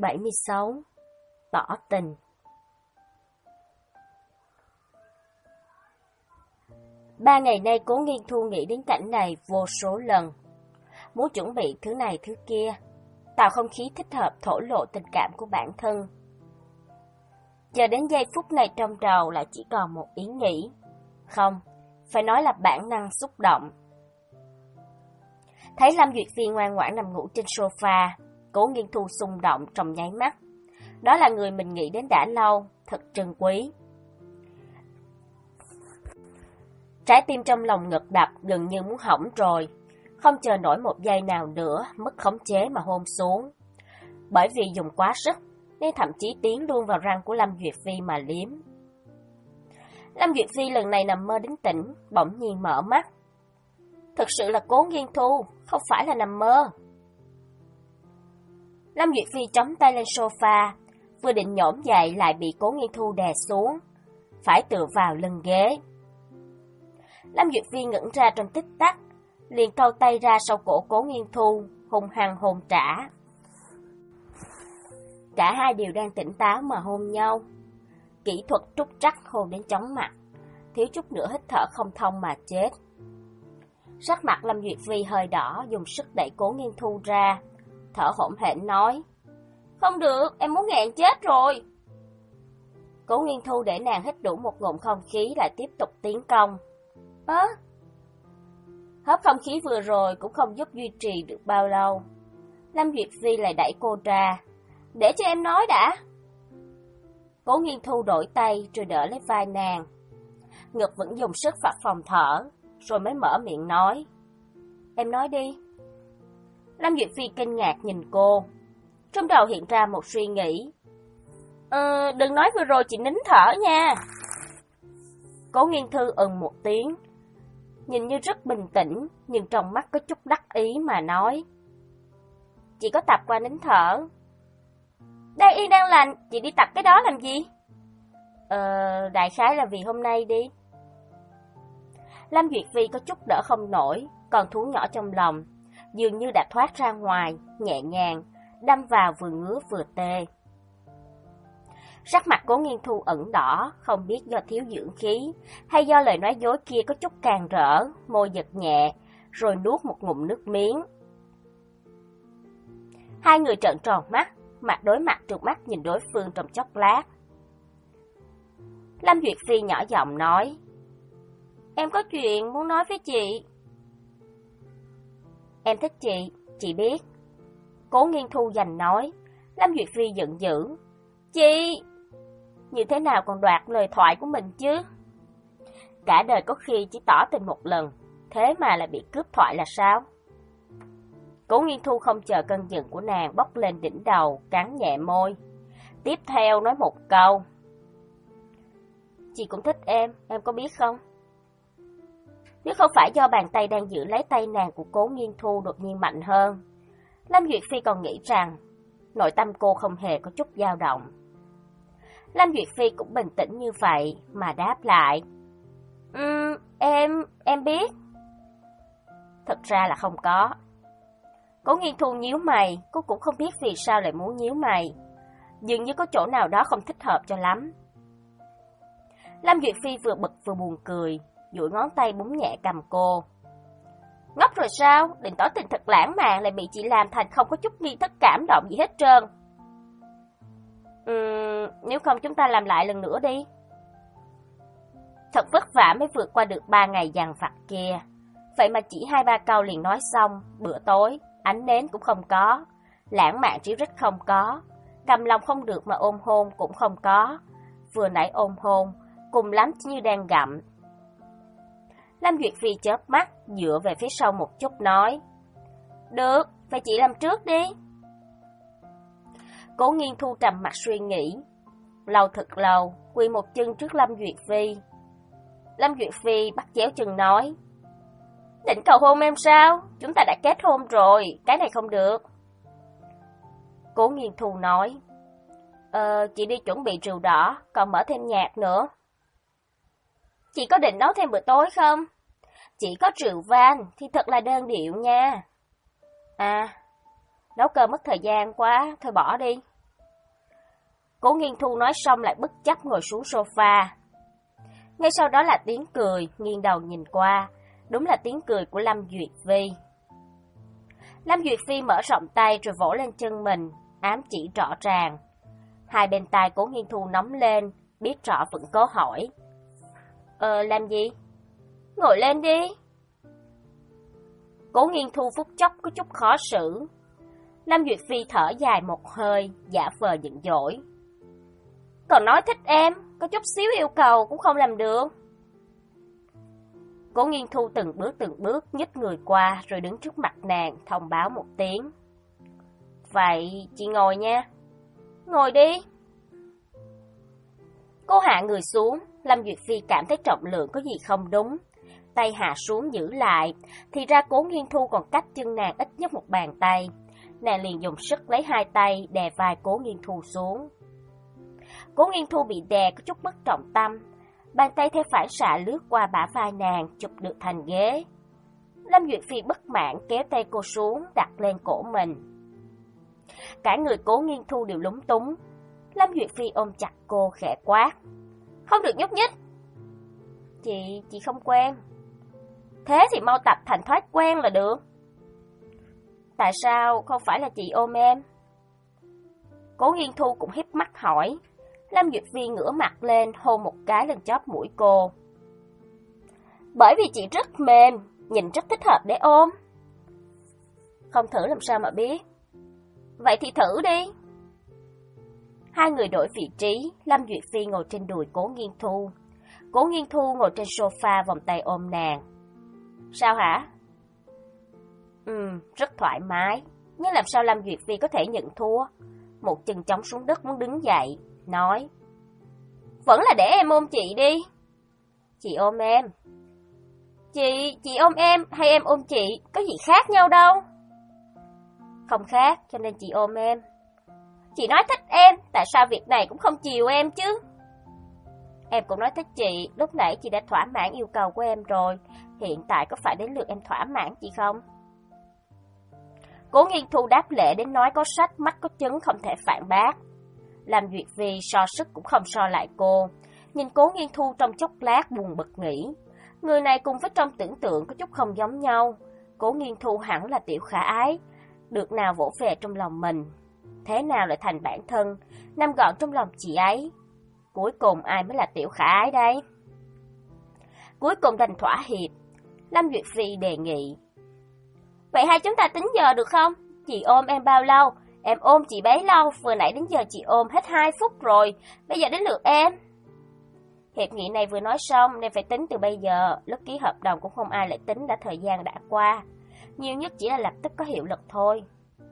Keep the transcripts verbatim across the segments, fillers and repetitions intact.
bảy mươi sáu. Tỏ tình. Ba ngày nay Cố Nghiên Thu nghĩ đến cảnh này vô số lần. Muốn chuẩn bị thứ này thứ kia, tạo không khí thích hợp thổ lộ tình cảm của bản thân. Chờ đến giây phút này trong đầu lại chỉ còn một ý nghĩ. Không, phải nói là bản năng xúc động. Thấy Lâm Duyệt Phi ngoan ngoãn nằm ngủ trên sofa, Cố Nghiên Thu xung động trong nháy mắt. Đó là người mình nghĩ đến đã lâu, thật trân quý. Trái tim trong lòng ngực đập gần như muốn hỏng rồi, không chờ nổi một giây nào nữa, mất khống chế mà hôn xuống. Bởi vì dùng quá sức, nên thậm chí tiến luôn vào răng của Lâm Duyệt Phi mà liếm. Lâm Duyệt Phi lần này nằm mơ đến tỉnh, bỗng nhiên mở mắt. Thực sự là Cố Nghiên Thu, không phải là nằm mơ. Lâm Duyệt Phi chống tay lên sofa, vừa định nhổm dậy lại bị Cố Nghiên Thu đè xuống, phải tựa vào lưng ghế. Lâm Duyệt Phi ngẩn ra trong tích tắc, liền câu tay ra sau cổ Cố Nghiên Thu, hung hăng hôn trả. Cả hai đều đang tỉnh táo mà hôn nhau. Kỹ thuật trúc trắc hôn đến chóng mặt, thiếu chút nữa hít thở không thông mà chết. Sắc mặt Lâm Duyệt Phi hơi đỏ, dùng sức đẩy Cố Nghiên Thu ra, thở hổn hển nói: Không được, em muốn nghẹn chết rồi. Cố Nghiên Thu để nàng hít đủ một ngụm không khí lại tiếp tục tiến công. Ơ? À? Hớp không khí vừa rồi cũng không giúp duy trì được bao lâu. Lâm Duyệt Phi lại đẩy cô ra. Để cho em nói đã. Cố Nghiên Thu đổi tay rồi đỡ lấy vai nàng. Ngực vẫn dùng sức phập phồng thở, rồi mới mở miệng nói. Em nói đi. Lâm Duyệt Phi kinh ngạc nhìn cô. Trong đầu hiện ra một suy nghĩ. Ờ, đừng nói vừa rồi chị nín thở nha. Cố Nghiên Thư ừm một tiếng, nhìn như rất bình tĩnh, nhưng trong mắt có chút đắc ý mà nói. Chị có tập qua nín thở. Đang yên đang lành, chị đi tập cái đó làm gì? Ờ, đại khái là vì hôm nay đi. Lâm Duyệt Phi có chút đỡ không nổi, còn thú nhỏ trong lòng, dường như đã thoát ra ngoài, nhẹ nhàng, đâm vào vừa ngứa vừa tê. Sắc mặt Cố Nghiên Thu ửng đỏ, không biết do thiếu dưỡng khí, hay do lời nói dối kia có chút càng rỡ, môi giật nhẹ, rồi nuốt một ngụm nước miếng. Hai người trợn tròn mắt, mặt đối mặt trừng mắt nhìn đối phương trong chốc lát. Lâm Duyệt Phi nhỏ giọng nói, em có chuyện muốn nói với chị. Em thích chị, chị biết. Cố Nghiên Thu giành nói. Lâm Duyệt Phi giận dữ. Chị! Như thế nào còn đoạt lời thoại của mình chứ? Cả đời có khi chỉ tỏ tình một lần, thế mà lại bị cướp thoại là sao? Cố Nghiên Thu không chờ cơn giận của nàng bốc lên đỉnh đầu, cắn nhẹ môi. Tiếp theo nói một câu. Chị cũng thích em, em có biết không? Nếu không phải do bàn tay đang giữ lấy tay nàng của Cố Nghiên Thu đột nhiên mạnh hơn, Lâm Duyệt Phi còn nghĩ rằng nội tâm cô không hề có chút dao động. Lâm Duyệt Phi cũng bình tĩnh như vậy mà đáp lại. Ừm, em, em biết. Thật ra là không có. Cố Nghiên Thu nhíu mày, cô cũng không biết vì sao lại muốn nhíu mày. Dường như có chỗ nào đó không thích hợp cho lắm. Lâm Duyệt Phi vừa bực vừa buồn cười, duỗi ngón tay búng nhẹ cầm cô. Ngốc rồi sao? Định tỏ tình thật lãng mạn lại bị chị làm thành không có chút nghi thức cảm động gì hết trơn. Ừm, nếu không chúng ta làm lại lần nữa đi. Thật vất vả mới vượt qua được ba ngày dằn vặt kia. Vậy mà chỉ hai ba câu liền nói xong, bữa tối, ánh nến cũng không có, lãng mạn ríu rít không có, cầm lòng không được mà ôm hôn cũng không có. Vừa nãy ôm hôn, cùng lắm chỉ như đang gặm. Lâm Duyệt Phi chớp mắt, dựa về phía sau một chút nói. Được, vậy chị làm trước đi. Cố Nghiên Thu trầm mặt suy nghĩ. Lâu thật lâu, quỳ một chân trước Lâm Duyệt Phi. Lâm Duyệt Phi bắt chéo chân nói. Định cầu hôn em sao? Chúng ta đã kết hôn rồi, cái này không được. Cố Nghiên Thu nói. Ờ, chị đi chuẩn bị rượu đỏ, còn mở thêm nhạc nữa. Chị có định nấu thêm bữa tối không? Chỉ có rượu vang thì thật là đơn điệu nha. À, nấu cơm mất thời gian quá, thôi bỏ đi. Cố Nghiên Thu nói xong lại bất chấp ngồi xuống sofa. Ngay sau đó là tiếng cười, nghiêng đầu nhìn qua, đúng là tiếng cười của Lâm Duyệt Phi. Lâm Duyệt Phi mở rộng tay rồi vỗ lên chân mình, ám chỉ rõ ràng. Hai bên tai Cố Nghiên Thu nóng lên, biết rõ vẫn cố hỏi. Ờ, làm gì? Ngồi lên đi. Cố Nghiên Thu phút chốc có chút khó xử. Lâm Duyệt Phi thở dài một hơi, giả vờ giận dỗi. Còn nói thích em, có chút xíu yêu cầu cũng không làm được. Cố Nghiên Thu từng bước từng bước nhích người qua rồi đứng trước mặt nàng thông báo một tiếng. Vậy chị ngồi nha. Ngồi đi. Cô hạ người xuống, Lâm Duyệt Phi cảm thấy trọng lượng có gì không đúng. Tay hạ xuống giữ lại, thì ra Cố Nghiên Thu còn cách chân nàng ít nhất một bàn tay. Nàng liền dùng sức lấy hai tay đè vai Cố Nghiên Thu xuống. Cố Nghiên Thu bị đè có chút bất trọng tâm, bàn tay theo phản xạ lướt qua bả vai nàng, chụp được thành ghế. Lâm Duyệt Phi bất mãn kéo tay cô xuống, đặt lên cổ mình. Cả người Cố Nghiên Thu đều lúng túng. Lâm Duyệt Phi ôm chặt cô khẽ quát. Không được nhúc nhích. Chị, chị không quen. Thế thì mau tập thành thói quen là được. Tại sao không phải là chị ôm em? Cố Nghiên Thu cũng híp mắt hỏi. Lâm Duyệt Phi ngửa mặt lên hôn một cái lên chóp mũi cô. Bởi vì chị rất mềm, nhìn rất thích hợp để ôm. Không thử làm sao mà biết. Vậy thì thử đi. Hai người đổi vị trí, Lâm Duyệt Phi ngồi trên đùi Cố Nghiên Thu. Cố Nghiên Thu ngồi trên sofa vòng tay ôm nàng. Sao hả? Ừ, rất thoải mái. Nhưng làm sao Lâm Duyệt Phi có thể nhận thua? Một chân chống xuống đất muốn đứng dậy, nói. Vẫn là để em ôm chị đi. Chị ôm em. Chị, chị ôm em hay em ôm chị, có gì khác nhau đâu. Không khác, cho nên chị ôm em. Chị nói thích em, tại sao việc này cũng không chiều em chứ? Em cũng nói thích chị, lúc nãy chị đã thỏa mãn yêu cầu của em rồi, hiện tại có phải đến lượt em thỏa mãn chị không? Cố Nghiên Thu đáp lễ đến nói có sách, mắt có chứng không thể phản bác. Lâm Duyệt Phi so sức cũng không so lại cô, nhìn Cố Nghiên Thu trong chốc lát buồn bực nghĩ. Người này cùng với trong tưởng tượng có chút không giống nhau, Cố Nghiên Thu hẳn là tiểu khả ái, được nào vỗ về trong lòng mình. Thế nào lại thành bản thân, nằm gọn trong lòng chị ấy? Cuối cùng ai mới là tiểu khả ái đây? Cuối cùng đành thỏa hiệp, Lâm Duyệt Phi đề nghị. Vậy hai chúng ta tính giờ được không? Chị ôm em bao lâu? Em ôm chị bấy lâu, vừa nãy đến giờ chị ôm hết hai phút rồi, bây giờ đến lượt em. Hiệp nghị này vừa nói xong nên phải tính từ bây giờ, lúc ký hợp đồng cũng không ai lại tính đã thời gian đã qua. Nhiều nhất chỉ là lập tức có hiệu lực thôi.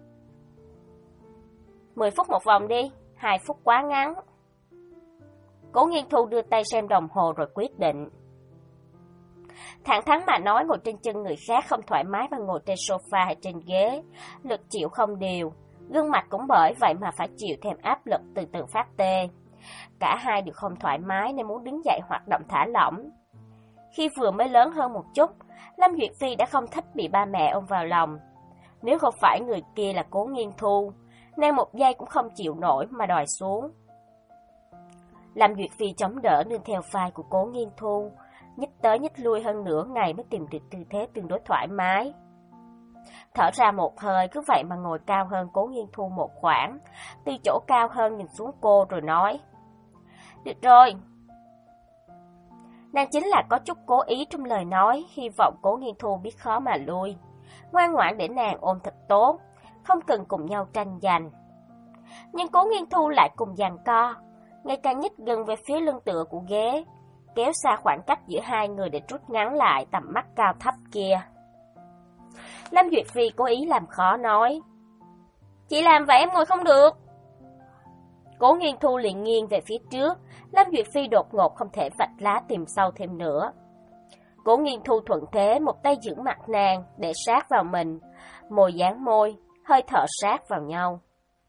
mười phút một vòng đi, hai phút quá ngắn. Cố Nghiên Thu đưa tay xem đồng hồ rồi quyết định. Thẳng thắn mà nói, ngồi trên chân người khác không thoải mái bằng ngồi trên sofa hay trên ghế, lực chịu không đều, gương mặt cũng bởi vậy mà phải chịu thêm áp lực từ từ phát tê. Cả hai đều không thoải mái nên muốn đứng dậy hoạt động thả lỏng. Khi vừa mới lớn hơn một chút, Lâm Duyệt Phi đã không thích bị ba mẹ ôm vào lòng. Nếu không phải người kia là Cố Nghiên Thu, nàng một giây cũng không chịu nổi mà đòi xuống. Lâm Duyệt Phi chống đỡ nương theo vai của Cố Nghiên Thu, nhích tới nhích lui hơn nửa ngày mới tìm được tư thế tương đối thoải mái. Thở ra một hơi, cứ vậy mà ngồi cao hơn Cố Nghiên Thu một khoảng, từ chỗ cao hơn nhìn xuống cô rồi nói. Được rồi. Nàng chính là có chút cố ý trong lời nói, hy vọng Cố Nghiên Thu biết khó mà lui, ngoan ngoãn để nàng ôm thật tốt, không cần cùng nhau tranh giành. Nhưng Cố Nghiên Thu lại cùng giằng co, ngày càng nhích gần về phía lưng tựa của ghế, kéo xa khoảng cách giữa hai người để rút ngắn lại tầm mắt cao thấp kia. Lâm Duyệt Phi cố ý làm khó nói. Chị làm vậy em ngồi không được. Cố Nghiên Thu liền nghiêng về phía trước, Lâm Duyệt Phi đột ngột không thể vạch lá tìm sâu thêm nữa. Cố Nghiên Thu thuận thế một tay giữ mặt nàng để sát vào mình, môi dán môi, hơi thở sát vào nhau.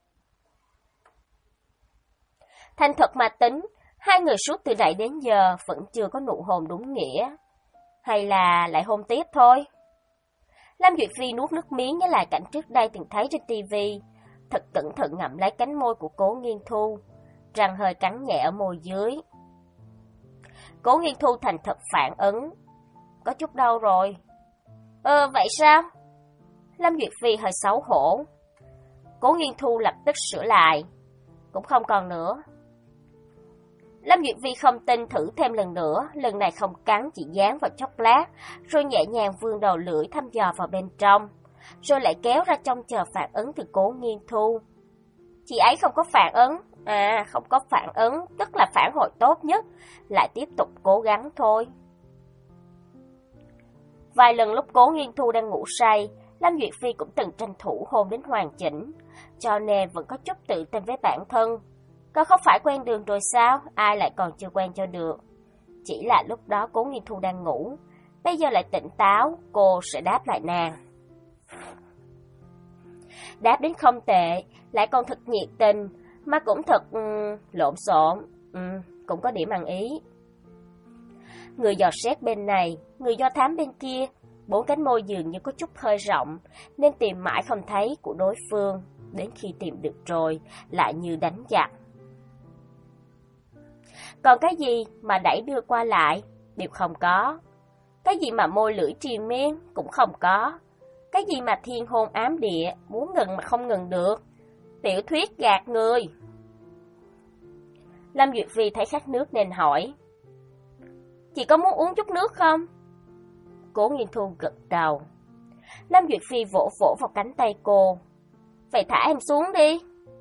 Thành thật mà tính, hai người suốt từ nãy đến giờ vẫn chưa có nụ hôn đúng nghĩa. Hay là lại hôn tiếp thôi? Lâm Duyệt Phi nuốt nước miếng nhớ lại cảnh trước đây từng thấy trên tivi, thật cẩn thận ngậm lấy cánh môi của Cố Nghiên Thu. răng hơi cắn nhẹ ở môi dưới. Cố Nghiên Thu thành thật phản ứng. Có chút đau rồi. Ờ, vậy sao? Lâm Duyệt Phi hơi xấu hổ. Cố Nghiên Thu lập tức sửa lại. Cũng không còn nữa. Lâm Duyệt Phi không tin thử thêm lần nữa, lần này không cắn chỉ dán vào chốc lát, rồi nhẹ nhàng vươn đầu lưỡi thăm dò vào bên trong, rồi lại kéo ra trong chờ phản ứng từ Cố Nghiên Thu. Chị ấy không có phản ứng, à không có phản ứng, tức là phản hồi tốt nhất, lại tiếp tục cố gắng thôi. Vài lần lúc Cố Nghiên Thu đang ngủ say, Lâm Duyệt Phi cũng từng tranh thủ hôn đến hoàn chỉnh, cho nên vẫn có chút tự tin với bản thân. Con không phải quen đường rồi sao, ai lại còn chưa quen cho được. Chỉ là lúc đó Cố Nghiên Thu đang ngủ, bây giờ lại tỉnh táo, cô sẽ đáp lại nàng. Đáp đến không tệ, lại còn thật nhiệt tình, mà cũng thật um, lộn xộn, um, cũng có điểm ăn ý. Người dò xét bên này, người do thám bên kia, bốn cánh môi dường như có chút hơi rộng, nên tìm mãi không thấy của đối phương, đến khi tìm được rồi, lại như đánh giặc. Còn cái gì mà đẩy đưa qua lại, đều không có. Cái gì mà môi lưỡi triền miên, cũng không có. Cái gì mà thiên hôn ám địa, muốn ngừng mà không ngừng được. Tiểu thuyết gạt người. Lâm Duyệt Phi thấy khát nước nên hỏi. Chị có muốn uống chút nước không? Cố Nghiên Thu gật đầu. Lâm Duyệt Phi vỗ vỗ vào cánh tay cô. Vậy thả em xuống đi.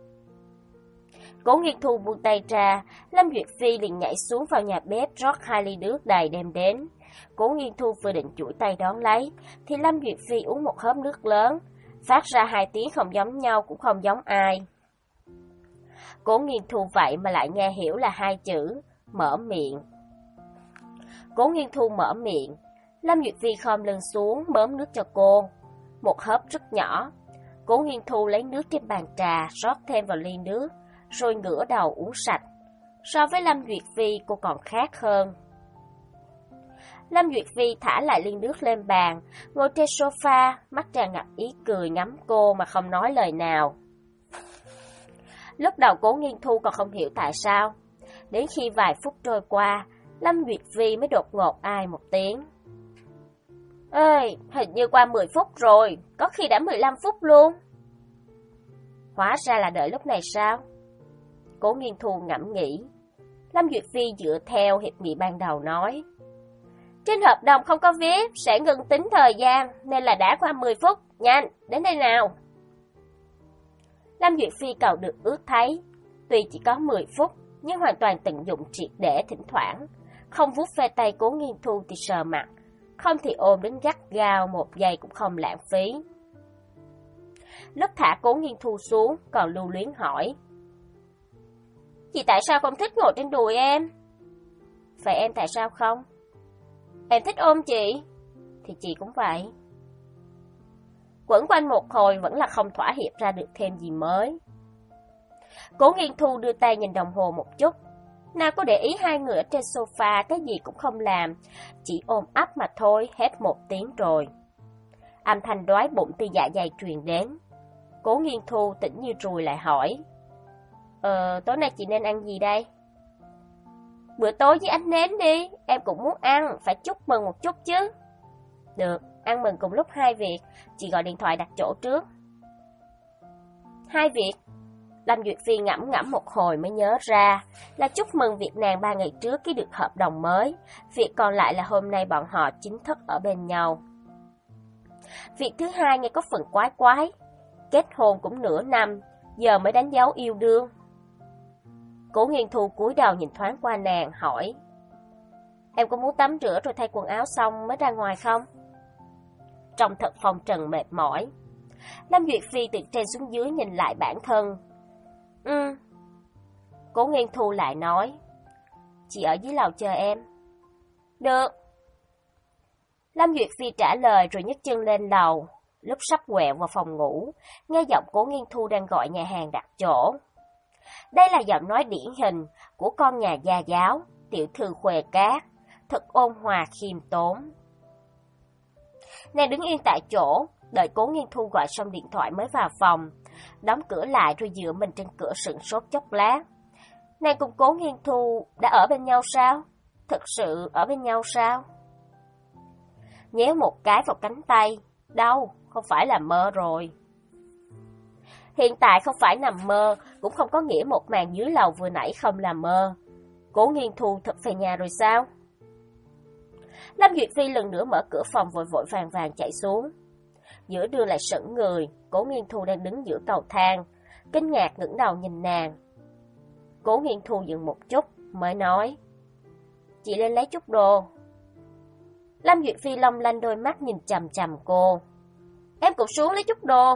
Cố Nghiên Thu buông tay ra, Lâm Duyệt Phi liền nhảy xuống vào nhà bếp rót hai ly nước đầy đem đến. Cố Nghiên Thu vừa định duỗi tay đón lấy, thì Lâm Duyệt Phi uống một hớp nước lớn, phát ra hai tiếng không giống nhau cũng không giống ai. Cố Nghiên Thu vậy mà lại nghe hiểu là hai chữ, mở miệng. Cố Nghiên Thu mở miệng, Lâm Duyệt Phi khom lưng xuống bớm nước cho cô. Một hớp rất nhỏ. Cố Nghiên Thu lấy nước trên bàn trà rót thêm vào ly nước, rồi ngửa đầu uống sạch. So với Lâm Duyệt Phi cô còn khác hơn. Lâm Duyệt Phi thả lại ly nước lên bàn, ngồi trên sofa, mắt tràn ngập ý cười ngắm cô mà không nói lời nào. Lúc đầu Cố Nghiên Thu còn không hiểu tại sao. Đến khi vài phút trôi qua, Lâm Duyệt Phi mới đột ngột ai một tiếng. Ê, hình như qua mười phút rồi, có khi đã mười lăm phút luôn. Hóa ra là đợi lúc này sao? Cố Nghiên Thu ngẫm nghĩ. Lâm Duyệt Phi dựa theo hiệp nghị ban đầu nói. Trên hợp đồng không có viết, sẽ ngừng tính thời gian, nên là đã qua mười phút, nhanh, đến đây nào. Lâm Duyệt Phi cầu được ước thấy, tuy chỉ có mười phút, nhưng hoàn toàn tận dụng triệt để thỉnh thoảng. Không vuốt ve tay Cố Nghiên Thu thì sờ mặt, không thì ôm đến gắt gao một giây cũng không lãng phí. Lúc thả Cố Nghiên Thu xuống, còn lưu luyến hỏi. Chị tại sao không thích ngồi trên đùi em? Vậy em tại sao không? Em thích ôm chị. Thì chị cũng vậy. Quẩn quanh một hồi vẫn là không thỏa hiệp ra được thêm gì mới. Cố Nghiên Thu đưa tay nhìn đồng hồ một chút. Nào có để ý hai người ở trên sofa cái gì cũng không làm, chỉ ôm ấp mà thôi, hết một tiếng rồi. Âm thanh đói bụng từ dạ dày truyền đến. Cố Nghiên Thu tỉnh như ruồi lại hỏi. Ờ, tối nay chị nên ăn gì đây? Bữa tối với ánh nến đi, em cũng muốn ăn, phải chúc mừng một chút chứ. Được, ăn mừng cùng lúc hai việc, chị gọi điện thoại đặt chỗ trước. Hai việc? Lâm Duyệt Phi ngẫm ngẫm một hồi mới nhớ ra là chúc mừng việc nàng ba ngày trước ký được hợp đồng mới, việc còn lại là hôm nay bọn họ chính thức ở bên nhau. Việc thứ hai nghe có phần quái quái, kết hôn cũng nửa năm, giờ mới đánh dấu yêu đương. Cố Nghiên Thu cúi đầu nhìn thoáng qua nàng, hỏi. Em có muốn tắm rửa rồi thay quần áo xong mới ra ngoài không? Trông thật phong trần mệt mỏi. Lâm Duyệt Phi từ trên xuống dưới nhìn lại bản thân. Ừ. Cố Nghiên Thu lại nói. Chị ở dưới lầu chờ em. Được. Lâm Duyệt Phi trả lời rồi nhấc chân lên lầu. Lúc sắp quẹo vào phòng ngủ, nghe giọng Cố Nghiên Thu đang gọi nhà hàng đặt chỗ. Đây là giọng nói điển hình của con nhà gia giáo, tiểu thư Khuê Cát, thật ôn hòa khiêm tốn. Nàng đứng yên tại chỗ, đợi Cố Nghiên Thu gọi xong điện thoại mới vào phòng, đóng cửa lại rồi dựa mình trên cửa sững sốt chốc lát. Nàng cùng Cố Nghiên Thu đã ở bên nhau sao? Thực sự ở bên nhau sao? Nhéo một cái vào cánh tay. Đâu, không phải là mơ rồi. Hiện tại không phải nằm mơ, cũng không có nghĩa một màn dưới lầu vừa nãy không là mơ. Cố Nghiên Thu thật về nhà rồi sao? Lâm Duyệt Phi lần nữa mở cửa phòng vội vội vàng vàng chạy xuống. Giữa đường lại sững người, Cố Nghiên Thu đang đứng giữa cầu thang, kinh ngạc ngẩng đầu nhìn nàng. Cố Nghiên Thu dừng một chút, mới nói: "Chị lên lấy chút đồ." Lâm Duyệt Phi long lanh đôi mắt nhìn chằm chằm cô. "Em cũng xuống lấy chút đồ."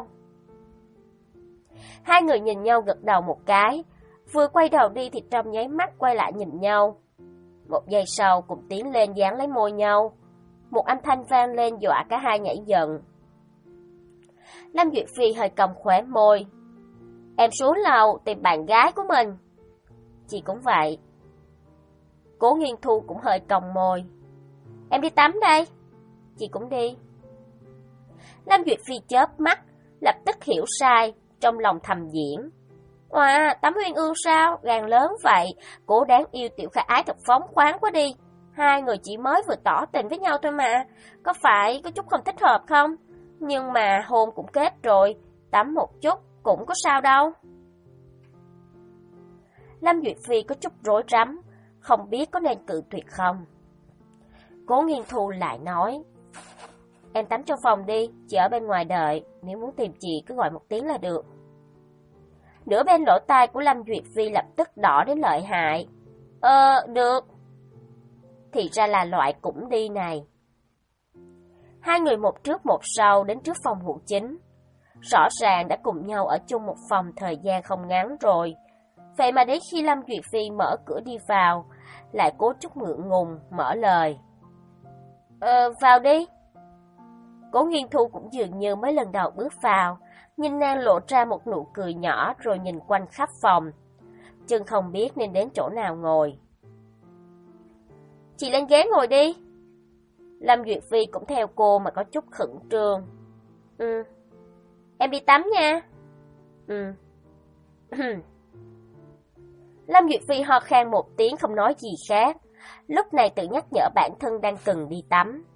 Hai người nhìn nhau gật đầu một cái, vừa quay đầu đi thì trong nháy mắt quay lại nhìn nhau. Một giây sau cùng tiến lên dán lấy môi nhau. Một âm thanh vang lên dọa cả hai nhảy dựng. Lâm Duyệt Phi hơi cong khóe môi. "Em xuống lầu tìm bạn gái của mình." "Chị cũng vậy." Cố Nghiên Thu cũng hơi cong môi. "Em đi tắm đây." "Chị cũng đi." Lâm Duyệt Phi chớp mắt, lập tức hiểu sai, trong lòng thầm diễn. "Wow, tắm Uyên Ương sao? Gan lớn vậy, cô đáng yêu tiểu khả ái thật phóng khoáng quá đi. Hai người chỉ mới vừa tỏ tình với nhau thôi mà, có phải có chút không thích hợp không? Nhưng mà hôn cũng kết rồi, tắm một chút cũng có sao đâu." Lâm Duyệt Phi có chút rối rắm, không biết có nên cự tuyệt không. Cố Nghiên Thu lại nói: "Em tắm trong phòng đi, chị ở bên ngoài đợi, nếu muốn tìm chị cứ gọi một tiếng là được." Nửa bên lỗ tai của Lâm Duyệt Phi lập tức đỏ đến lợi hại. "Ờ, được." Thì ra là loại cũng đi này. Hai người một trước một sau đến trước phòng ngủ chính. Rõ ràng đã cùng nhau ở chung một phòng thời gian không ngắn rồi. Vậy mà đến khi Lâm Duyệt Phi mở cửa đi vào, lại cố chút ngượng ngùng mở lời. "Ờ, vào đi." Cố Nghiên Thu cũng dường như mới lần đầu bước vào, nhìn nàng lộ ra một nụ cười nhỏ rồi nhìn quanh khắp phòng. Chân không biết nên đến chỗ nào ngồi. "Chị lên ghế ngồi đi." Lâm Duyệt Phi cũng theo cô mà có chút khẩn trương. "Ừ." "Em đi tắm nha." "Ừ." Lâm Duyệt Phi ho khan một tiếng không nói gì khác, lúc này tự nhắc nhở bản thân đang cần đi tắm.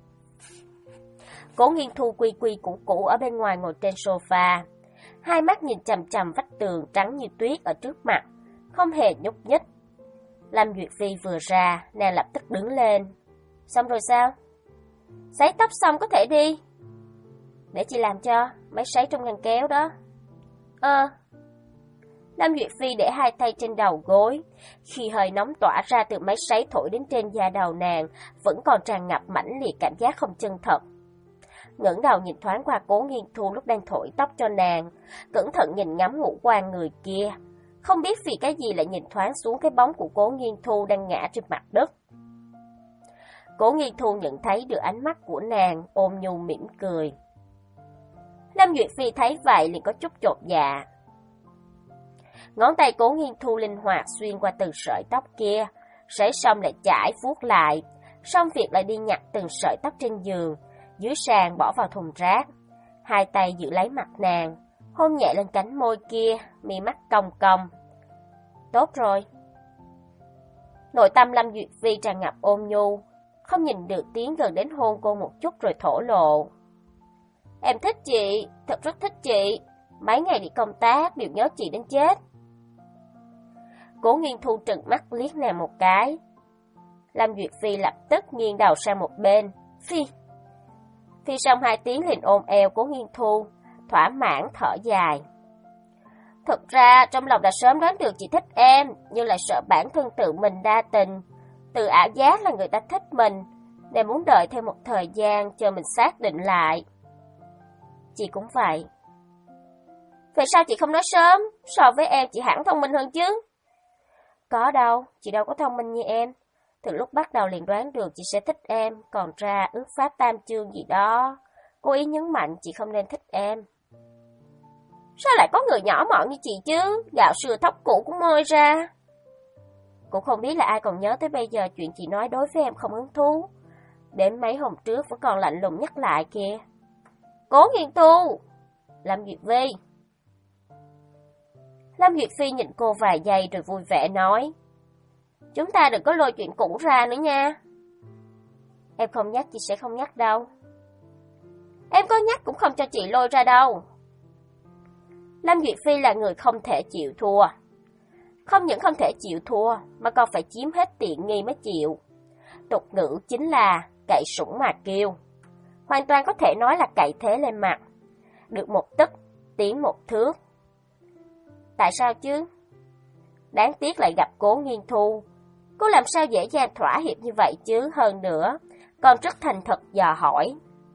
Cố Nghiên Thu quy quy củ củ ở bên ngoài ngồi trên sofa, hai mắt nhìn chằm chằm vách tường trắng như tuyết ở trước mặt, không hề nhúc nhích. Lâm Duyệt Phi vừa ra, nàng lập tức đứng lên. "Xong rồi sao?" "Sấy tóc xong có thể đi." "Để chị làm cho, máy sấy trong ngăn kéo đó." "Ờ." Lâm Duyệt Phi để hai tay trên đầu gối, khi hơi nóng tỏa ra từ máy sấy thổi đến trên da đầu nàng, vẫn còn tràn ngập mãnh liệt cảm giác không chân thật. Ngẩng đầu nhìn thoáng qua Cố Nghiên Thu lúc đang thổi tóc cho nàng, cẩn thận nhìn ngắm ngũ quan người kia, không biết vì cái gì lại nhìn thoáng xuống cái bóng của Cố Nghiên Thu đang ngã trên mặt đất. Cố Nghiên Thu nhận thấy được ánh mắt của nàng, ôm nhu mỉm cười. Lâm Duyệt Phi thấy vậy liền có chút chột dạ. Ngón tay Cố Nghiên Thu linh hoạt xuyên qua từng sợi tóc kia, sấy xong lại chải vuốt lại, xong việc lại đi nhặt từng sợi tóc trên giường, dưới sàn bỏ vào thùng rác. Hai tay giữ lấy mặt nàng, hôn nhẹ lên cánh môi kia, mi mắt cong cong. "Tốt rồi." Nội tâm Lâm Duyệt Phi tràn ngập ôn nhu, không nhìn được tiến gần đến hôn cô một chút rồi thổ lộ. "Em thích chị, thật rất thích chị. Mấy ngày đi công tác đều nhớ chị đến chết." Cố Nghiên Thu trừng mắt liếc nàng một cái. Lâm Duyệt Phi lập tức nghiêng đầu sang một bên. Phi Phi xong hai tiếng liền ôm eo Cố Nghiên Thu, thỏa mãn thở dài. "Thực ra trong lòng đã sớm đoán được chị thích em, nhưng lại sợ bản thân tự mình đa tình, tự ảo giác là người ta thích mình, nên muốn đợi thêm một thời gian chờ mình xác định lại." "Chị cũng vậy." "Vậy sao chị không nói sớm? So với em chị hẳn thông minh hơn chứ." "Có đâu, chị đâu có thông minh như em. Từ lúc bắt đầu liền đoán được chị sẽ thích em, còn ra ước pháp tam chương gì đó. Cố ý nhấn mạnh chị không nên thích em." "Sao lại có người nhỏ mọn như chị chứ? Gạo sưa thóc củ cũng moi ra." "Cũng không biết là ai còn nhớ tới bây giờ chuyện chị nói đối với em không hứng thú. Đến mấy hôm trước vẫn còn lạnh lùng nhắc lại kìa." "Cố Nghiên Thu." "Lâm Duyệt Vi." Lâm Duyệt Phi nhìn cô vài giây rồi vui vẻ nói, chúng ta đừng có lôi chuyện cũ ra nữa nha. Em không nhắc chị sẽ không nhắc đâu. Em có nhắc cũng không cho chị lôi ra đâu. Lâm Duyệt Phi là người không thể chịu thua. Không những không thể chịu thua, mà còn phải chiếm hết tiện nghi mới chịu. Tục ngữ chính là cậy sủng mà kêu. Hoàn toàn có thể nói là cậy thế lên mặt. Được một tấc, tiến một thước. Tại sao chứ? Đáng tiếc lại gặp Cố Nghiên Thu. Cô làm sao dễ dàng thỏa hiệp như vậy chứ, hơn nữa, còn rất thành thật dò hỏi.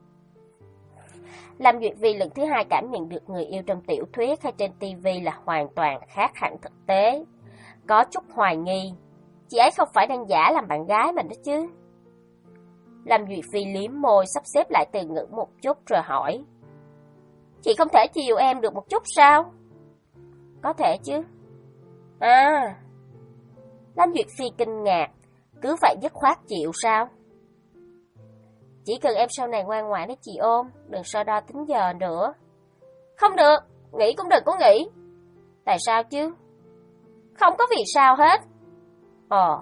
Lâm Duyệt Vi lần thứ hai cảm nhận được người yêu trong tiểu thuyết hay trên tivi là hoàn toàn khác hẳn thực tế. Có chút hoài nghi, chị ấy không phải đang giả làm bạn gái mình đó chứ. Lâm Duyệt Vi liếm môi sắp xếp lại từ ngữ một chút rồi hỏi. Chị không thể chiều em được một chút sao? Có thể chứ. À, Lâm Duyệt Phi kinh ngạc, cứ vậy dứt khoát chịu sao? Chỉ cần em sau này ngoan ngoãn để chị ôm, đừng so đo tính giờ nữa. Không được, nghĩ cũng đừng có nghĩ. Tại sao chứ? Không có vì sao hết. Ồ.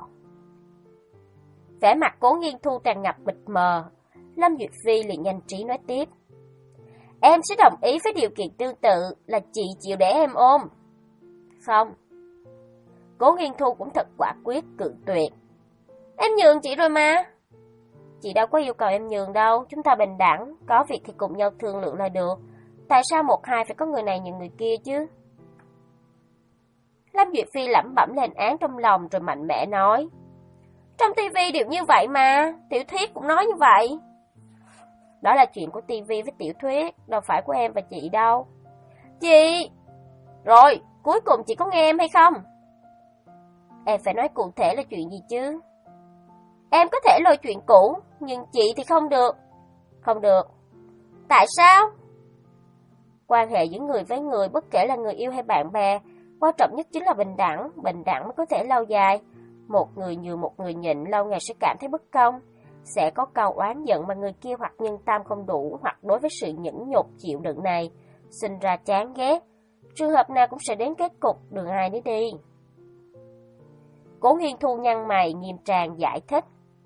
Vẻ mặt Cố Nghiên Thu tràn ngập mịt mờ, Lâm Duyệt Phi liền nhanh trí nói tiếp. Em sẽ đồng ý với điều kiện tương tự là chị chịu để em ôm. Không. Cố Nghiên Thu cũng thật quả quyết cự tuyệt. Em nhường chị rồi mà. Chị đâu có yêu cầu em nhường đâu, chúng ta bình đẳng, có việc thì cùng nhau thương lượng là được. Tại sao một hai phải có người này nhường người kia chứ? Lâm Duyệt Phi lẩm bẩm lên án trong lòng rồi mạnh mẽ nói. Trong tivi đều như vậy mà, tiểu thuyết cũng nói như vậy. Đó là chuyện của tivi với tiểu thuyết, đâu phải của em và chị đâu. Chị! Rồi, cuối cùng chị có nghe em hay không? Em phải nói cụ thể là chuyện gì chứ? Em có thể lôi chuyện cũ, nhưng chị thì không được. Không được. Tại sao? Quan hệ giữa người với người, bất kể là người yêu hay bạn bè, quan trọng nhất chính là bình đẳng, bình đẳng mới có thể lâu dài. Một người nhường một người nhịn, lâu ngày sẽ cảm thấy bất công. Sẽ có câu oán giận mà người kia hoặc nhân tam không đủ, hoặc đối với sự nhẫn nhục chịu đựng này, sinh ra chán ghét. Trường hợp nào cũng sẽ đến kết cục, đường ai nấy đi. Cố Nghiên Thu nhăn mày, nghiêm trang giải thích.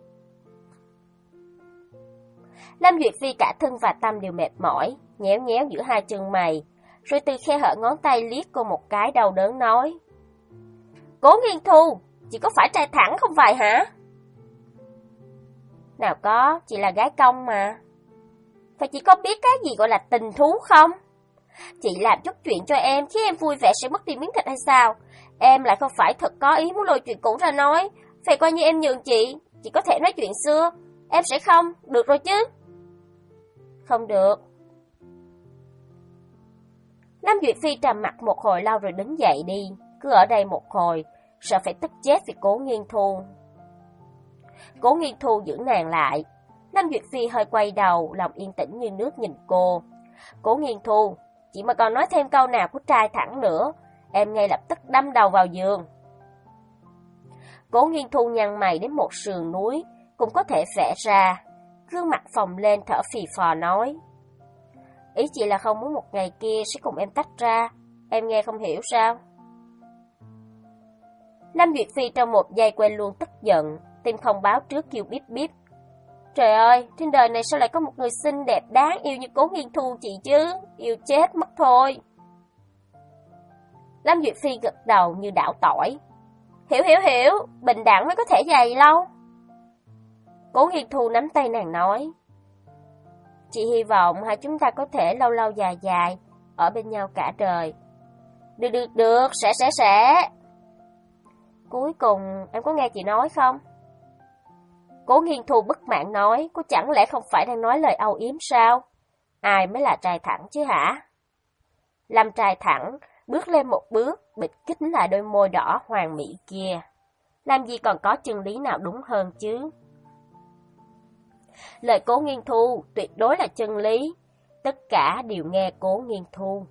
Lâm Duyệt Phi cả thân và tâm đều mệt mỏi, nhéo nhéo giữa hai chân mày, rồi từ khe hở ngón tay liếc cô một cái đau đớn nói. Cố Nghiên Thu, chị có phải trai thẳng không vậy hả? Nào có, chị là gái công mà. Vậy chị có biết cái gì gọi là tình thú không? Chị làm chút chuyện cho em, khiến em vui vẻ sẽ mất đi miếng thịt hay sao? Em lại không phải thật có ý muốn lôi chuyện cũ ra nói. Phải coi như em nhường chị, chị có thể nói chuyện xưa. Em sẽ không, được rồi chứ? Không được. Lâm Duyệt Phi trầm mặt một hồi lâu rồi đứng dậy đi. Cứ ở đây một hồi, sợ phải tức chết vì Cố Nghiên Thu. Cố Nghiên Thu giữ nàng lại. Lâm Duyệt Phi hơi quay đầu, lòng yên tĩnh như nước nhìn cô. Cố Nghiên Thu, chị mà còn nói thêm câu nào của trai thẳng nữa, em ngay lập tức đâm đầu vào giường. Cố Nghiên Thu nhăn mày đến một sườn núi, cũng có thể vẽ ra. Gương mặt phồng lên thở phì phò nói. Ý chị là không muốn một ngày kia sẽ cùng em tách ra, em nghe không hiểu sao? Lâm Duyệt Phi trong một giây quên luôn tức giận, tim không báo trước kêu bíp bíp. Trời ơi, trên đời này sao lại có một người xinh đẹp đáng yêu như Cố Nghiên Thu chị chứ, yêu chết mất thôi. Lâm Duyệt Phi gật đầu như đảo tỏi. Hiểu hiểu hiểu, bình đẳng mới có thể dài lâu. Cố Nghiên Thu nắm tay nàng nói. Chị hy vọng hai chúng ta có thể lâu lâu dài dài, ở bên nhau cả đời. Được được được, sẽ sẽ sẽ. Cuối cùng em có nghe chị nói không? Cố Nghiên Thu bất mãn nói, cô chẳng lẽ không phải đang nói lời âu yếm sao? Ai mới là trai thẳng chứ hả? Lâm trai thẳng, bước lên một bước, bịt kín lại đôi môi đỏ hoàng mỹ kia. Làm gì còn có chân lý nào đúng hơn chứ? Lời Cố Nghiên Thu tuyệt đối là chân lý, tất cả đều nghe Cố Nghiên Thu.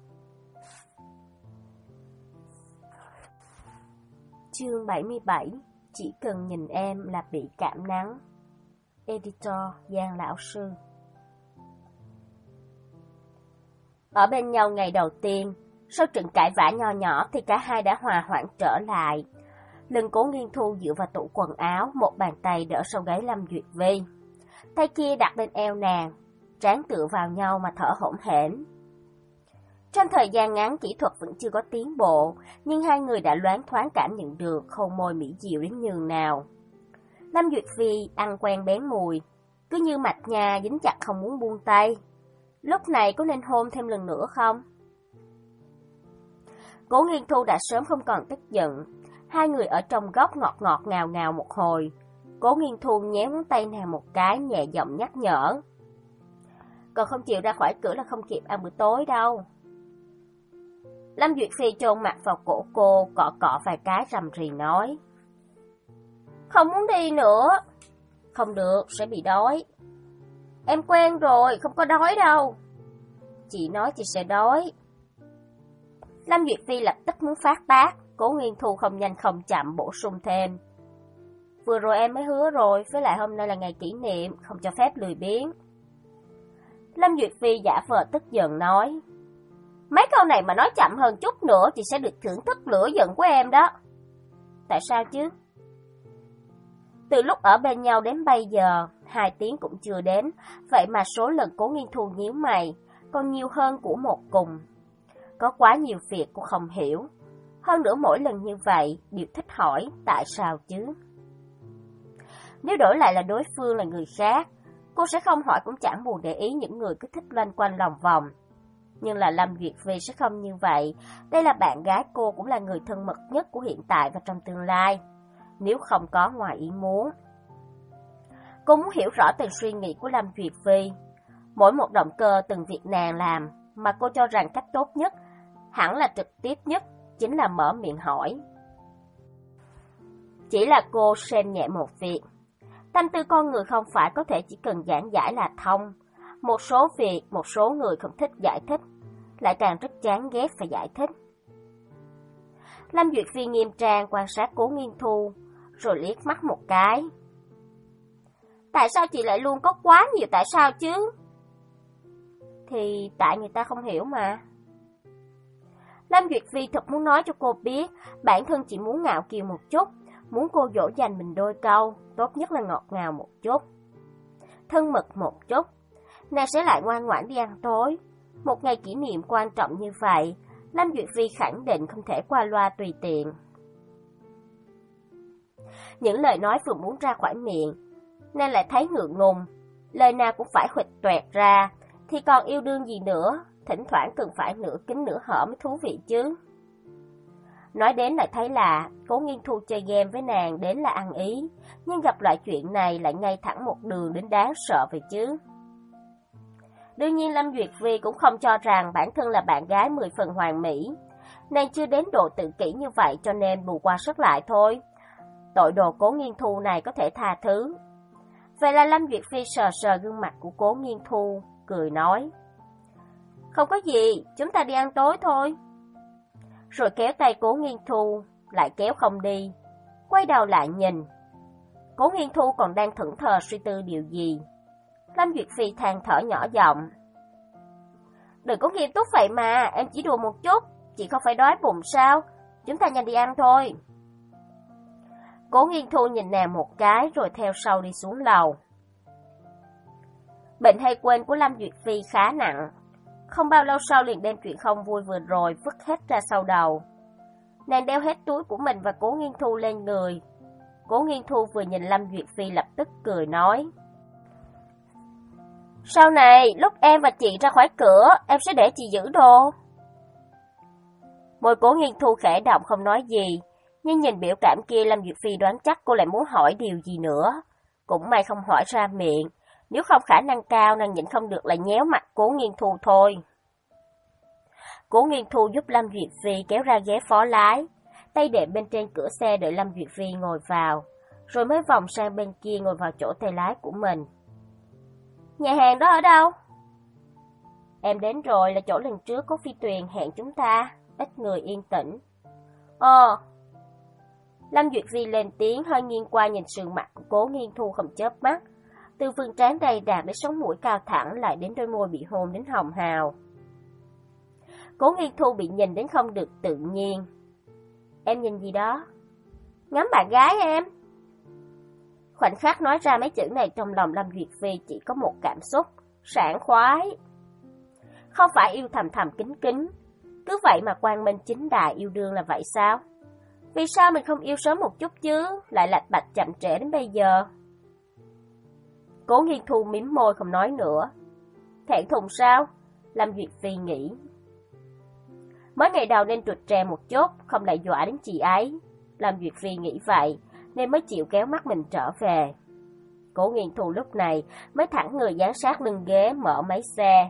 Chương bảy mươi bảy. Chỉ cần nhìn em là bị cảm nắng. Editor Giang Lão Sư. Ở bên nhau ngày đầu tiên, Sau trận cãi vã nho nhỏ thì cả hai đã hòa hoãn trở lại. Lưng Cố Nghiên Thu dựa vào tủ quần áo, một bàn tay đỡ sau gáy Lâm Duyệt Vi. Tay kia đặt lên eo nàng, trán tựa vào nhau mà thở hổn hển. Trong thời gian ngắn kỹ thuật vẫn chưa có tiến bộ, nhưng hai người đã loáng thoáng cảm nhận được hôn môi mỹ diệu đến nhường nào. Lâm Duyệt Vi ăn quen bén mùi, cứ như mạch nhà dính chặt không muốn buông tay. Lúc này có nên hôn thêm lần nữa không? Cố Nghiên Thu đã sớm không còn tức giận, hai người ở trong góc ngọt ngọt ngào ngào một hồi. Cố Nghiên Thu nhéo ngón tay nàng một cái, nhẹ giọng nhắc nhở. Còn không chịu ra khỏi cửa là không kịp ăn bữa tối đâu. Lâm Duyệt Phi chôn mặt vào cổ cô, cọ cọ vài cái rầm rì nói. Không muốn đi nữa. Không được, sẽ bị đói. Em quen rồi, không có đói đâu. Chị nói chị sẽ đói. Lâm Duyệt Phi lập tức muốn phát tác, Cố Nghiên Thu không nhanh không chậm bổ sung thêm. Vừa rồi em mới hứa rồi, với lại hôm nay là ngày kỷ niệm, không cho phép lười biếng. Lâm Duyệt Phi giả vờ tức giận nói. Mấy câu này mà nói chậm hơn chút nữa chị sẽ được thưởng thức lửa giận của em đó. Tại sao chứ? Từ lúc ở bên nhau đến bây giờ, hai tiếng cũng chưa đến, vậy mà số lần Cố Nghiên Thu nhíu mày còn nhiều hơn của một cùng. Có quá nhiều việc cô không hiểu. Hơn nữa mỗi lần như vậy, đều thích hỏi tại sao chứ. Nếu đổi lại là đối phương là người khác, cô sẽ không hỏi cũng chẳng buồn để ý những người cứ thích loanh quanh lòng vòng. Nhưng là Lâm Duyệt Vi sẽ không như vậy. Đây là bạn gái cô, cũng là người thân mật nhất của hiện tại và trong tương lai. Nếu không có ngoài ý muốn. Cô muốn hiểu rõ từng suy nghĩ của Lâm Duyệt Vi. Mỗi một động cơ từng việc nàng làm mà cô cho rằng cách tốt nhất, hẳn là trực tiếp nhất, chính là mở miệng hỏi. Chỉ là cô xem nhẹ một việc. Tâm tư con người không phải có thể chỉ cần giảng giải là thông. Một số việc, một số người không thích giải thích, lại càng rất chán ghét phải giải thích. Lâm Duyệt Vi nghiêm trang quan sát Cố Nghiên Thu, rồi liếc mắt một cái. Tại sao chị lại luôn có quá nhiều tại sao chứ? Thì tại người ta không hiểu mà. Lâm Duyệt Vi thật muốn nói cho cô biết, bản thân chỉ muốn ngạo kiều một chút, muốn cô dỗ dành mình đôi câu, tốt nhất là ngọt ngào một chút, thân mật một chút. Nàng sẽ lại ngoan ngoãn đi ăn tối. Một ngày kỷ niệm quan trọng như vậy, Lâm Duyệt Vi khẳng định không thể qua loa tùy tiện. Những lời nói vừa muốn ra khỏi miệng, nàng lại thấy ngượng ngùng. Lời nào cũng phải huỵch toẹt ra, thì còn yêu đương gì nữa, thỉnh thoảng cần phải nửa kính nửa hở mới thú vị chứ. Nói đến lại thấy là Cố Nghiên Thu chơi game với nàng đến là ăn ý, nhưng gặp loại chuyện này lại ngay thẳng một đường đến đáng sợ vậy chứ. Đương nhiên Lâm Duyệt Vi cũng không cho rằng bản thân là bạn gái mười phần hoàn mỹ. Nàng chưa đến độ tự kỷ như vậy cho nên bù qua sót lại thôi. Tội đồ Cố Nghiên Thu này có thể tha thứ. Vậy là Lâm Duyệt Vi sờ sờ gương mặt của Cố Nghiên Thu, cười nói. Không có gì, chúng ta đi ăn tối thôi. Rồi kéo tay Cố Nghiên Thu, lại kéo không đi. Quay đầu lại nhìn. Cố Nghiên Thu còn đang thẫn thờ suy tư điều gì. Lâm Duyệt Phi than thở nhỏ giọng. Đừng có nghiêm túc vậy mà, em chỉ đùa một chút, chị không phải đói bụng sao, chúng ta nhanh đi ăn thôi. Cố Nghiên Thu nhìn nàng một cái rồi theo sau đi xuống lầu. Bệnh hay quên của Lâm Duyệt Phi khá nặng, không bao lâu sau liền đem chuyện không vui vừa rồi vứt hết ra sau đầu. Nàng đeo hết túi của mình và Cố Nghiên Thu lên người. Cố Nghiên Thu vừa nhìn Lâm Duyệt Phi lập tức cười nói. Sau này, lúc em và chị ra khỏi cửa, em sẽ để chị giữ đồ. Môi Cố Nghiên Thu khẽ động không nói gì, nhưng nhìn biểu cảm kia Lâm Duyệt Phi đoán chắc cô lại muốn hỏi điều gì nữa. Cũng may không hỏi ra miệng, nếu không khả năng cao nàng nhịn không được lại nhéo mặt Cố Nghiên Thu thôi. Cố Nghiên Thu giúp Lâm Duyệt Phi kéo ra ghế phó lái, tay đệm bên trên cửa xe đợi Lâm Duyệt Phi ngồi vào, rồi mới vòng sang bên kia ngồi vào chỗ tay lái của mình. Nhà hàng đó ở đâu? Em đến rồi, là chỗ lần trước có Phi Tuyền hẹn chúng ta, ít người yên tĩnh. Ờ. Lâm Duyệt Phi lên tiếng, hơi nghiêng qua nhìn sườn mặt của Cố Nghiên Thu không chớp mắt, từ vườn trán đầy đặn đến sống mũi cao thẳng lại đến đôi môi bị hôn đến hồng hào. Cố Nghiên Thu bị nhìn đến không được tự nhiên. Em nhìn gì đó? Ngắm bạn gái em. Khoảnh khắc nói ra mấy chữ này trong lòng Lâm Duyệt Phi chỉ có một cảm xúc, sảng khoái. Không phải yêu thầm thầm kính kính, cứ vậy mà quang minh chính đại yêu đương là vậy sao? Vì sao mình không yêu sớm một chút chứ, lại lạch bạch chậm trễ đến bây giờ? Cố Nghiên Thu mím môi không nói nữa. Thẹn thùng sao? Lâm Duyệt Phi nghĩ. Mới ngày đầu nên trụt trè một chút, không lại dọa đến chị ấy. Lâm Duyệt Phi nghĩ vậy, nên mới chịu kéo mắt mình trở về. Cố Nghiên Thu lúc này mới thẳng người dán sát lưng ghế mở máy xe.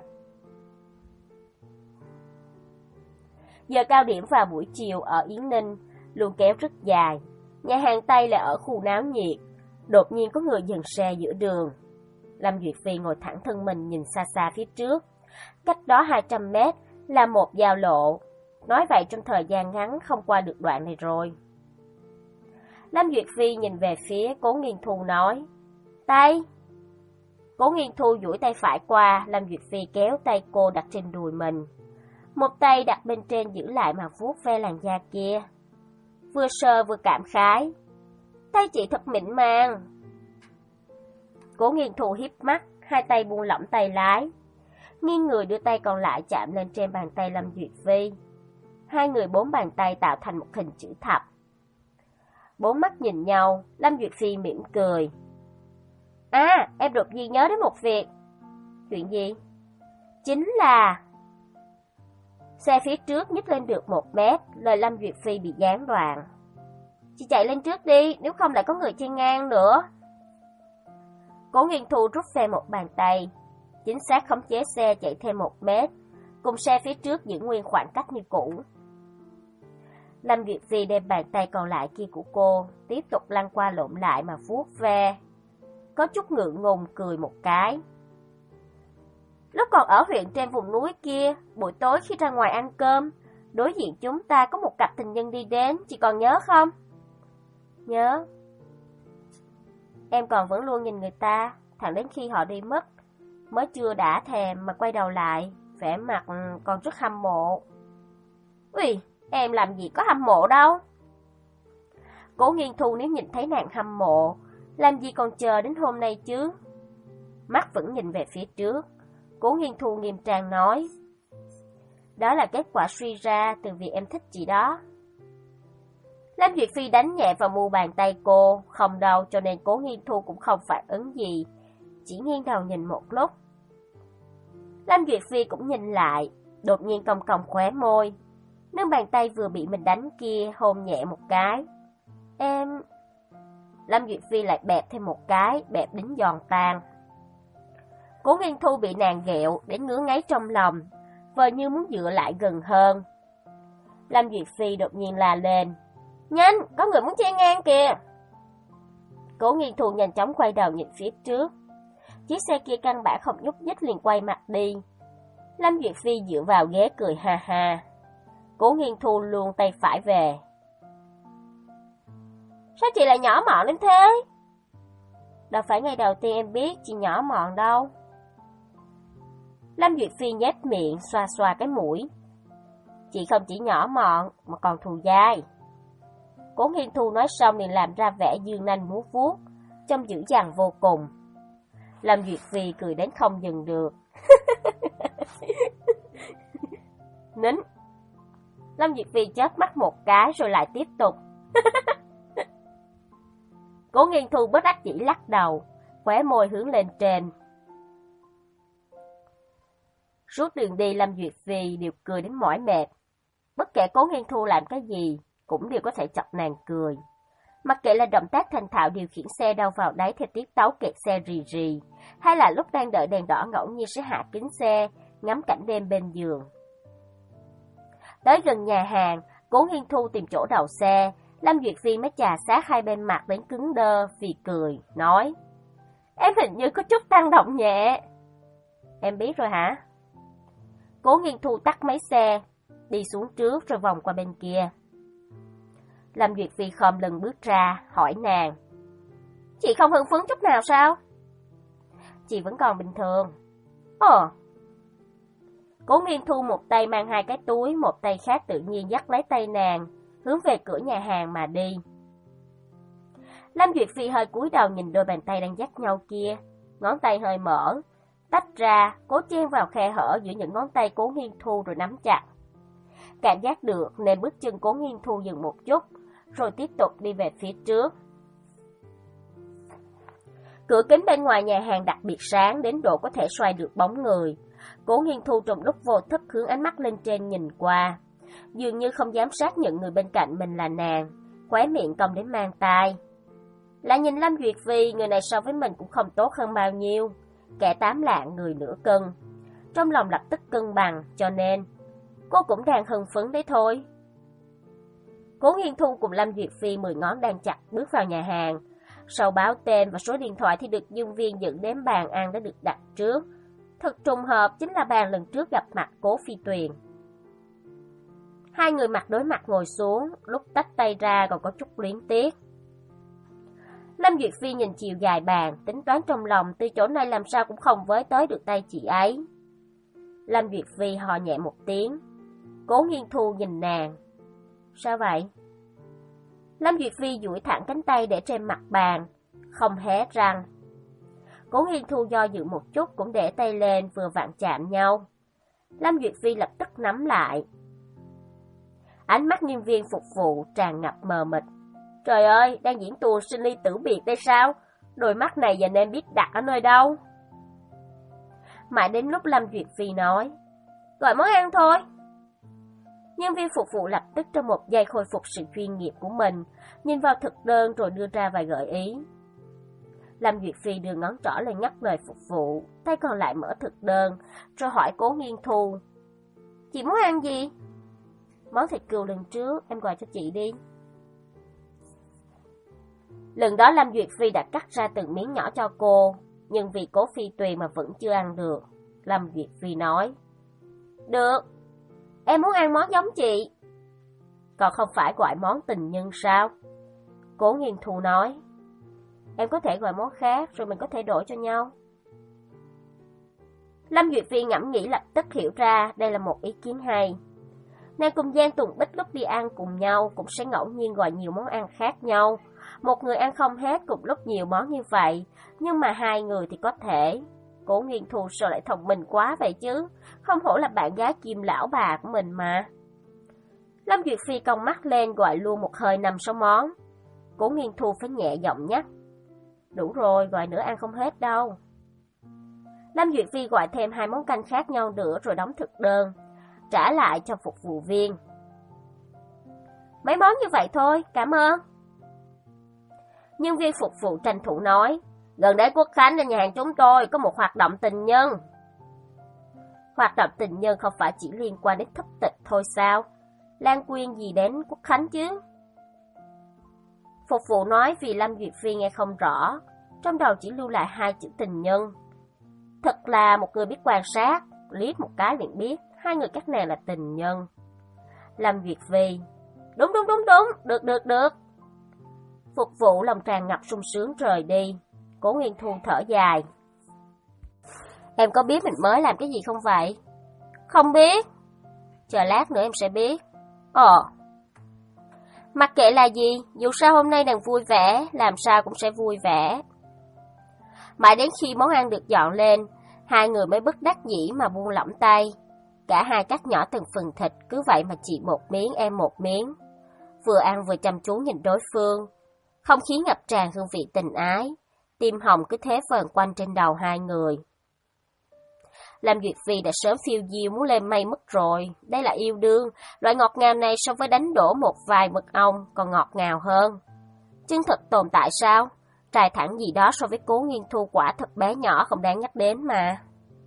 Giờ cao điểm vào buổi chiều ở Yến Ninh luôn kéo rất dài. Nhà hàng Tây là ở khu náo nhiệt. Đột nhiên có người dừng xe giữa đường. Lâm Duyệt Phi ngồi thẳng thân mình nhìn xa xa phía trước. Cách đó hai trăm mét là một giao lộ. Nói vậy trong thời gian ngắn không qua được đoạn này rồi. Lâm Duyệt Phi nhìn về phía Cố Nghiên Thu nói. Tay! Cố Nghiên Thu duỗi tay phải qua, Lâm Duyệt Phi kéo tay cô đặt trên đùi mình. Một tay đặt bên trên giữ lại mà vuốt ve làn da kia. Vừa sờ vừa cảm khái. Tay chị thật mịn màng. Cố Nghiên Thu híp mắt, hai tay buông lỏng tay lái. Nghiêng người đưa tay còn lại chạm lên trên bàn tay Lâm Duyệt Phi. Hai người bốn bàn tay tạo thành một hình chữ thập. Bốn mắt nhìn nhau, Lâm Duyệt Phi mỉm cười. À, em đột nhiên nhớ đến một việc. Chuyện gì? Chính là... Xe phía trước nhích lên được một mét, lời Lâm Duyệt Phi bị gián đoạn. Chị chạy lên trước đi, nếu không lại có người chen ngang nữa. Cố Nghiên Thu rút về một bàn tay, chính xác khống chế xe chạy thêm một mét, cùng xe phía trước giữ nguyên khoảng cách như cũ. Lâm Duyệt Phi đem bàn tay còn lại kia của cô, tiếp tục lăn qua lộn lại mà vuốt ve. Có chút ngượng ngùng cười một cái. Lúc còn ở huyện trên vùng núi kia, buổi tối khi ra ngoài ăn cơm, đối diện chúng ta có một cặp tình nhân đi đến, chị còn nhớ không? Nhớ. Em còn vẫn luôn nhìn người ta, thẳng đến khi họ đi mất, mới chưa đã thèm mà quay đầu lại, vẻ mặt còn rất hâm mộ. Ui, em làm gì có hâm mộ đâu. Cố Nghiên Thu nếu nhìn thấy nàng hâm mộ, làm gì còn chờ đến hôm nay chứ? Mắt vẫn nhìn về phía trước. Cố Nghiên Thu nghiêm trang nói. Đó là kết quả suy ra từ việc em thích chị đó. Lâm Duyệt Phi đánh nhẹ vào mu bàn tay cô, không đau cho nên Cố Nghiên Thu cũng không phản ứng gì, chỉ nghiêng đầu nhìn một lúc. Lâm Duyệt Phi cũng nhìn lại, đột nhiên cong cong khóe môi. Nâng bàn tay vừa bị mình đánh kia hôn nhẹ một cái. Em... Lâm Duyệt Phi lại bẹp thêm một cái, bẹp đến giòn tan. Cố Nghiên Thu bị nàng ghẹo đến ngứa ngáy trong lòng, vờ như muốn dựa lại gần hơn. Lâm Duyệt Phi đột nhiên la lên. Nhanh, có người muốn chen ngang kìa. Cố Nghiên Thu nhanh chóng quay đầu nhìn phía trước. Chiếc xe kia căn bản không nhúc nhích liền quay mặt đi. Lâm Duyệt Phi dựa vào ghế cười ha ha. Cố Nghiên Thu luồn tay phải về. Sao chị lại nhỏ mọn đến thế? Đâu phải ngày đầu tiên em biết chị nhỏ mọn đâu. Lâm Duyệt Phi nhếch miệng xoa xoa cái mũi. Chị không chỉ nhỏ mọn mà còn thù dai. Cố Nghiên Thu nói xong liền làm ra vẻ dương nanh múa vuốt, trông dữ dằn vô cùng. Lâm Duyệt Phi cười đến không dừng được. Nín. Lâm Duyệt Phi chớp mắt một cái rồi lại tiếp tục. Cố Nghiên Thu bất đắc dĩ lắc đầu, khóe môi hướng lên trên. Suốt đường đi Lâm Duyệt Phi đều cười đến mỏi mệt. Bất kể Cố Nghiên Thu làm cái gì, cũng đều có thể chọc nàng cười. Mặc kệ là động tác thành thạo điều khiển xe đâu vào đấy theo tiết tấu kẹt xe rì rì, hay là lúc đang đợi đèn đỏ ngẫu nhiên sẽ hạ kính xe, ngắm cảnh đêm bên giường. Tới gần nhà hàng, Cố Nghiên Thu tìm chỗ đậu xe, Lâm Duyệt Phi mới chà sát hai bên mặt đến cứng đơ vì cười, nói. Em hình như có chút tăng động nhẹ. Em biết rồi hả? Cố Nghiên Thu tắt máy xe, đi xuống trước rồi vòng qua bên kia. Lâm Duyệt Phi khom lưng bước ra, hỏi nàng. Chị không hưng phấn chút nào sao? Chị vẫn còn bình thường. Ồ. Cố Nghiên Thu một tay mang hai cái túi, một tay khác tự nhiên dắt lấy tay nàng, hướng về cửa nhà hàng mà đi. Lâm Duyệt Phi hơi cúi đầu nhìn đôi bàn tay đang dắt nhau kia, ngón tay hơi mở, tách ra, cố chen vào khe hở giữa những ngón tay Cố Nghiên Thu rồi nắm chặt. Cảm giác được nên bước chân Cố Nghiên Thu dừng một chút, rồi tiếp tục đi về phía trước. Cửa kính bên ngoài nhà hàng đặc biệt sáng đến độ có thể xoay được bóng người. Cố Nghiên Thu trong lúc vô thức hướng ánh mắt lên trên nhìn qua, dường như không dám xác nhận người bên cạnh mình là nàng, khóe miệng cong đến mang tai. Lại nhìn Lâm Duyệt Phi, người này so với mình cũng không tốt hơn bao nhiêu, kẻ tám lạng người nửa cân. Trong lòng lập tức cân bằng, cho nên cô cũng đang hưng phấn đấy thôi. Cố Nghiên Thu cùng Lâm Duyệt Phi mười ngón đang chặt bước vào nhà hàng. Sau báo tên và số điện thoại thì được nhân viên dẫn đến bàn ăn đã được đặt trước. Thật trùng hợp chính là bàn lần trước gặp mặt Cố Phi Tuyền. Hai người mặt đối mặt ngồi xuống, lúc tách tay ra còn có chút luyến tiếc. Lâm Duyệt Phi nhìn chiều dài bàn, tính toán trong lòng từ chỗ này làm sao cũng không với tới được tay chị ấy. Lâm Duyệt Phi hò nhẹ một tiếng. Cố Nghiên Thu nhìn nàng. Sao vậy? Lâm Duyệt Phi duỗi thẳng cánh tay để trên mặt bàn, không hé răng. Cố Nghiên Thu do dự một chút cũng để tay lên vừa vặn chạm nhau. Lâm Duyệt Phi lập tức nắm lại. Ánh mắt nhân viên phục vụ tràn ngập mờ mịt. Trời ơi, đang diễn tuồng sinh ly tử biệt đây sao? Đôi mắt này giờ nên biết đặt ở nơi đâu? Mãi đến lúc Lâm Duyệt Phi nói, gọi món ăn thôi. Nhân viên phục vụ lập tức trong một giây khôi phục sự chuyên nghiệp của mình, nhìn vào thực đơn rồi đưa ra vài gợi ý. Lâm Duyệt Phi đưa ngón trỏ lên ngắt lời phục vụ, tay còn lại mở thực đơn, rồi hỏi Cố Nghiên Thu. Chị muốn ăn gì? Món thịt cừu lần trước, em gọi cho chị đi. Lần đó Lâm Duyệt Phi đã cắt ra từng miếng nhỏ cho cô, nhưng vì Cố Phi Tuyền mà vẫn chưa ăn được. Lâm Duyệt Phi nói, được, em muốn ăn món giống chị. Còn không phải gọi món tình nhân sao? Cố Nghiên Thu nói, em có thể gọi món khác rồi mình có thể đổi cho nhau. Lâm Duyệt Phi ngẫm nghĩ lập tức hiểu ra đây là một ý kiến hay. Nàng cùng Giang Tùng Bích lúc đi ăn cùng nhau cũng sẽ ngẫu nhiên gọi nhiều món ăn khác nhau. Một người ăn không hết cùng lúc nhiều món như vậy, nhưng mà hai người thì có thể. Cố Nghiên Thu sao lại thông minh quá vậy chứ? Không hổ là bạn gái Kim lão bà của mình mà. Lâm Duyệt Phi cong mắt lên gọi luôn một hơi năm sáu món. Cố Nghiên Thu phải nhẹ giọng nhắc. Đủ rồi, gọi nữa ăn không hết đâu. Lâm Duyệt Phi gọi thêm hai món canh khác nhau nữa rồi đóng thực đơn, trả lại cho phục vụ viên. Mấy món như vậy thôi, cảm ơn. Nhân viên phục vụ tranh thủ nói, gần đây Quốc Khánh ở nhà hàng chúng tôi có một hoạt động tình nhân. Hoạt động tình nhân không phải chỉ liên quan đến thất tịch thôi sao? Lan Quyên gì đến Quốc Khánh chứ? Phục vụ nói vì Lâm Duyệt Phi nghe không rõ, trong đầu chỉ lưu lại hai chữ tình nhân. Thật là một người biết quan sát, liếc một cái liền biết hai người các nàng là tình nhân. Lâm Duyệt Phi, đúng đúng đúng đúng, được được được. Phục vụ lòng tràn ngập sung sướng rời đi. Cố Nghiên Thu thở dài. Em có biết mình mới làm cái gì không vậy? Không biết. Chờ lát nữa em sẽ biết. Ồ. Mặc kệ là gì, dù sao hôm nay nàng vui vẻ, làm sao cũng sẽ vui vẻ. Mãi đến khi món ăn được dọn lên, hai người mới bất đắc dĩ mà buông lỏng tay. Cả hai cắt nhỏ từng phần thịt, cứ vậy mà chị một miếng em một miếng. Vừa ăn vừa chăm chú nhìn đối phương. Không khí ngập tràn hương vị tình ái, tim hồng cứ thế vờn quanh trên đầu hai người. Lâm Duyệt Phi đã sớm phiêu diêu muốn lên mây mất rồi, đây là yêu đương, loại ngọt ngào này so với đánh đổ một vài mật ong còn ngọt ngào hơn. Chân thật tồn tại sao? Trai thẳng gì đó so với Cố Nghiên Thu quả thật bé nhỏ không đáng nhắc đến mà.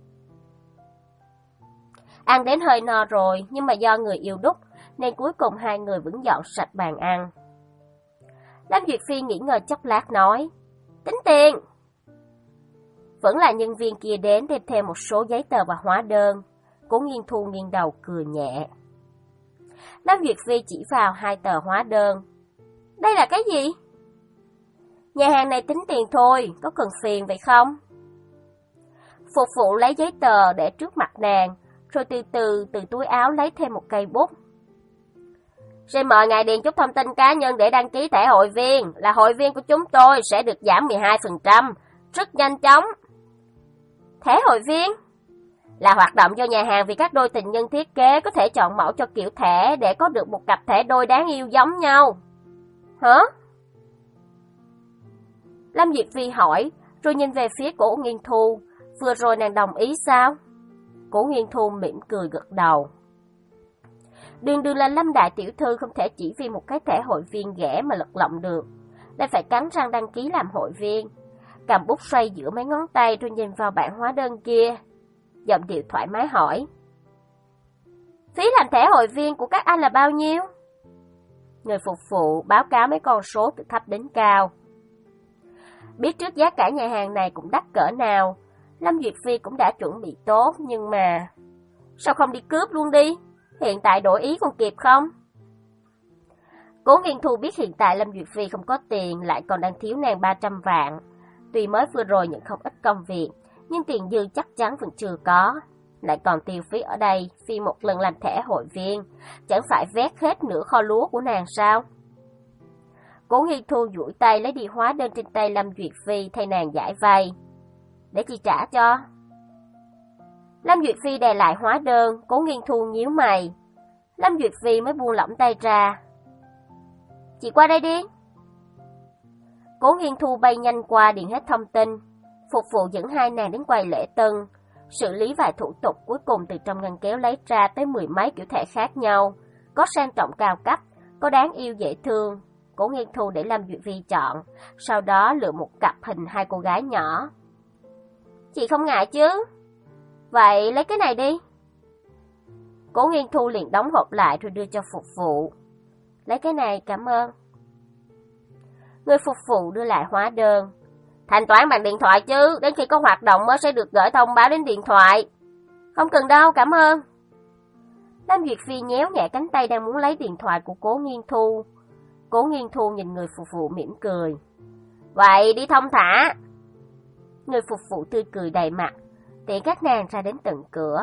Ăn đến hơi no rồi, nhưng mà do người yêu đúc, nên cuối cùng hai người vẫn dọn sạch bàn ăn. Lâm Duyệt Phi nghĩ ngợi chốc lát nói, tính tiền. Vẫn là nhân viên kia đến đem theo một số giấy tờ và hóa đơn. Cố Nghiên Thu nghiêng đầu cười nhẹ. Lâm Duyệt Phi chỉ vào hai tờ hóa đơn. Đây là cái gì? Nhà hàng này tính tiền thôi, có cần phiền vậy không? Phục vụ lấy giấy tờ để trước mặt nàng, rồi từ từ từ túi áo lấy thêm một cây bút. Xin mời ngài điền chút thông tin cá nhân để đăng ký thẻ hội viên. Là hội viên của chúng tôi sẽ được giảm mười hai phần trăm, rất nhanh chóng. Thẻ hội viên là hoạt động do nhà hàng vì các đôi tình nhân thiết kế, có thể chọn mẫu cho kiểu thẻ để có được một cặp thẻ đôi đáng yêu giống nhau. Hả? Lâm Duyệt Phi hỏi, rồi nhìn về phía Cổ Nghiên Thu. Vừa rồi nàng đồng ý sao? Cổ Nghiên Thu mỉm cười gật đầu. Đường đường là Lâm đại tiểu thư, không thể chỉ vì một cái thẻ hội viên ghẻ mà lật lọng được. Lại phải cắn răng đăng ký làm hội viên. Cầm bút xoay giữa mấy ngón tay rồi nhìn vào bảng hóa đơn kia. Giọng điệu thoải mái hỏi. Phí làm thẻ hội viên của các anh là bao nhiêu? Người phục vụ báo cáo mấy con số từ thấp đến cao. Biết trước giá cả nhà hàng này cũng đắt cỡ nào, Lâm Duyệt Phi cũng đã chuẩn bị tốt, nhưng mà... Sao không đi cướp luôn đi? Hiện tại đổi ý còn kịp không? Cố Nghiên Thu biết hiện tại Lâm Duyệt Phi không có tiền, lại còn đang thiếu nàng ba trăm vạn. Tuy mới vừa rồi nhận không ít công việc, nhưng tiền dư chắc chắn vẫn chưa có. Lại còn tiêu phí ở đây, Phi một lần làm thẻ hội viên, chẳng phải vét hết nửa kho lúa của nàng sao? Cố Nghiên Thu duỗi tay lấy đi hóa đơn trên tay Lâm Duyệt Phi thay nàng giải vay. Để chị trả cho. Lâm Duyệt Phi đè lại hóa đơn, Cố Nghiên Thu nhíu mày. Lâm Duyệt Phi mới buông lỏng tay ra. Chị qua đây đi. Cố Nghiên Thu bay nhanh qua điền hết thông tin. Phục vụ dẫn hai nàng đến quầy lễ tân, xử lý vài thủ tục, cuối cùng từ trong ngăn kéo lấy ra tới mười mấy kiểu thẻ khác nhau, có sang trọng cao cấp, có đáng yêu dễ thương. Cố Nghiên Thu để Lâm Duyệt Phi chọn, sau đó lựa một cặp hình hai cô gái nhỏ. Chị không ngại chứ? Vậy lấy cái này đi. Cố Nghiên Thu liền đóng hộp lại rồi đưa cho phục vụ. Lấy cái này, cảm ơn. Người phục vụ đưa lại hóa đơn. Thanh toán bằng điện thoại chứ, đến khi có hoạt động mới sẽ được gửi thông báo đến điện thoại. Không cần đâu, cảm ơn. Lâm Duyệt Phi nhéo nhẹ cánh tay đang muốn lấy điện thoại của Cố Nghiên Thu. Cố Nghiên Thu nhìn người phục vụ mỉm cười. Vậy đi thông thả. Người phục vụ tươi cười đầy mặt, tiện các nàng ra đến tận cửa.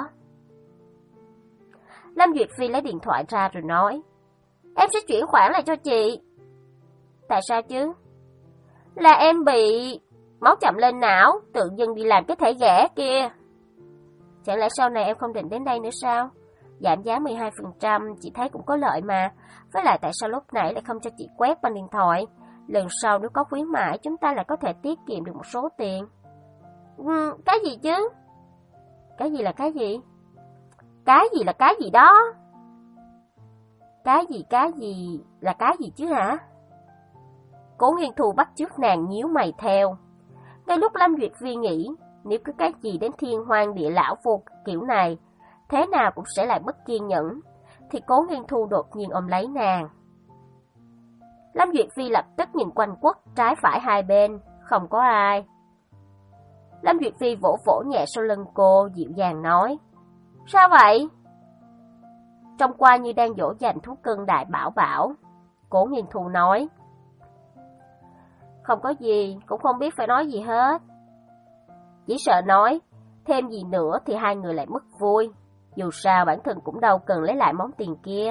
Lâm Duyệt Phi lấy điện thoại ra rồi nói. Em sẽ chuyển khoản lại cho chị. Tại sao chứ? Là em bị máu chậm lên não, tự dưng đi làm cái thẻ ghẻ kia. Chẳng lẽ sau này em không định đến đây nữa sao? Giảm giá mười hai phần trăm, chị thấy cũng có lợi mà. Với lại tại sao lúc nãy lại không cho chị quét bằng điện thoại? Lần sau nếu có khuyến mãi, chúng ta lại có thể tiết kiệm được một số tiền. Ừ, cái gì chứ? Cái gì là cái gì? Cái gì là cái gì đó? Cái gì cái gì là cái gì chứ hả? Cố Nghiên Thu bắt chước nàng nhíu mày theo. Ngay lúc Lâm Duyệt Phi nghĩ, nếu cứ cái gì đến thiên hoang địa lão vô kiểu này, thế nào cũng sẽ lại mất kiên nhẫn, thì Cố Nghiên Thu đột nhiên ôm lấy nàng. Lâm Duyệt Phi lập tức nhìn quanh quất trái phải hai bên, không có ai. Lâm Duyệt Phi vỗ vỗ nhẹ sau lưng cô, dịu dàng nói. Sao vậy? Trông qua như đang dỗ dành thú cưng đại bảo bảo. Cố Nghiên Thu nói. Không có gì, cũng không biết phải nói gì hết. Chỉ sợ nói, thêm gì nữa thì hai người lại mất vui. Dù sao bản thân cũng đâu cần lấy lại món tiền kia.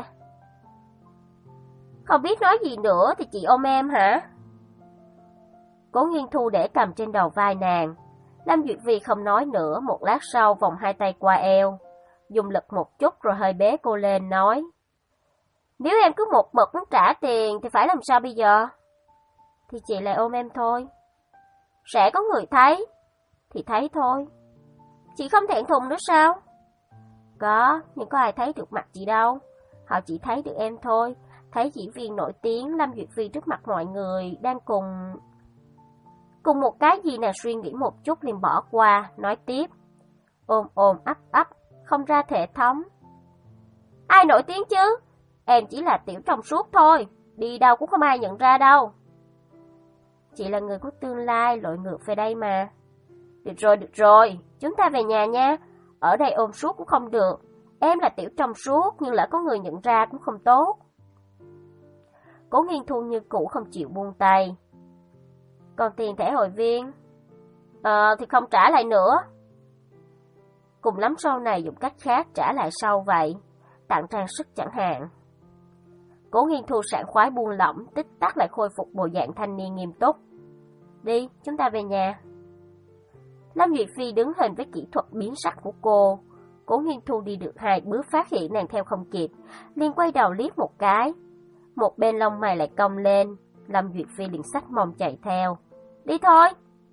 Không biết nói gì nữa thì chị ôm em hả? Cố Nghiên Thu để cầm trên đầu vai nàng. Lâm Duyệt Phi không nói nữa, một lát sau vòng hai tay qua eo, dùng lực một chút rồi hơi bế cô lên nói. Nếu em cứ một mực muốn trả tiền thì phải làm sao bây giờ? Thì chị lại ôm em thôi. Sẽ có người thấy. Thì thấy thôi. Chị không thẹn thùng nữa sao? Có, nhưng có ai thấy được mặt chị đâu. Họ chỉ thấy được em thôi. Thấy diễn viên nổi tiếng Lâm Duyệt Phi trước mặt mọi người đang cùng... Cùng một cái gì nào suy nghĩ một chút liền bỏ qua, nói tiếp. Ôm ôm ấp ấp, không ra thể thống. Ai nổi tiếng chứ? Em chỉ là tiểu trong suốt thôi. Đi đâu cũng không ai nhận ra đâu. Chị là người của tương lai, lội ngược về đây mà. Được rồi, được rồi, chúng ta về nhà nha. Ở đây ôm suốt cũng không được. Em là tiểu trong suốt, nhưng lỡ có người nhận ra cũng không tốt. Cố Nghiên Thu như cũ không chịu buông tay. Còn tiền thẻ hội viên? Ờ, thì không trả lại nữa. cùng lắm sau này dùng cách khác trả lại sau vậy, tặng trang sức chẳng hạn. Cố Nghiên Thu sảng khoái buông lỏng, tích tắc lại khôi phục bộ dạng thanh niên nghiêm túc. Đi, chúng ta về nhà. Lâm Duyệt Phi đứng hình với kỹ thuật biến sắc của cô. Cố Nghiên Thu đi được hai bước phát hiện nàng theo không kịp, liền quay đầu liếc một cái. Một bên lông mày lại cong lên, Lâm Duyệt Phi liền xách mông chạy theo. Đi thôi.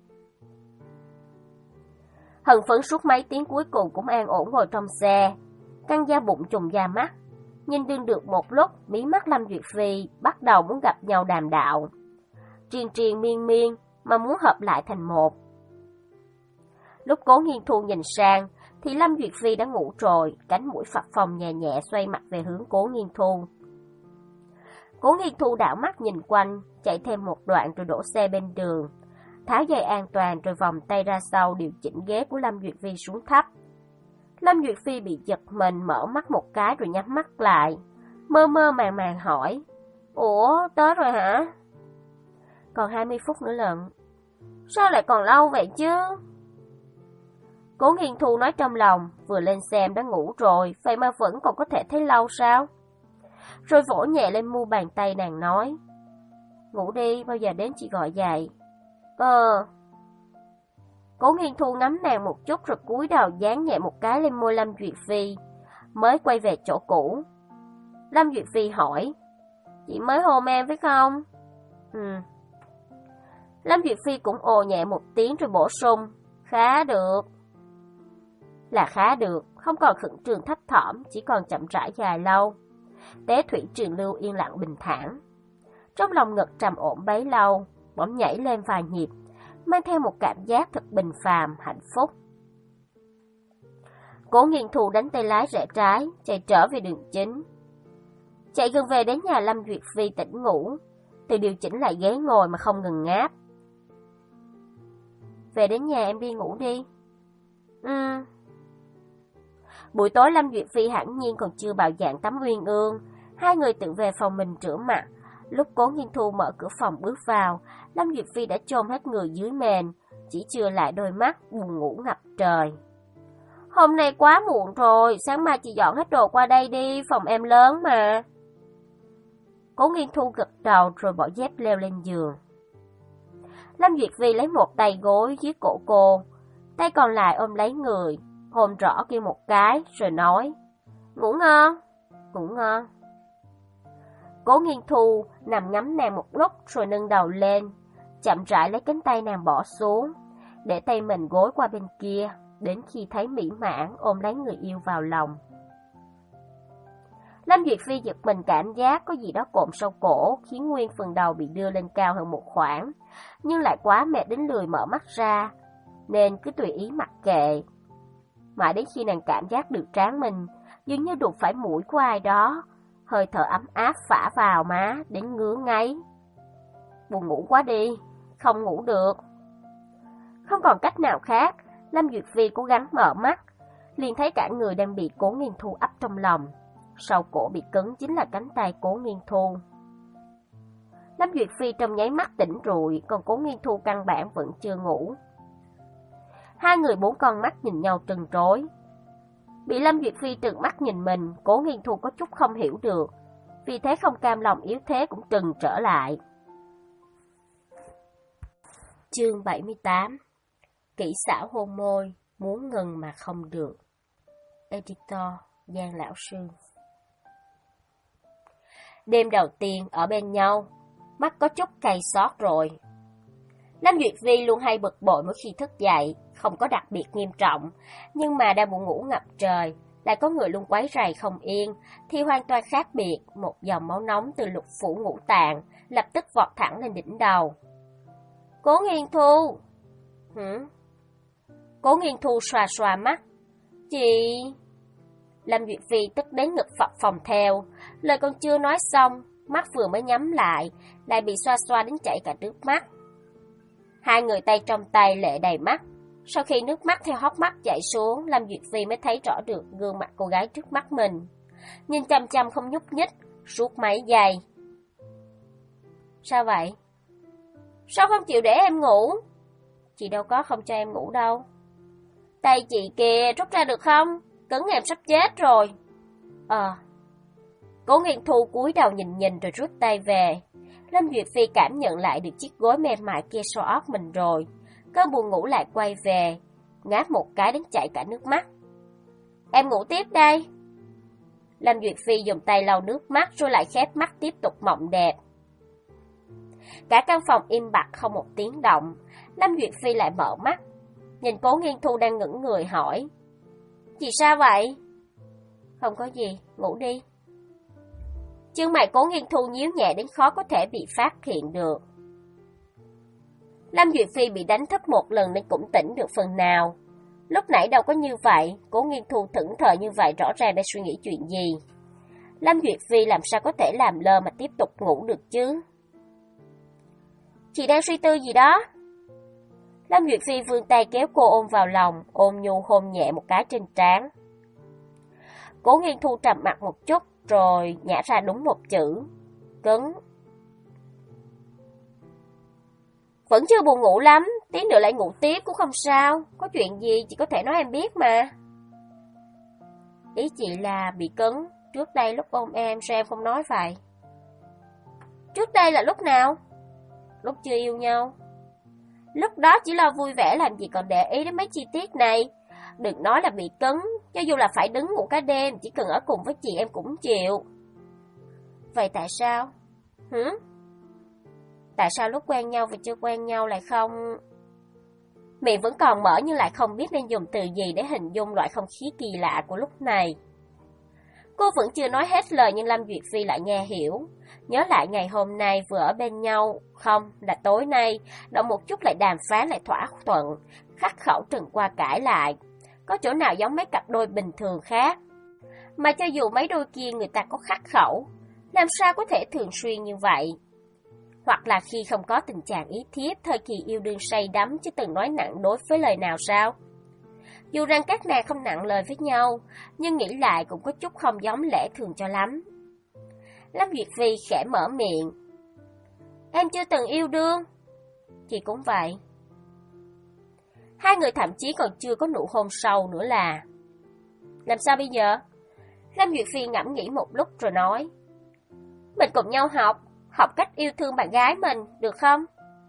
Hận phấn suốt mấy tiếng cuối cùng cũng an ổn ngồi trong xe. Căng da bụng trùng da mắt. Nhìn đương được một lúc, mí mắt Lâm Duyệt Phi bắt đầu muốn gặp nhau đàm đạo. Triền triền miên miên mà muốn hợp lại thành một. Lúc Cố Nghiên Thu nhìn sang, thì Lâm Duyệt Phi đã ngủ rồi, cánh mũi phập phồng nhẹ nhẹ xoay mặt về hướng Cố Nghiên Thu. Cố Nghiên Thu đảo mắt nhìn quanh, chạy thêm một đoạn rồi đổ xe bên đường. Tháo dây an toàn rồi vòng tay ra sau điều chỉnh ghế của Lâm Duyệt Phi xuống thấp. Lâm Duyệt Phi bị giật mình mở mắt một cái rồi nhắm mắt lại. Mơ mơ màng màng hỏi. Ủa, tới rồi hả? Còn hai mươi phút nữa lận. Sao lại còn lâu vậy chứ? Cố Nghiên Thu nói trong lòng, vừa lên xem đã ngủ rồi, vậy mà vẫn còn có thể thấy lâu sao? Rồi vỗ nhẹ lên mu bàn tay nàng nói. Ngủ đi, bao giờ đến chị gọi dậy. Ờ. Cố Nghiên Thu ngắm nàng một chút rồi cúi đầu dán nhẹ một cái lên môi Lâm Duyệt Phi, mới quay về chỗ cũ. Lâm Duyệt Phi hỏi, chị mới hôn em phải không? Ừ. Lâm Duyệt Phi cũng ồ nhẹ một tiếng rồi bổ sung, khá được. Là khá được, không còn khẩn trương thấp thỏm, chỉ còn chậm rãi dài lâu. Tế thủy trường lưu yên lặng bình thản. Trong lòng ngực trầm ổn bấy lâu, bỗng nhảy lên vài nhịp, mang theo một cảm giác thật bình phàm, hạnh phúc. Cố Nghiên Thu đánh tay lái rẽ trái, chạy trở về đường chính. Chạy gần về đến nhà Lâm Duyệt Phi tỉnh ngủ, tự điều chỉnh lại ghế ngồi mà không ngừng ngáp. Về đến nhà em đi ngủ đi. Ừ. Buổi tối Lâm Duyệt Phi hẳn nhiên còn chưa bạo dạng tắm uyên ương, hai người tự về phòng mình rửa mặt. Lúc Cố Nghiên Thu mở cửa phòng bước vào, Lâm Duyệt Phi đã chôn hết người dưới mền, chỉ chừa lại đôi mắt buồn ngủ ngập trời. Hôm nay quá muộn rồi, sáng mai chị dọn hết đồ qua đây đi, phòng em lớn mà. Cố Nghiên Thu gật đầu rồi bỏ dép leo lên giường. Lâm Duyệt Phi lấy một tay gối dưới cổ cô, tay còn lại ôm lấy người, hôn rõ kia một cái rồi nói, ngủ ngon, ngủ ngon. Cố Nghiên Thu nằm ngắm nàng một lúc rồi nâng đầu lên, chậm rãi lấy cánh tay nàng bỏ xuống, để tay mình gối qua bên kia, đến khi thấy mỹ mãn ôm lấy người yêu vào lòng. Lâm Duyệt Phi giật mình cảm giác có gì đó cộm sau cổ, khiến nguyên phần đầu bị đưa lên cao hơn một khoảng, nhưng lại quá mệt đến lười mở mắt ra, nên cứ tùy ý mặc kệ. Mãi đến khi nàng cảm giác được trán mình dường như đụng phải mũi của ai đó, hơi thở ấm áp phả vào má đến ngứa ngáy. Buồn ngủ quá đi, không ngủ được. Không còn cách nào khác, Lâm Duyệt Phi cố gắng mở mắt, liền thấy cả người đang bị Cố Nghiên Thu ấp trong lòng. Sau cổ bị cứng chính là cánh tay Cố Nghiên Thu. Lâm Duyệt Phi trong nháy mắt tỉnh rụi, còn Cố Nghiên Thu căn bản vẫn chưa ngủ. Hai người bốn con mắt nhìn nhau trừng trối. Bị Lâm Duyệt Phi trừng mắt nhìn mình, Cố Nghiên Thu có chút không hiểu được, vì thế không cam lòng yếu thế cũng trừng trở lại. Chương bảy mươi tám. Kỹ xảo hôn môi, muốn ngừng mà không được. Editor Giang Lão Sư. Đêm đầu tiên ở bên nhau, mắt có chút cay xót rồi. Lâm Duyệt Phi luôn hay bực bội mỗi khi thức dậy, không có đặc biệt nghiêm trọng, nhưng mà đang buồn ngủ ngập trời, lại có người luôn quấy rầy không yên, thì hoàn toàn khác biệt. Một dòng máu nóng từ lục phủ ngũ tạng lập tức vọt thẳng lên đỉnh đầu. Cố Nghiên Thu. Hử? Cố Nghiên Thu xoa xoa mắt. Chị... Lâm Duyệt Phi tức đến ngực phập phồng theo, lời còn chưa nói xong, mắt vừa mới nhắm lại, lại bị xoa xoa đến chảy cả nước mắt. Hai người tay trong tay lệ đầy mắt. Sau khi nước mắt theo hốc mắt chảy xuống, Lâm Duyệt Phi mới thấy rõ được gương mặt cô gái trước mắt mình. Nhìn chăm chăm không nhúc nhích, suốt mấy giây. Sao vậy? Sao không chịu để em ngủ? Chị đâu có không cho em ngủ đâu. Tay chị kìa, rút ra được không? Cứng em sắp chết rồi. Ờ. Cố Nghiên Thu cúi đầu nhìn nhìn rồi rút tay về. Lâm Duyệt Phi cảm nhận lại được chiếc gối mềm mại kia so óc mình rồi. Cơn buồn ngủ lại quay về, ngáp một cái đến chảy cả nước mắt. Em ngủ tiếp đây. Lâm Duyệt Phi dùng tay lau nước mắt rồi lại khép mắt tiếp tục mộng đẹp. Cả căn phòng im bặt không một tiếng động. Lâm Duyệt Phi lại mở mắt, nhìn Cố Nghiên Thu đang ngẩn người hỏi. Chị sao vậy? Không có gì, ngủ đi. Chân mày Cố Nghiên Thu nhíu nhẹ đến khó có thể bị phát hiện được. Lâm Duyệt Phi bị đánh thức một lần nên cũng tỉnh được phần nào. Lúc nãy đâu có như vậy, Cố Nghiên Thu thẫn thờ như vậy rõ ràng đang suy nghĩ chuyện gì. Lâm Duyệt Phi làm sao có thể làm lơ mà tiếp tục ngủ được chứ? Chị đang suy tư gì đó? Lâm Duyệt Phi vươn tay kéo cô ôm vào lòng, ôm nhu hôn nhẹ một cái trên trán. Cố Nghiên Thu trầm mặt một chút, rồi nhả ra đúng một chữ, cứng. Vẫn chưa buồn ngủ lắm, tí nữa lại ngủ tiếp cũng không sao, có chuyện gì chị có thể nói em biết mà. Ý chị là bị cứng, trước đây lúc ôm em sao em không nói vậy? Trước đây là lúc nào? Lúc chưa yêu nhau. Lúc đó chỉ lo vui vẻ làm gì còn để ý đến mấy chi tiết này. Đừng nói là bị cứng, cho dù là phải đứng ngủ cả đêm, chỉ cần ở cùng với chị em cũng chịu. Vậy tại sao? Hử? Tại sao lúc quen nhau và chưa quen nhau lại không... Miệng vẫn còn mở nhưng lại không biết nên dùng từ gì để hình dung loại không khí kỳ lạ của lúc này. Cô vẫn chưa nói hết lời nhưng Lâm Duyệt Phi lại nghe hiểu. Nhớ lại ngày hôm nay vừa ở bên nhau, không, là tối nay, động một chút lại đàm phán lại thỏa thuận, khắc khẩu trừng qua cãi lại. Có chỗ nào giống mấy cặp đôi bình thường khác? Mà cho dù mấy đôi kia người ta có khắc khẩu, làm sao có thể thường xuyên như vậy? Hoặc là khi không có tình trạng ý thiếp, thời kỳ yêu đương say đắm chứ từng nói nặng đối với lời nào sao? Dù rằng các nàng không nặng lời với nhau, nhưng nghĩ lại cũng có chút không giống lẽ thường cho lắm. Lâm Duyệt Phi khẽ mở miệng. Em chưa từng yêu đương. Chị cũng vậy. Hai người thậm chí còn chưa có nụ hôn sâu nữa là. Làm sao bây giờ? Lâm Duyệt Phi ngẫm nghĩ một lúc rồi nói. Mình cùng nhau học, học cách yêu thương bạn gái mình, được không?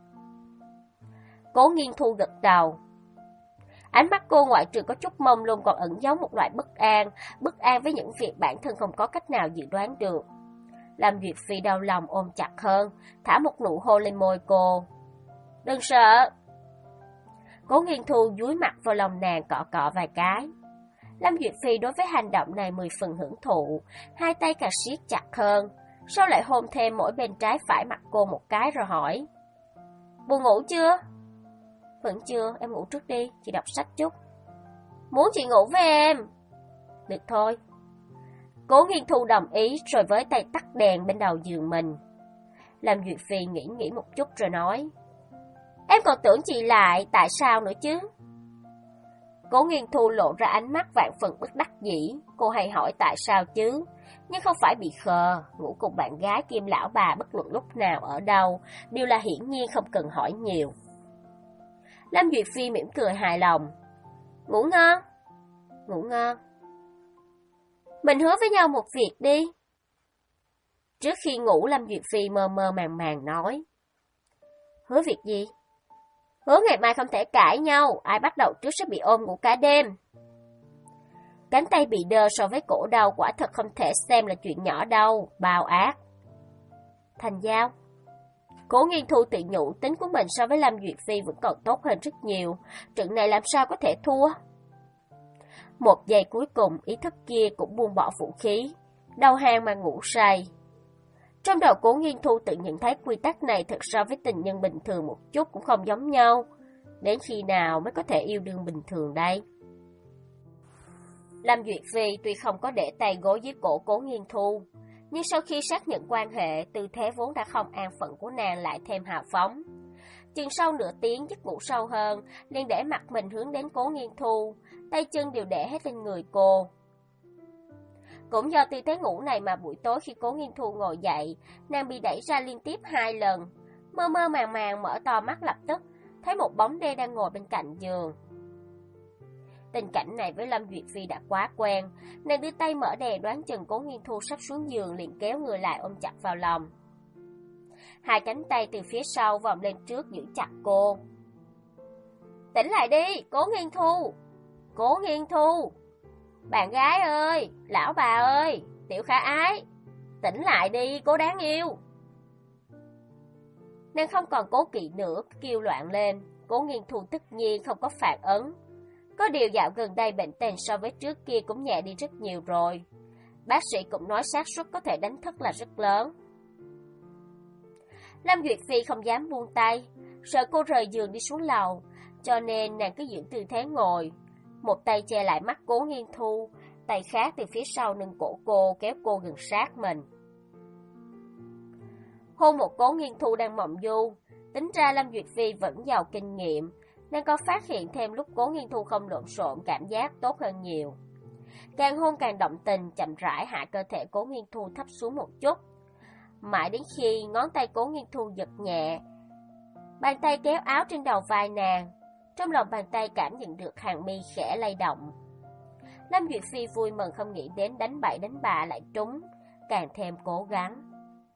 Cố Nghiên Thu gật đầu. Ánh mắt cô ngoại trừ có chút mông lung còn ẩn giấu một loại bất an, bất an với những việc bản thân không có cách nào dự đoán được. Lâm Duyệt Phi đau lòng ôm chặt hơn, thả một nụ hôn lên môi cô. Đừng sợ. Cố Nghiên Thu dúi mặt vào lòng nàng cọ cọ vài cái. Lâm Duyệt Phi đối với hành động này mười phần hưởng thụ, hai tay càng siết chặt hơn, sau lại hôn thêm mỗi bên trái phải mặt cô một cái rồi hỏi. Buồn ngủ chưa? Vẫn chưa, em ngủ trước đi, chị đọc sách chút. Muốn chị ngủ với em? Được thôi. Cố Nghiên Thu đồng ý rồi với tay tắt đèn bên đầu giường mình. Lâm Duyệt Phi nghĩ nghĩ một chút rồi nói. Em còn tưởng chị lại, tại sao nữa chứ? Cố Nghiên Thu lộ ra ánh mắt vạn phần bất đắc dĩ. Cô hay hỏi tại sao chứ, nhưng không phải bị khờ. Ngủ cùng bạn gái kim lão bà bất luận lúc nào ở đâu, đều là hiển nhiên không cần hỏi nhiều. Lâm Duyệt Phi mỉm cười hài lòng. Ngủ ngon. Ngủ ngon. Mình hứa với nhau một việc đi. Trước khi ngủ Lâm Duyệt Phi mơ mơ màng màng nói. Hứa việc gì? Hứa ngày mai không thể cãi nhau, ai bắt đầu trước sẽ bị ôm ngủ cả đêm. Cánh tay bị đơ so với cổ đau quả thật không thể xem là chuyện nhỏ đâu, bao ác. Thành giao. Cố Nghiên Thu tự nhủ tính của mình so với Lâm Duyệt Phi vẫn còn tốt hơn rất nhiều, trận này làm sao có thể thua. Một giây cuối cùng ý thức kia cũng buông bỏ vũ khí, đầu hàng mà ngủ say. Trong đầu Cố Nghiên Thu tự nhận thấy quy tắc này thật so với tình nhân bình thường một chút cũng không giống nhau. Đến khi nào mới có thể yêu đương bình thường đây? Lâm Duyệt Phi tuy không có để tay gối dưới cổ Cố Nghiên Thu, nhưng sau khi xác nhận quan hệ, tư thế vốn đã không an phận của nàng lại thêm hào phóng. Chừng sau nửa tiếng giấc ngủ sâu hơn, liền để mặt mình hướng đến Cố Nghiên Thu, tay chân đều để hết lên người cô. Cũng do tư thế ngủ này mà buổi tối khi Cố Nghiên Thu ngồi dậy, nàng bị đẩy ra liên tiếp hai lần. Mơ mơ màng màng mở to mắt lập tức, thấy một bóng đen đang ngồi bên cạnh giường. Tình cảnh này với Lâm Duyệt Phi đã quá quen, nàng đưa tay mở đèn đoán chừng Cố Nghiên Thu sắp xuống giường liền kéo người lại ôm chặt vào lòng. Hai cánh tay từ phía sau vòng lên trước giữ chặt cô. Tỉnh lại đi, Cố Nghiên Thu! Cố Nghiên Thu! Bạn gái ơi, lão bà ơi, tiểu khả ái! Tỉnh lại đi, cô đáng yêu! Nàng không còn cố kỵ nữa, kêu loạn lên. Cố Nghiên Thu tất nhiên không có phản ứng. Có điều dạo gần đây bệnh tình so với trước kia cũng nhẹ đi rất nhiều rồi. Bác sĩ cũng nói xác suất có thể đánh thức là rất lớn. Lâm Duyệt Phi không dám buông tay, sợ cô rời giường đi xuống lầu, cho nên nàng cứ giữ tư thế ngồi. Một tay che lại mắt Cố Nghiên Thu, tay khác từ phía sau nâng cổ cô kéo cô gần sát mình. Hôn một Cố Nghiên Thu đang mộng du, tính ra Lâm Duyệt Phi vẫn giàu kinh nghiệm, nên có phát hiện thêm lúc Cố Nghiên Thu không lộn xộn cảm giác tốt hơn nhiều. Càng hôn càng động tình, chậm rãi hạ cơ thể Cố Nghiên Thu thấp xuống một chút. Mãi đến khi ngón tay Cố Nghiên Thu giật nhẹ, bàn tay kéo áo trên đầu vai nàng, trong lòng bàn tay cảm nhận được hàng mi khẽ lay động. Lâm Duyệt Phi vui mừng không nghĩ đến đánh bậy đánh bạ lại trúng, càng thêm cố gắng.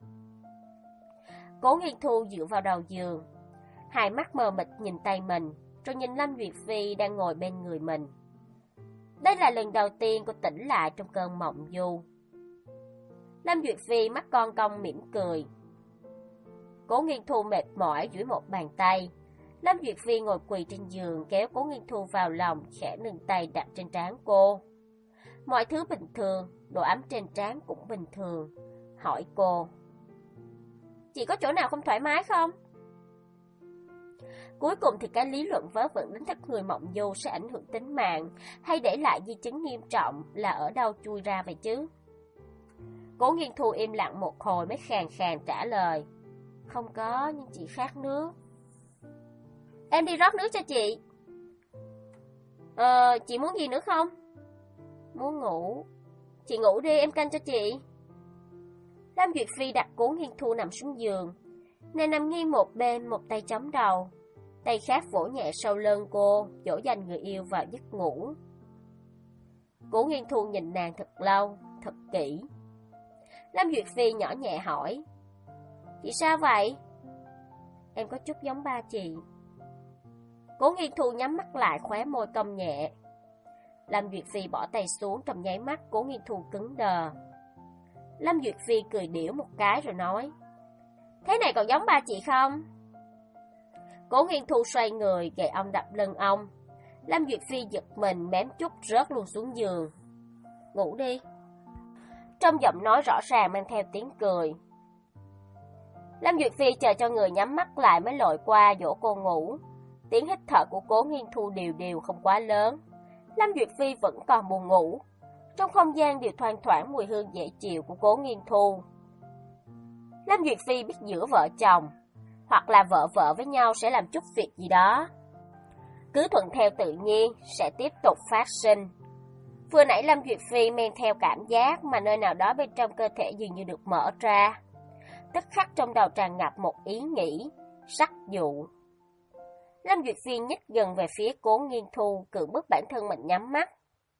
Cố Nghiên Thu dựa vào đầu giường, hai mắt mờ mịt nhìn tay mình, rồi nhìn Lâm Duyệt Phi đang ngồi bên người mình. Đây là lần đầu tiên cô tỉnh lại trong cơn mộng du. Lâm Duyệt Phi mắt con cong mỉm cười. Cố Nghiên Thu mệt mỏi duỗi một bàn tay. Lâm Duyệt Phi ngồi quỳ trên giường kéo Cố Nghiên Thu vào lòng, khẽ nâng tay đặt trên trán cô. Mọi thứ bình thường, độ ấm trên trán cũng bình thường. Hỏi cô: Chị có chỗ nào không thoải mái không? Cuối cùng thì cái lý luận vớ vẩn đánh thức người mộng du sẽ ảnh hưởng tính mạng hay để lại di chứng nghiêm trọng là ở đâu chui ra vậy chứ? Cố Nghiên Thu im lặng một hồi mới khàn khàn trả lời: Không có, nhưng chị khát nước. Em đi rót nước cho chị. Ờ, chị muốn gì nữa không? Muốn ngủ. Chị ngủ đi, em canh cho chị. Lâm Duyệt Phi đặt Cố Nghiên Thu nằm xuống giường. Nàng nằm nghiêng một bên, một tay chống đầu, tay khác vỗ nhẹ sau lưng cô, dỗ dành người yêu vào giấc ngủ. Cố Nghiên Thu nhìn nàng thật lâu, thật kỹ. Lâm Duyệt Phi nhỏ nhẹ hỏi: Chị sao vậy? Em có chút giống ba chị. Cố Nghiên Thu nhắm mắt lại, khóe môi cong nhẹ. Lâm Duyệt Phi bỏ tay xuống, trong nháy mắt Cố Nghiên Thu cứng đờ. Lâm Duyệt Phi cười điểu một cái rồi nói: Thế này còn giống ba chị không? Cố Nghiên Thu xoay người, gậy ông đập lưng ông. Lâm Duyệt Phi giật mình, mém chút rớt luôn xuống giường. Ngủ đi. Trong giọng nói rõ ràng mang theo tiếng cười. Lâm Duyệt Phi chờ cho người nhắm mắt lại mới lội qua dỗ cô ngủ. Tiếng hít thở của Cố Nghiên Thu đều đều không quá lớn. Lâm Duyệt Phi vẫn còn buồn ngủ. Trong không gian đều thoang thoảng mùi hương dễ chịu của Cố Nghiên Thu. Lâm Duyệt Phi biết giữa vợ chồng hoặc là vợ vợ với nhau sẽ làm chút việc gì đó, cứ thuận theo tự nhiên sẽ tiếp tục phát sinh. Vừa nãy Lâm Duyệt Phi men theo cảm giác mà nơi nào đó bên trong cơ thể dường như được mở ra. Tức khắc trong đầu tràn ngập một ý nghĩ, sắc dụ. Lâm Duyệt Phi nhích gần về phía Cố Nghiên Thu, cưỡng bức bản thân mình nhắm mắt.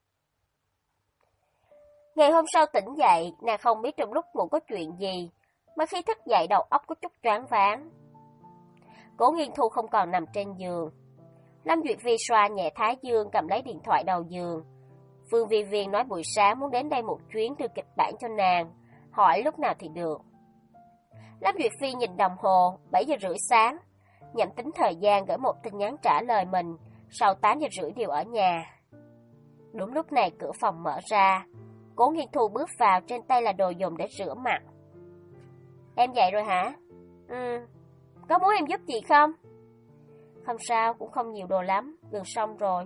Ngày hôm sau tỉnh dậy, nàng không biết trong lúc ngủ có chuyện gì, mà khi thức dậy đầu óc có chút choáng váng. Cố Nghiên Thu không còn nằm trên giường. Lâm Duyệt Phi xoa nhẹ thái dương, cầm lấy điện thoại đầu giường. Phương Vi Viên nói buổi sáng muốn đến đây một chuyến đưa kịch bản cho nàng, hỏi lúc nào thì được. Lâm Duyệt Phi nhìn đồng hồ, bảy giờ rưỡi sáng, nhẩm tính thời gian gửi một tin nhắn trả lời mình, sau tám giờ rưỡi đều ở nhà. Đúng lúc này cửa phòng mở ra, Cố Nghiên Thu bước vào, trên tay là đồ dùng để rửa mặt. Em dậy rồi hả? Ừ. Có muốn em giúp chị không? Không sao, cũng không nhiều đồ lắm, gần xong rồi.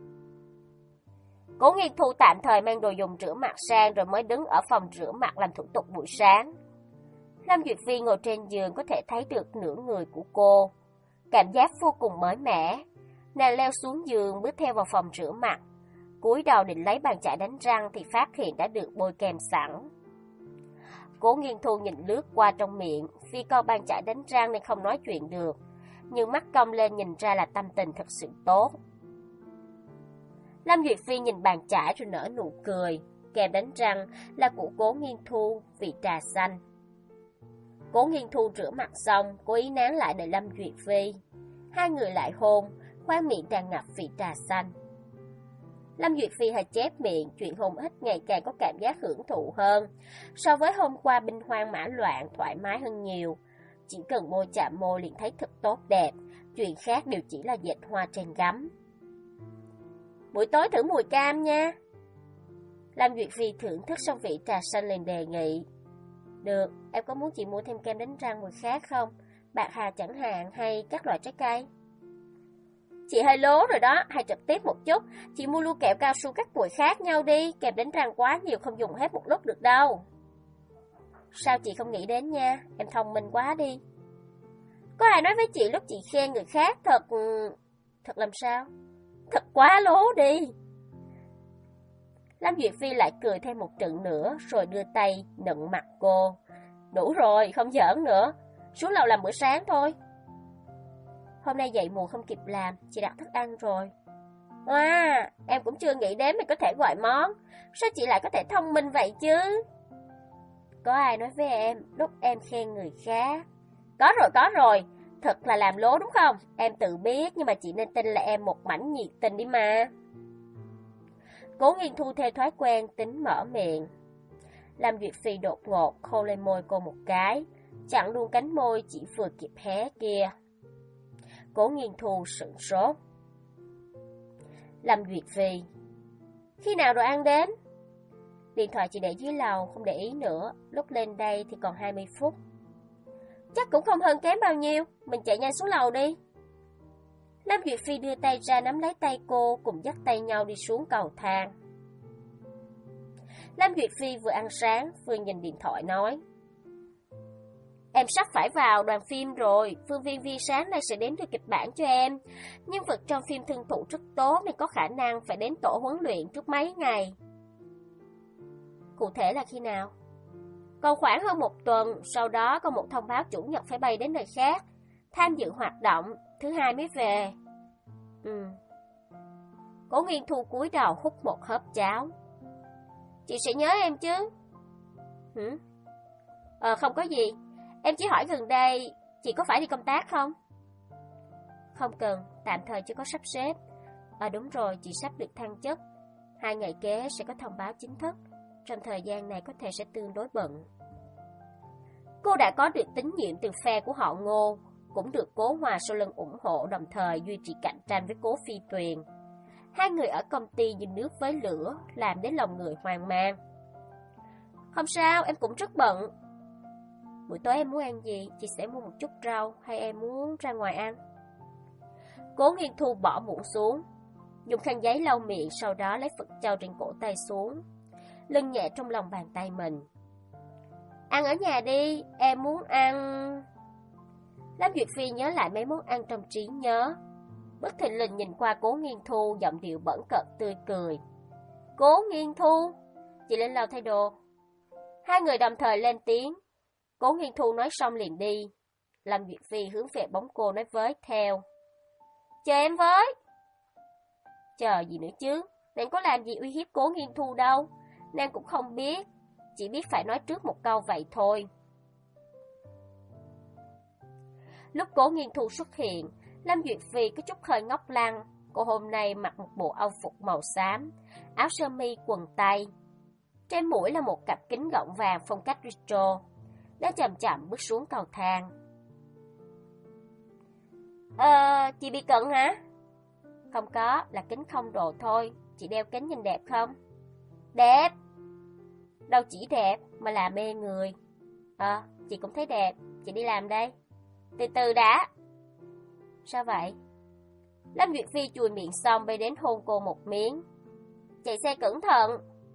Cố Nghiên Thu tạm thời mang đồ dùng rửa mặt sang rồi mới đứng ở phòng rửa mặt làm thủ tục buổi sáng. Lâm Duyệt Phi ngồi trên giường có thể thấy được nửa người của cô. Cảm giác vô cùng mới mẻ. Nàng leo xuống giường bước theo vào phòng rửa mặt. Cúi đầu định lấy bàn chải đánh răng thì phát hiện đã được bôi kem sẵn. Cố Nghiên Thu nhìn lướt qua trong miệng, Phi coi bàn chải đánh răng nên không nói chuyện được, nhưng mắt cong lên nhìn ra là tâm tình thật sự tốt. Lâm Duyệt Phi nhìn bàn chải rồi nở nụ cười. Kem đánh răng là của Cố Nghiên Thu, vị trà xanh. Cố Nghiên Thu rửa mặt xong, cố ý nán lại đợi Lâm Duyệt Phi. Hai người lại hôn, khoang miệng tràn ngập vị trà xanh. Lâm Duyệt Phi hơi chép miệng, chuyện hôn ít ngày càng có cảm giác hưởng thụ hơn. So với hôm qua binh hoang mã loạn, thoải mái hơn nhiều. Chỉ cần môi chạm môi liền thấy thật tốt đẹp, chuyện khác đều chỉ là dệt hoa trên gấm. Buổi tối thử mùi cam nha. Lâm Duyệt Phi thưởng thức xong vị trà xanh liền đề nghị. Được, em có muốn chị mua thêm kem đánh răng mùi khác không? Bạc hà chẳng hạn hay các loại trái cây? Chị hơi lố rồi đó, hay trực tiếp một chút. Chị mua luôn kẹo cao su các mùi khác nhau đi, kem đánh răng quá nhiều không dùng hết một lúc được đâu. Sao chị không nghĩ đến nha, em thông minh quá đi. Có ai nói với chị lúc chị khen người khác thật... Thật làm sao? Thật quá lố đi. Lâm Duyệt Phi lại cười thêm một trận nữa, rồi đưa tay nựng mặt cô. Đủ rồi, không giỡn nữa. Xuống lầu làm bữa sáng thôi. Hôm nay dậy muộn không kịp làm, chị đặt thức ăn rồi. Wow, em cũng chưa nghĩ đến mình có thể gọi món. Sao chị lại có thể thông minh vậy chứ? Có ai nói với em lúc em khen người khác? Có rồi, có rồi. Thật là làm lố đúng không? Em tự biết, nhưng mà chị nên tin là em một mảnh nhiệt tình đi mà. Cố Nghiên Thu theo thói quen tính mở miệng. Lâm Duyệt Phi đột ngột khô lên môi cô một cái, chặn luôn cánh môi chỉ vừa kịp hé kia. Cố Nghiên Thu sửng sốt. Lâm Duyệt Phi: Khi nào đồ ăn đến? Điện thoại chị để dưới lầu, không để ý nữa. Lúc lên đây thì còn hai mươi phút. Chắc cũng không hơn kém bao nhiêu. Mình chạy nhanh xuống lầu đi. Lâm Duyệt Phi đưa tay ra nắm lấy tay cô, cùng dắt tay nhau đi xuống cầu thang. Lâm Duyệt Phi vừa ăn sáng, vừa nhìn điện thoại nói. Em sắp phải vào đoàn phim rồi, Phương Viên Vi sáng nay sẽ đến đưa kịch bản cho em. Nhân vật trong phim thân thủ rất tốt nên có khả năng phải đến tổ huấn luyện trước mấy ngày. Cụ thể là khi nào? Còn khoảng hơn một tuần, sau đó có một thông báo chủ nhật phải bay đến nơi khác, tham dự hoạt động, thứ hai mới về. Ừ. Cố Nghiên Thu cúi đầu hút một hớp cháo. Chị sẽ nhớ em chứ? Hử? Ờ không có gì. Em chỉ hỏi gần đây, chị có phải đi công tác không? Không cần, tạm thời chưa có sắp xếp. Ờ đúng rồi, chị sắp được thăng chức. Hai ngày kế sẽ có thông báo chính thức. Trong thời gian này có thể sẽ tương đối bận. Cô đã có được tín nhiệm từ phe của họ Ngô, cũng được Cố Hòa sau lưng ủng hộ, đồng thời duy trì cạnh tranh với Cố Phi Tuyền. Hai người ở công ty như nước với lửa, làm đến lòng người hoang mang. Không sao, em cũng rất bận. Buổi tối em muốn ăn gì, chị sẽ mua một chút rau, hay em muốn ra ngoài ăn? Cố Nghiên Thu bỏ muỗng xuống, dùng khăn giấy lau miệng, sau đó lấy Phật châu trên cổ tay xuống, lưng nhẹ trong lòng bàn tay mình. Ăn ở nhà đi, em muốn ăn... Lâm Duyệt Phi nhớ lại mấy món ăn trong trí nhớ, bất thình lình nhìn qua Cố Nghiên Thu, giọng điệu bẩn cợt tươi cười. Cố Nghiên Thu, chị lên lầu thay đồ. Hai người đồng thời lên tiếng. Cố Nghiên Thu nói xong liền đi. Lâm Duyệt Phi hướng về bóng cô nói với theo. Chờ em với. Chờ gì nữa chứ, nàng có làm gì uy hiếp Cố Nghiên Thu đâu. Nàng cũng không biết, chỉ biết phải nói trước một câu vậy thôi. Lúc Cố Nghiên Thu xuất hiện, Lâm Duyệt Phi có chút hơi ngốc lăng. Cô hôm nay mặc một bộ âu phục màu xám, áo sơ mi quần tây. Trên mũi là một cặp kính gọng vàng phong cách retro. Đã chậm chậm bước xuống cầu thang. Ờ, chị bị cận hả? Không có, là kính không độ thôi. Chị đeo kính nhìn đẹp không? Đẹp. Đâu chỉ đẹp mà là mê người. Ờ, chị cũng thấy đẹp. Chị đi làm đây. Từ từ đã. Sao vậy? Lâm Duyệt Phi chùi miệng xong bay đến hôn cô một miếng. Chạy xe cẩn thận.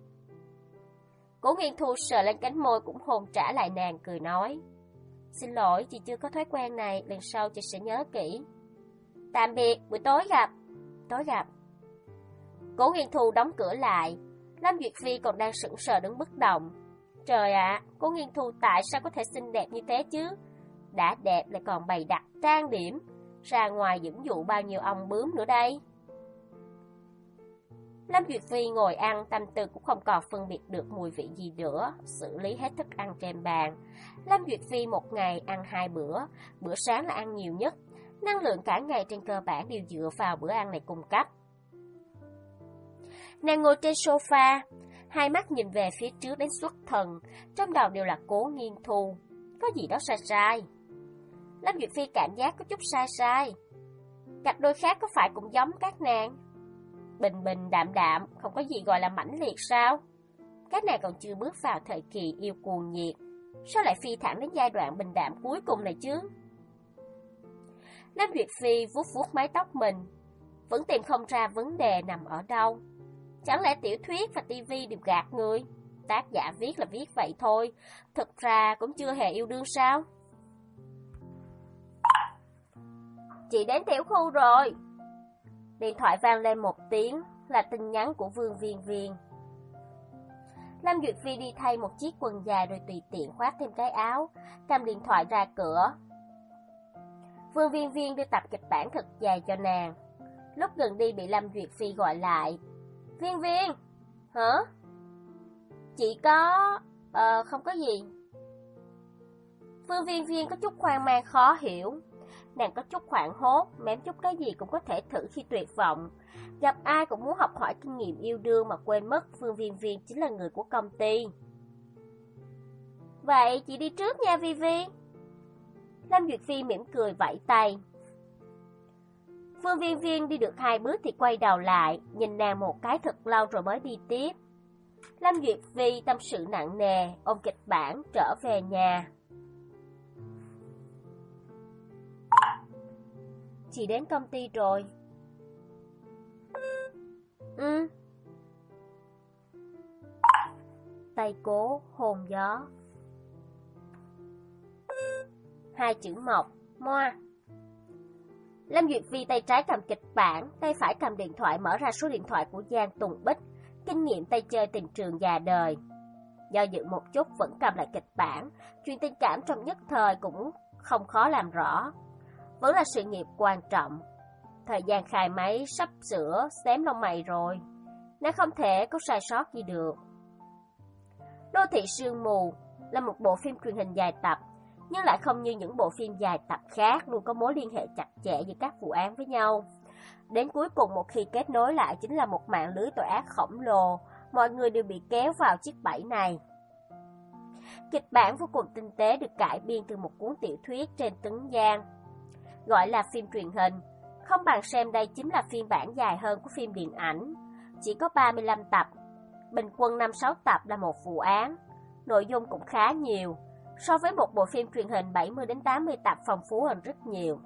Cố Nghiên Thu sờ lên cánh môi cũng hôn trả lại nàng, cười nói. Xin lỗi, chị chưa có thói quen này, lần sau chị sẽ nhớ kỹ. Tạm biệt, buổi tối gặp. Tối gặp. Cố Nghiên Thu đóng cửa lại. Lâm Duyệt Phi còn đang sững sờ đứng bất động. Trời ạ, à, Cố Nghiên Thu tại sao có thể xinh đẹp như thế chứ? Đã đẹp lại còn bày đặt trang điểm, ra ngoài dẫn dụ bao nhiêu ông bướm nữa đây. Lâm Duyệt Phi ngồi ăn, tâm tư cũng không còn phân biệt được mùi vị gì nữa, xử lý hết thức ăn trên bàn. Lâm Duyệt Phi một ngày ăn hai bữa, bữa sáng là ăn nhiều nhất, năng lượng cả ngày trên cơ bản đều dựa vào bữa ăn này cung cấp. Nàng ngồi trên sofa, hai mắt nhìn về phía trước đến xuất thần, trong đầu đều là Cố Nghiên Thu. Có gì đó sai sai. Lâm Duyệt Phi cảm giác có chút sai sai. Cặp đôi khác có phải cũng giống các nàng? Bình bình đạm đạm, không có gì gọi là mãnh liệt sao? Các nàng còn chưa bước vào thời kỳ yêu cuồng nhiệt, sao lại phi thẳng đến giai đoạn bình đạm cuối cùng này chứ? Lâm Duyệt Phi vuốt vuốt mái tóc mình, vẫn tìm không ra vấn đề nằm ở đâu. Chẳng lẽ tiểu thuyết và tivi đều gạt người? Tác giả viết là viết vậy thôi, thực ra cũng chưa hề yêu đương sao? Chị đến tiểu khu rồi. Điện thoại vang lên một tiếng, là tin nhắn của Vương Viên Viên. Lâm Duyệt Phi đi thay một chiếc quần dài rồi tùy tiện khoác thêm cái áo, cầm điện thoại ra cửa. Vương Viên Viên đưa tập kịch bản thật dài cho nàng. Lúc gần đi bị Lâm Duyệt Phi gọi lại. Viên Viên, hả? Chị có... Ờ, không có gì. Vương Viên Viên có chút hoang mang khó hiểu. Nàng có chút hoảng hốt, mém chút cái gì cũng có thể thử khi tuyệt vọng. Gặp ai cũng muốn học hỏi kinh nghiệm yêu đương mà quên mất Vương Viên Viên chính là người của công ty. Vậy chị đi trước nha Vi Vi. Lâm Duyệt Phi mỉm cười vẫy tay. Vương Viên Viên đi được hai bước thì quay đầu lại, nhìn nàng một cái thật lâu rồi mới đi tiếp. Lâm Duyệt Phi tâm sự nặng nề, ôm kịch bản trở về nhà. Chị đến công ty rồi. Ừ. Tay Cố hôn gió. Hai chữ mộc, moa. Lâm Duyệt Phi tay trái cầm kịch bản, tay phải cầm điện thoại mở ra số điện thoại của Giang Tùng Bích, kinh nghiệm tay chơi tình trường già đời. Do dự một chút vẫn cầm lại kịch bản, chuyện tình cảm trong nhất thời cũng không khó làm rõ. Vẫn là sự nghiệp quan trọng. Thời gian khai máy sắp sửa xém lông mày rồi, nó không thể có sai sót gì được. Đô thị sương mù là một bộ phim truyền hình dài tập, nhưng lại không như những bộ phim dài tập khác luôn có mối liên hệ chặt chẽ giữa các vụ án với nhau. Đến cuối cùng một khi kết nối lại chính là một mạng lưới tội ác khổng lồ, mọi người đều bị kéo vào chiếc bẫy này. Kịch bản vô cùng tinh tế được cải biên từ một cuốn tiểu thuyết trên tấn Giang. Gọi là phim truyền hình, không bằng xem đây chính là phiên bản dài hơn của phim điện ảnh. Chỉ có ba mươi lăm tập, bình quân năm sáu tập là một vụ án. Nội dung cũng khá nhiều, so với một bộ phim truyền hình bảy mươi đến tám mươi tập phong phú hơn rất nhiều.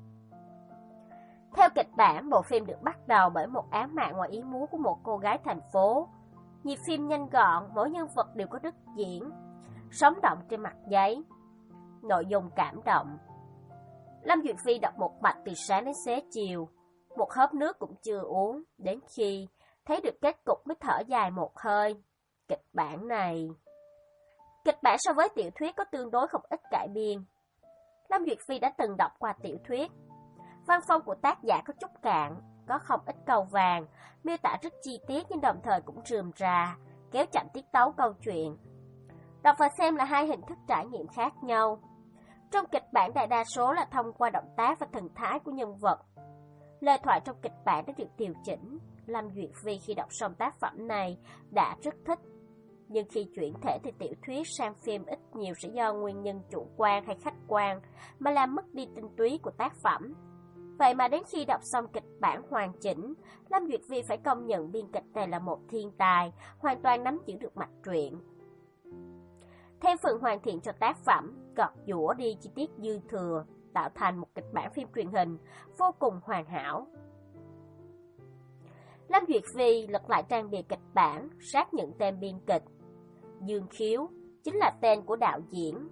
Theo kịch bản, bộ phim được bắt đầu bởi một án mạng ngoài ý muốn của một cô gái thành phố. Nhịp phim nhanh gọn, mỗi nhân vật đều có đức diễn, sống động trên mặt giấy. Nội dung cảm động. Lâm Duyệt Phi đọc một mạch từ sáng đến xế chiều, một hớp nước cũng chưa uống, đến khi thấy được kết cục mới thở dài một hơi. Kịch bản này... Kịch bản so với tiểu thuyết có tương đối không ít cải biên. Lâm Duyệt Phi đã từng đọc qua tiểu thuyết. Văn phong của tác giả có chút cạn, có không ít câu vàng, miêu tả rất chi tiết nhưng đồng thời cũng rườm rà, kéo chậm tiết tấu câu chuyện. Đọc và xem là hai hình thức trải nghiệm khác nhau. Trong kịch bản đại đa số là thông qua động tác và thần thái của nhân vật. Lời thoại trong kịch bản đã được điều chỉnh. Lâm Duyệt Phi khi đọc xong tác phẩm này đã rất thích. Nhưng khi chuyển thể từ tiểu thuyết sang phim ít nhiều sẽ do nguyên nhân chủ quan hay khách quan mà làm mất đi tinh túy của tác phẩm. Vậy mà đến khi đọc xong kịch bản hoàn chỉnh, Lâm Duyệt Phi phải công nhận biên kịch này là một thiên tài, hoàn toàn nắm giữ được mạch truyện. Thêm phần hoàn thiện cho tác phẩm, gọt giũa đi chi tiết dư thừa, tạo thành một kịch bản phim truyền hình vô cùng hoàn hảo. Lâm Duyệt Phi lật lại trang bìa kịch bản, xác nhận tên biên kịch. Dương Khiếu chính là tên của đạo diễn.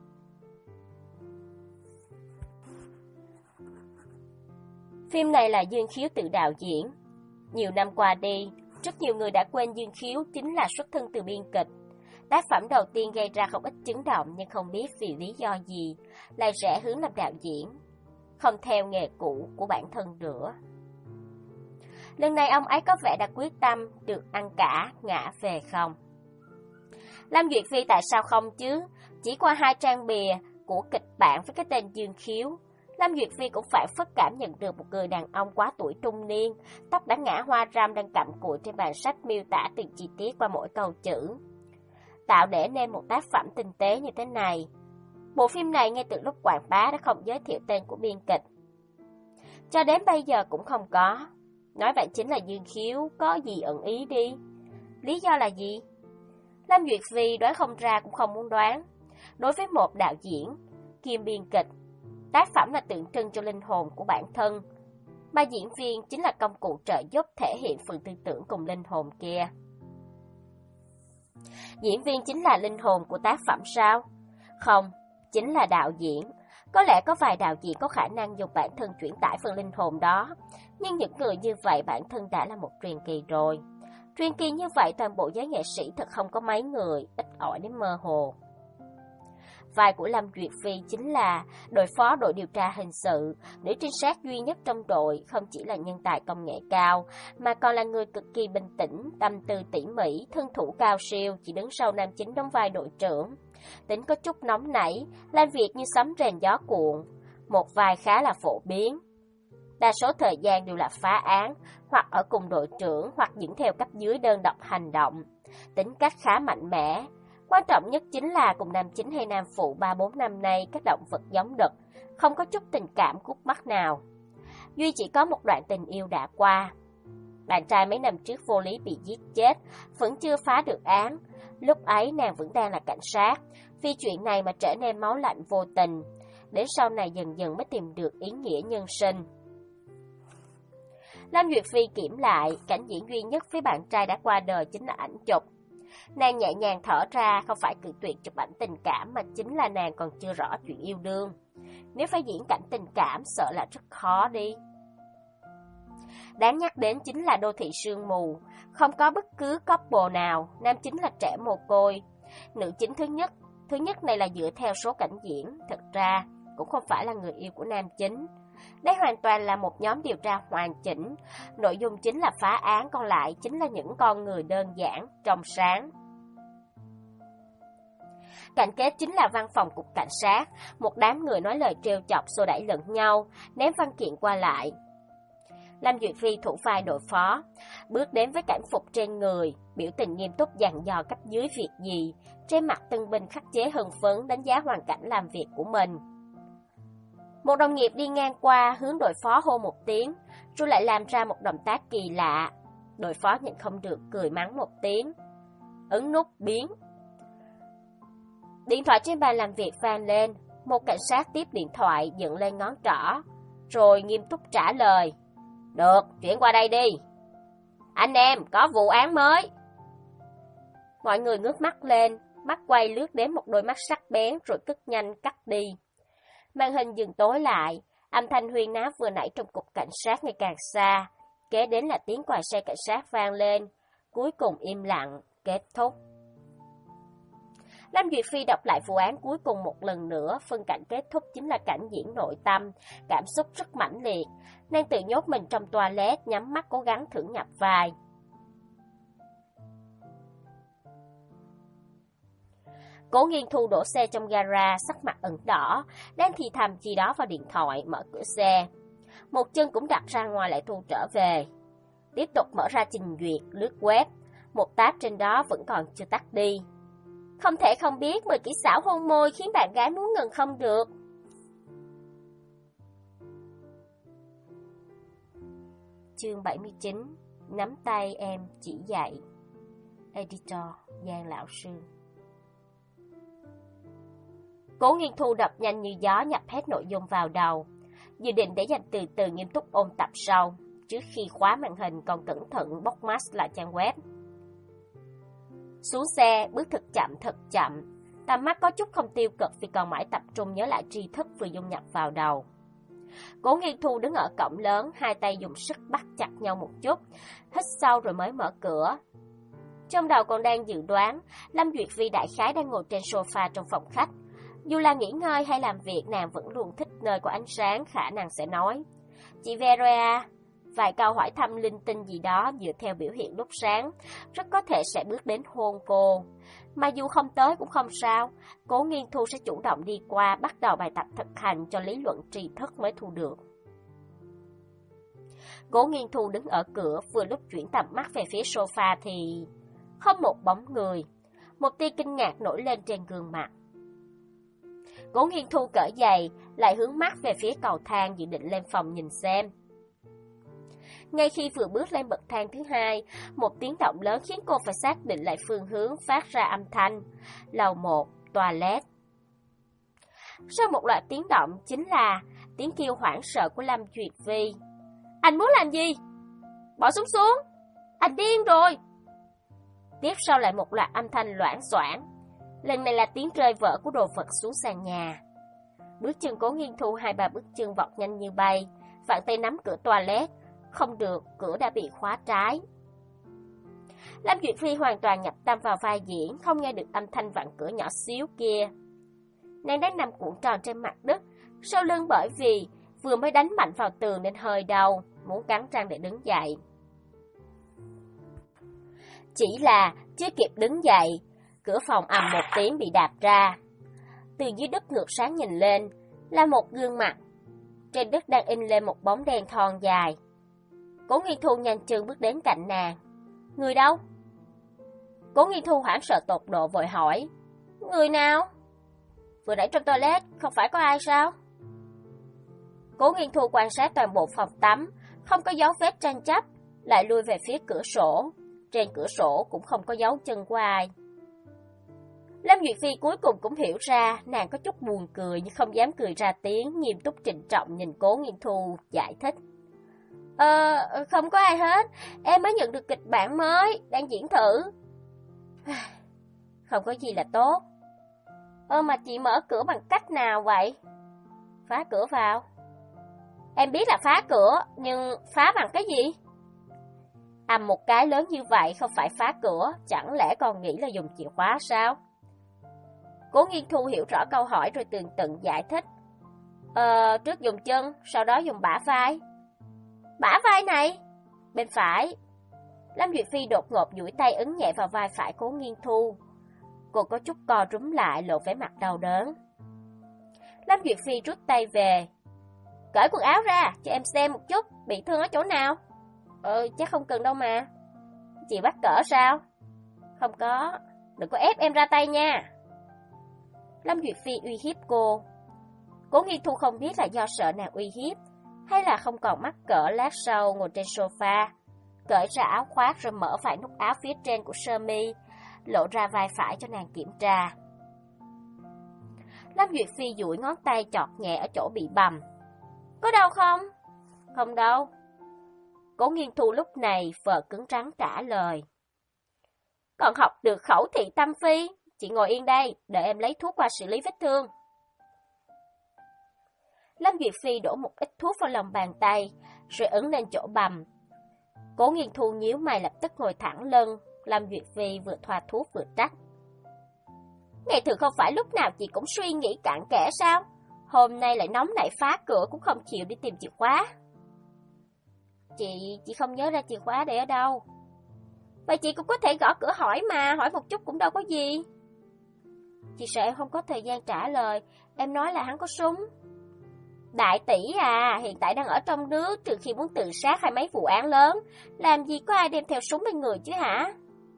Phim này là Dương Khiếu tự đạo diễn. Nhiều năm qua đi, rất nhiều người đã quên Dương Khiếu chính là xuất thân từ biên kịch. Tác phẩm đầu tiên gây ra không ít chấn động nhưng không biết vì lý do gì lại rẽ hướng làm đạo diễn, không theo nghề cũ của bản thân nữa. Lần này ông ấy có vẻ đã quyết tâm được ăn cả ngã về không. Lâm Duyệt Phi tại sao không chứ? Chỉ qua hai trang bìa của kịch bản với cái tên Dương Khiếu, Lâm Duyệt Phi cũng phải phất cảm nhận được một người đàn ông quá tuổi trung niên, tóc đã ngã hoa râm đang cặm cụi trên bàn sách miêu tả từng chi tiết qua mỗi câu chữ. Tạo để nên một tác phẩm tinh tế như thế này. Bộ phim này ngay từ lúc quảng bá đã không giới thiệu tên của biên kịch. Cho đến bây giờ cũng không có. Nói vậy chính là Dương Khiếu có gì ẩn ý đi. Lý do là gì? Lâm Duyệt Phi đoán không ra cũng không muốn đoán. Đối với một đạo diễn, kiêm biên kịch, tác phẩm là tượng trưng cho linh hồn của bản thân, mà diễn viên chính là công cụ trợ giúp thể hiện phần tư tưởng cùng linh hồn kia. Diễn viên chính là linh hồn của tác phẩm sao? Không, chính là đạo diễn. Có lẽ có vài đạo diễn có khả năng dùng bản thân chuyển tải phần linh hồn đó, nhưng những người như vậy bản thân đã là một truyền kỳ rồi. Truyền kỳ như vậy toàn bộ giới nghệ sĩ thật không có mấy người, ít ỏi đến mơ hồ. Vai của Lâm Duyệt Phi chính là đội phó đội điều tra hình sự, nữ trinh sát duy nhất trong đội, không chỉ là nhân tài công nghệ cao, mà còn là người cực kỳ bình tĩnh, tâm tư tỉ mỉ, thân thủ cao siêu, chỉ đứng sau nam chính đóng vai đội trưởng. Tính có chút nóng nảy, làm việc như sấm rền gió cuộn, một vai khá là phổ biến. Đa số thời gian đều là phá án, hoặc ở cùng đội trưởng, hoặc dẫn theo cấp dưới đơn độc hành động. Tính cách khá mạnh mẽ. Quan trọng nhất chính là cùng nam chính hay nam phụ ba bốn năm nay các động vật giống đực, không có chút tình cảm khúc mắc nào. Duy chỉ có một đoạn tình yêu đã qua. Bạn trai mấy năm trước vô lý bị giết chết, vẫn chưa phá được án. Lúc ấy nàng vẫn đang là cảnh sát, vì chuyện này mà trở nên máu lạnh vô tình. Đến sau này dần dần mới tìm được ý nghĩa nhân sinh. Lâm Duyệt Phi kiểm lại, cảnh diễn duy nhất với bạn trai đã qua đời chính là ảnh chụp. Nàng nhẹ nhàng thở ra, không phải cự tuyệt chụp ảnh tình cảm mà chính là nàng còn chưa rõ chuyện yêu đương. Nếu phải diễn cảnh tình cảm sợ là rất khó đi. Đáng nhắc đến chính là Đô thị sương mù, không có bất cứ couple nào, nam chính là trẻ mồ côi. Nữ chính thứ nhất, thứ nhất này là dựa theo số cảnh diễn, thật ra cũng không phải là người yêu của nam chính. Đây hoàn toàn là một nhóm điều tra hoàn chỉnh, nội dung chính là phá án, còn lại chính là những con người đơn giản, trong sáng. Cảnh kế chính là văn phòng cục cảnh sát, một đám người nói lời trêu chọc xô đẩy lẫn nhau, ném văn kiện qua lại. Lâm Duyệt Phi thủ vai đội phó, bước đến với cảnh phục trên người, biểu tình nghiêm túc dặn dò cấp dưới việc gì, trên mặt tân binh khắc chế hưng phấn đánh giá hoàn cảnh làm việc của mình. Một đồng nghiệp đi ngang qua hướng đội phó hô một tiếng, rồi lại làm ra một động tác kỳ lạ. Đội phó nhịn không được cười mắng một tiếng. Ấn nút biến. Điện thoại trên bàn làm việc vang lên, một cảnh sát tiếp điện thoại dựng lên ngón trỏ, rồi nghiêm túc trả lời. Được, chuyển qua đây đi. Anh em, có vụ án mới. Mọi người ngước mắt lên, mắt quay lướt đến một đôi mắt sắc bén rồi cất nhanh cắt đi. Màn hình dừng tối lại, âm thanh huyên náo vừa nãy trong cục cảnh sát ngày càng xa, kế đến là tiếng còi xe cảnh sát vang lên, cuối cùng im lặng, kết thúc. Lâm Duyệt Phi đọc lại vụ án cuối cùng một lần nữa, phân cảnh kết thúc chính là cảnh diễn nội tâm, cảm xúc rất mãnh liệt, nàng tự nhốt mình trong toilet, nhắm mắt cố gắng thử nhập vai. Cố Nghiên Thu đổ xe trong gara, sắc mặt ửng đỏ, đang thì thầm gì đó vào điện thoại, mở cửa xe. Một chân cũng đặt ra ngoài lại thu trở về. Tiếp tục mở ra trình duyệt, lướt web. Một tab trên đó vẫn còn chưa tắt đi. Không thể không biết mười kỹ xảo hôn môi khiến bạn gái muốn ngừng không được. Chương bảy mươi chín. Nắm tay em chỉ dạy. Editor Giang Lão Sư. Cố Nghiên Thu đọc nhanh như gió nhập hết nội dung vào đầu, dự định để dành từ từ nghiêm túc ôn tập sau, trước khi khóa màn hình còn cẩn thận bóc mask lại trang web. Xuống xe, bước thật chậm thật chậm, tầm mắt có chút không tiêu cực vì còn mãi tập trung nhớ lại tri thức vừa dung nhập vào đầu. Cố Nghiên Thu đứng ở cổng lớn, hai tay dùng sức bắt chặt nhau một chút, hít sâu rồi mới mở cửa. Trong đầu còn đang dự đoán, Lâm Duyệt Phi đại khái đang ngồi trên sofa trong phòng khách. Dù là nghỉ ngơi hay làm việc, nàng vẫn luôn thích nơi có ánh sáng, khả năng sẽ nói. Chị Vera, vài câu hỏi thăm linh tinh gì đó dựa theo biểu hiện lúc sáng, rất có thể sẽ bước đến hôn cô. Mà dù không tới cũng không sao, Cố Nghiên Thu sẽ chủ động đi qua bắt đầu bài tập thực hành cho lý luận tri thức mới thu được. Cố Nghiên Thu đứng ở cửa, vừa lúc chuyển tầm mắt về phía sofa thì không một bóng người. Một tia kinh ngạc nổi lên trên gương mặt. Cố Nghiên Thu cởi giày, lại hướng mắt về phía cầu thang dự định lên phòng nhìn xem. Ngay khi vừa bước lên bậc thang thứ hai, một tiếng động lớn khiến cô phải xác định lại phương hướng phát ra âm thanh. Lầu một, toilet. Sau một loạt tiếng động chính là tiếng kêu hoảng sợ của Lâm Duyệt Vi. Anh muốn làm gì? Bỏ súng xuống! Anh điên rồi! Tiếp sau lại một loạt âm thanh loảng xoảng. Lần này là tiếng rơi vỡ của đồ vật xuống sàn nhà. Bước chân Cố Nghiên Thu hai ba bước chân vọt nhanh như bay, vặn tay nắm cửa toilet. Không được, cửa đã bị khóa trái. Lâm Duyệt Phi hoàn toàn nhập tâm vào vai diễn, không nghe được âm thanh vặn cửa nhỏ xíu kia. Nàng đang nằm cuộn tròn trên mặt đất, sau lưng bởi vì vừa mới đánh mạnh vào tường nên hơi đau, muốn cắn răng để đứng dậy. Chỉ là chưa kịp đứng dậy, cửa phòng ầm một tiếng bị đạp ra. Từ dưới đất ngược sáng nhìn lên là một gương mặt. Trên đất đang in lên một bóng đen thon dài. Cố Nghiên Thu nhanh chân bước đến cạnh nàng. Người đâu? Cố Nghiên Thu hoảng sợ tột độ vội hỏi. Người nào? Vừa nãy trong toilet không phải có ai sao? Cố Nghiên Thu quan sát toàn bộ phòng tắm, không có dấu vết tranh chấp, lại lui về phía cửa sổ. Trên cửa sổ cũng không có dấu chân của ai. Lâm Duyệt Phi cuối cùng cũng hiểu ra, nàng có chút buồn cười nhưng không dám cười ra tiếng, nghiêm túc trịnh trọng nhìn Cố Nghiên Thu giải thích. Ờ, không có ai hết, em mới nhận được kịch bản mới, đang diễn thử. Không có gì là tốt. Ơ mà chị mở cửa bằng cách nào vậy? Phá cửa vào. Em biết là phá cửa, nhưng phá bằng cái gì? Ầm một cái lớn như vậy không phải phá cửa, chẳng lẽ còn nghĩ là dùng chìa khóa sao? Cố Nghiên Thu hiểu rõ câu hỏi rồi tường tận giải thích. Ờ, trước dùng chân, sau đó dùng bả vai. Bả vai này? Bên phải. Lâm Duyệt Phi đột ngột duỗi tay ấn nhẹ vào vai phải Cố Nghiên Thu. Cô có chút co rúm lại, lộ vẻ mặt đau đớn. Lâm Duyệt Phi rút tay về. Cởi quần áo ra, cho em xem một chút, bị thương ở chỗ nào? Ờ, chắc không cần đâu mà. Chị bắt cỡ sao? Không có, đừng có ép em ra tay nha. Lâm Duyệt Phi uy hiếp cô. Cố Nghiên Thu không biết là do sợ nàng uy hiếp, hay là không còn mắc cỡ. Lát sau ngồi trên sofa, cởi ra áo khoác rồi mở vài nút áo phía trên của sơ mi, lộ ra vai phải cho nàng kiểm tra. Lâm Duyệt Phi duỗi ngón tay chọt nhẹ ở chỗ bị bầm. Có đau không? Không đâu. Cố Nghiên Thu lúc này vờ cứng rắn trả lời. Còn học được khẩu thị tâm phi, chị ngồi yên đây, đợi em lấy thuốc qua xử lý vết thương. Lâm Duyệt Phi đổ một ít thuốc vào lòng bàn tay, rồi ấn lên chỗ bầm. Cố Nghiên Thu nhíu mày lập tức ngồi thẳng lưng. Lâm Duyệt Phi vừa thoa thuốc vừa trách. Ngày thường không phải lúc nào chị cũng suy nghĩ cặn kẽ sao? Hôm nay lại nóng nảy phá cửa cũng không chịu đi tìm chìa khóa. Chị, chị không nhớ ra chìa khóa để ở đâu. Vậy chị cũng có thể gõ cửa hỏi mà, hỏi một chút cũng đâu có gì. Chị sợ em không có thời gian trả lời, em nói là hắn có súng. Đại tỷ à, hiện tại đang ở trong nước, trừ khi muốn tự sát hay mấy vụ án lớn, làm gì có ai đem theo súng bên người chứ hả?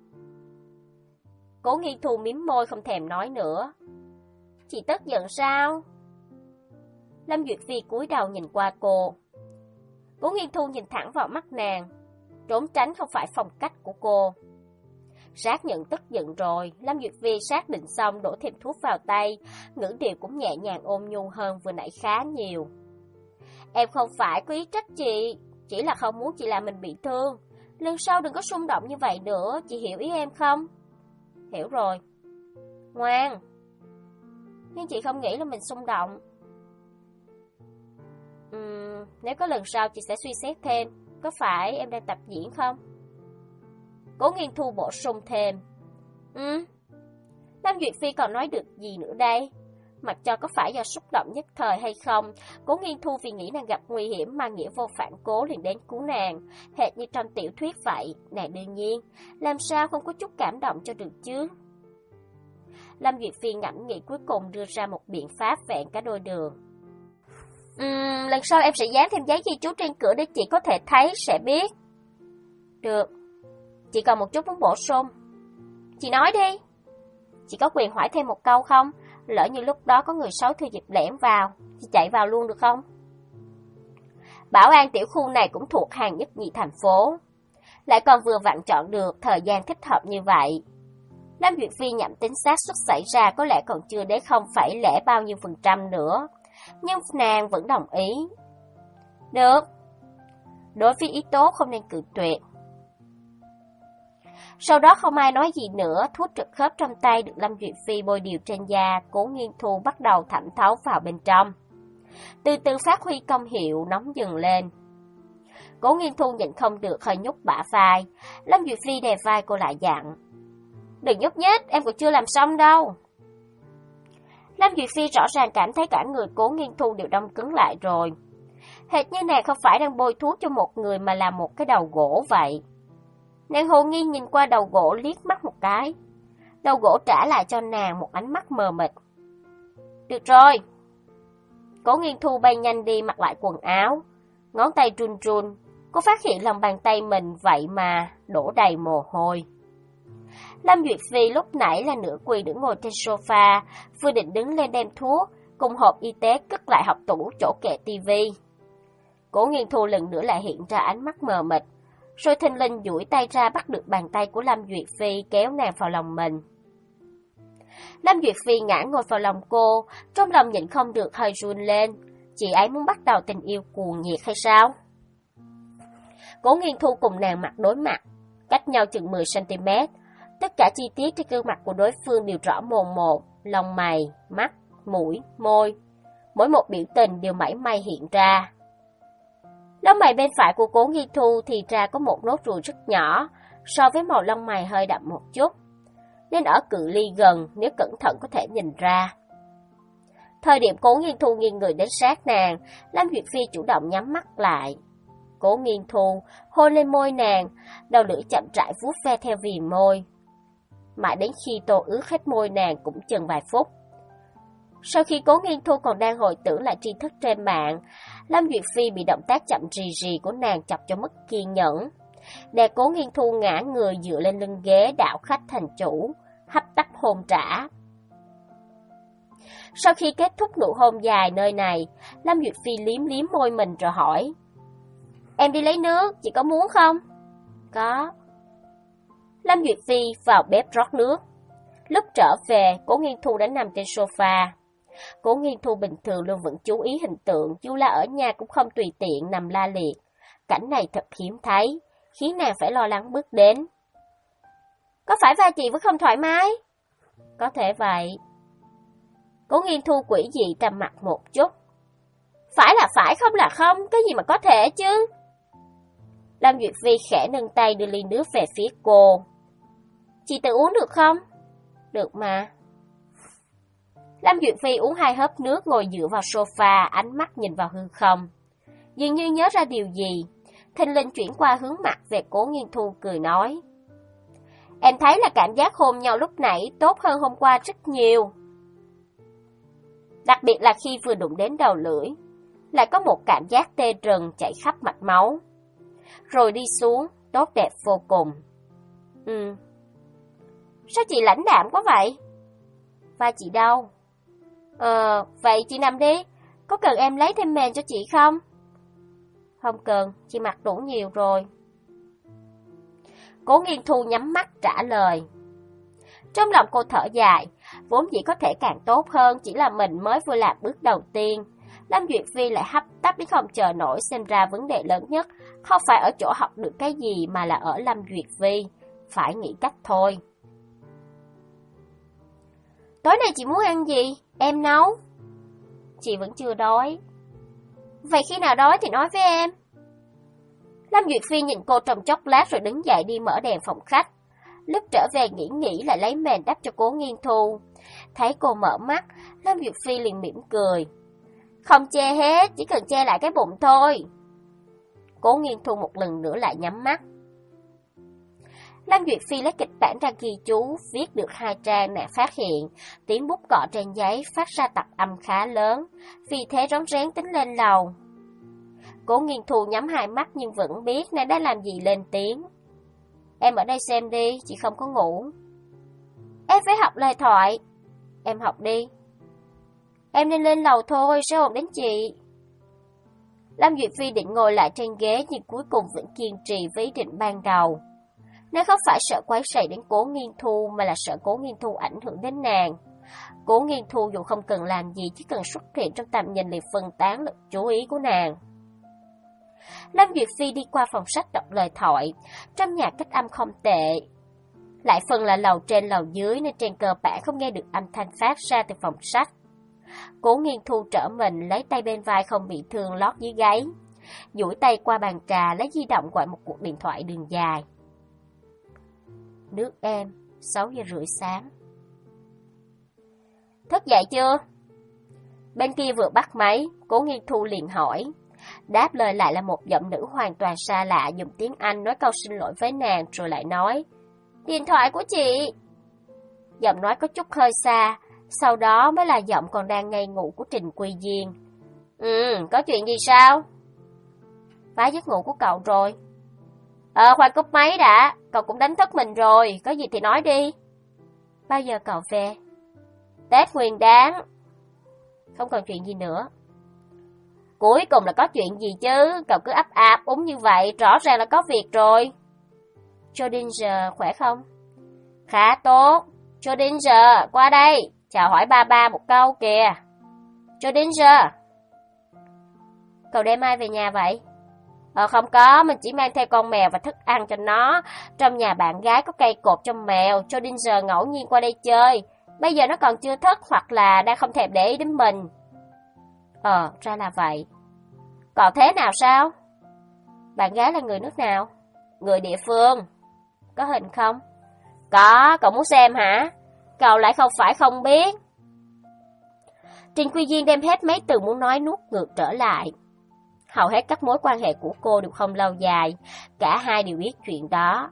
Cố Nghiên Thu mím môi không thèm nói nữa. Chị tức giận sao? Lâm Duyệt Phi cúi đầu nhìn qua cô. Cố Nghiên Thu nhìn thẳng vào mắt nàng, trốn tránh không phải phong cách của cô. Xác nhận tức giận rồi, Lâm Duyệt Phi xác định xong đổ thêm thuốc vào tay, ngữ điệu cũng nhẹ nhàng ôn nhu hơn vừa nãy khá nhiều. Em không phải có ý trách chị, chỉ là không muốn chị làm mình bị thương. Lần sau đừng có xung động như vậy nữa, chị hiểu ý em không? Hiểu rồi. Ngoan. Nhưng chị không nghĩ là mình xung động. Uhm, nếu có lần sau chị sẽ suy xét thêm, có phải em đang tập diễn không? Cố Nghiên Thu bổ sung thêm. Ừ. Lâm Duyệt Phi còn nói được gì nữa đây? mặc cho có phải do xúc động nhất thời hay không, Cố Nghiên Thu vì nghĩ nàng gặp nguy hiểm mà nghĩa vô phản cố liền đến cứu nàng, hệt như trong tiểu thuyết vậy. Nàng đương nhiên, làm sao không có chút cảm động cho được chứ? Lâm Duyệt Phi ngẫm nghĩ cuối cùng đưa ra một biện pháp vẹn cả đôi đường. Uhm, lần sau em sẽ dán thêm giấy ghi chú trên cửa để chị có thể thấy, sẽ biết. Được, chị còn một chút muốn bổ sung. Chị nói đi. Chị có quyền hỏi thêm một câu không? Lỡ như lúc đó có người xấu thư dịp lẻn vào, chị chạy vào luôn được không? Bảo an tiểu khu này cũng thuộc hàng nhất nhì thành phố, lại còn vừa vặn chọn được thời gian thích hợp như vậy. Lâm Duyệt Phi nhẩm tính xác suất xảy ra có lẽ còn chưa đến không phẩy lẻ bao nhiêu phần trăm nữa, nhưng nàng vẫn đồng ý. Được. Đối với ý tố không nên cự tuyệt. Sau đó không ai nói gì nữa, thuốc trực khớp trong tay được Lâm Duyệt Phi bôi điều trên da, Cố Nghiên Thu bắt đầu thẩm thấu vào bên trong. Từ từ phát huy công hiệu, nóng dần lên. Cố Nghiên Thu nhịn không được hơi nhúc bả vai, Lâm Duyệt Phi đè vai cô lại dặn. Đừng nhúc nhích, em còn chưa làm xong đâu. Lâm Duyệt Phi rõ ràng cảm thấy cả người Cố Nghiên Thu đều đông cứng lại rồi. Hệt như nàng không phải đang bôi thuốc cho một người mà là một cái đầu gỗ vậy. Nàng hồ nghi nhìn qua đầu gỗ liếc mắt một cái. Đầu gỗ trả lại cho nàng một ánh mắt mờ mịt. Được rồi. Cố Nghiên Thu bay nhanh đi mặc lại quần áo. Ngón tay run run. Cô phát hiện lòng bàn tay mình vậy mà đổ đầy mồ hôi. Lâm Duyệt Phi lúc nãy là nửa quỳ đứng ngồi trên sofa, vừa định đứng lên đem thuốc, cùng hộp y tế cất lại học tủ chỗ kệ tivi. Cố Nghiên Thu lần nữa lại hiện ra ánh mắt mờ mịt, rồi thình lình duỗi tay ra bắt được bàn tay của Lâm Duyệt Phi kéo nàng vào lòng mình. Lâm Duyệt Phi ngã ngồi vào lòng cô, trong lòng nhịn không được hơi run lên. Chị ấy muốn bắt đầu tình yêu cuồng nhiệt hay sao? Cố Nghiên Thu cùng nàng mặt đối mặt, cách nhau chừng mười xăng ti mét. Tất cả chi tiết trên gương mặt của đối phương đều rõ mồn một, lông mày, mắt, mũi, môi. Mỗi một biểu tình đều mảy may hiện ra. Lông mày bên phải của Cố Nghiên Thu thì ra có một nốt ruồi rất nhỏ, so với màu lông mày hơi đậm một chút, nên ở cự ly gần nếu cẩn thận có thể nhìn ra. Thời điểm Cố Nghiên Thu nghiêng người đến sát nàng, Lâm Duyệt Phi chủ động nhắm mắt lại. Cố Nghiên Thu hôn lên môi nàng, đầu lưỡi chậm rãi vuốt ve theo viền môi. Mãi đến khi tô ướt hết môi nàng cũng chừng vài phút. Sau khi Cố Nghiên Thu còn đang hồi tưởng lại tri thức trên mạng, Lâm Duyệt Phi bị động tác chậm rì rì của nàng chọc cho mất kiên nhẫn. Đè Cố Nghiên Thu ngã người dựa lên lưng ghế đảo khách thành chủ, hấp tấp hôn trả. Sau khi kết thúc nụ hôn dài nơi này, Lâm Duyệt Phi liếm liếm môi mình rồi hỏi. Em đi lấy nước, chị có muốn không? Có. Lâm Duyệt Phi vào bếp rót nước. Lúc trở về, Cố Nghiên Thu đã nằm trên sofa. Cố Nghiên Thu bình thường luôn vẫn chú ý hình tượng, dù là ở nhà cũng không tùy tiện nằm la liệt. Cảnh này thật hiếm thấy, khiến nàng phải lo lắng bước đến. Có phải vai chị vẫn không thoải mái? Có thể vậy. Cố Nghiên Thu quỷ dị trầm mặt một chút. Phải là phải, không là không, cái gì mà có thể chứ? Lâm Duyệt Phi khẽ nâng tay đưa ly nước về phía cô. Chị tự uống được không? Được mà. Lâm Duyệt Phi uống hai hớp nước ngồi dựa vào sofa, ánh mắt nhìn vào hư không. Dường như nhớ ra điều gì, thình lình chuyển qua hướng mặt về Cố Nghiên Thu cười nói. Em thấy là cảm giác hôn nhau lúc nãy tốt hơn hôm qua rất nhiều. Đặc biệt là khi vừa đụng đến đầu lưỡi, lại có một cảm giác tê rần chảy khắp mạch máu. Rồi đi xuống, tốt đẹp vô cùng. Ừ. Sao chị lãnh đạm quá vậy? Vai chị đâu? Ờ, vậy chị nằm đi. Có cần em lấy thêm mền cho chị không? Không cần, chị mặc đủ nhiều rồi. Cố Nghiên Thu nhắm mắt trả lời. Trong lòng cô thở dài, vốn dĩ có thể càng tốt hơn, chỉ là mình mới vừa làm bước đầu tiên. Lâm Duyệt Phi lại hấp tấp đến không chờ nổi, xem ra vấn đề lớn nhất không phải ở chỗ học được cái gì mà là ở Lâm Duyệt Phi, phải nghĩ cách thôi. Tối nay chị muốn ăn gì? Em nấu. Chị vẫn chưa đói. Vậy khi nào đói thì nói với em. Lâm Duyệt Phi nhìn cô trong chốc lát rồi đứng dậy đi mở đèn phòng khách. Lúc trở về nghỉ nghỉ lại lấy mền đắp cho Cố Nghiên Thu. Thấy cô mở mắt, Lâm Duyệt Phi liền mỉm cười. Không che hết, chỉ cần che lại cái bụng thôi. Cố Nghiên Thu một lần nữa lại nhắm mắt. Lâm Duyệt Phi lấy kịch bản ra ghi chú, viết được hai trang nàng phát hiện, tiếng bút cọ trên giấy phát ra tập âm khá lớn, vì thế rón rén tính lên lầu. Cố Nghiên Thu nhắm hai mắt nhưng vẫn biết nàng đã làm gì lên tiếng. Em ở đây xem đi, chị không có ngủ. Em phải học lời thoại. Em học đi. Em nên lên lầu thôi, sẽ ồn đến chị. Lâm Duyệt Phi định ngồi lại trên ghế nhưng cuối cùng vẫn kiên trì với ý định ban đầu. Nếu không phải sợ quấy rầy đến Cố Nghiên Thu mà là sợ Cố Nghiên Thu ảnh hưởng đến nàng. Cố Nghiên Thu dù không cần làm gì, chỉ cần xuất hiện trong tầm nhìn liền phân tán lực chú ý của nàng. Lâm Duyệt Phi đi qua phòng sách đọc lời thoại, trong nhà cách âm không tệ. Lại phần là lầu trên lầu dưới nên trên cơ bản không nghe được âm thanh phát ra từ phòng sách. Cố Nghiên Thu trở mình lấy tay bên vai không bị thương lót dưới gáy, duỗi tay qua bàn trà lấy di động gọi một cuộc điện thoại đường dài. Nước em, sáu giờ rưỡi sáng. Thức dậy chưa? Bên kia vừa bắt máy, Cố Nghiên Thu liền hỏi. Đáp lời lại là một giọng nữ hoàn toàn xa lạ dùng tiếng Anh nói câu xin lỗi với nàng rồi lại nói. Điện thoại của chị. Giọng nói có chút hơi xa, sau đó mới là giọng còn đang ngây ngủ của Trình Quy Diên. Ừ, có chuyện gì sao? Phá giấc ngủ của cậu rồi. Ờ, khoan cúp máy đã, cậu cũng đánh thức mình rồi, có gì thì nói đi. Bao giờ cậu về? Tết Nguyên Đán. Không còn chuyện gì nữa. Cuối cùng là có chuyện gì chứ, cậu cứ ấp áp úng như vậy, rõ ràng là có việc rồi. Schrödinger khỏe không? Khá tốt. Schrödinger, qua đây, chào hỏi ba ba một câu kìa. Schrödinger. Cậu đem ai về nhà vậy? Ờ không có, mình chỉ mang theo con mèo và thức ăn cho nó. Trong nhà bạn gái có cây cột cho mèo, Schrödinger ngẫu nhiên qua đây chơi. Bây giờ nó còn chưa thức hoặc là đang không thèm để ý đến mình. Ờ, ra là vậy. Còn thế nào sao? Bạn gái là người nước nào? Người địa phương. Có hình không? Có, cậu muốn xem hả? Cậu lại không phải không biết. Trình Quy Diên đem hết mấy từ muốn nói nuốt ngược trở lại. Hầu hết các mối quan hệ của cô đều không lâu dài, cả hai đều biết chuyện đó.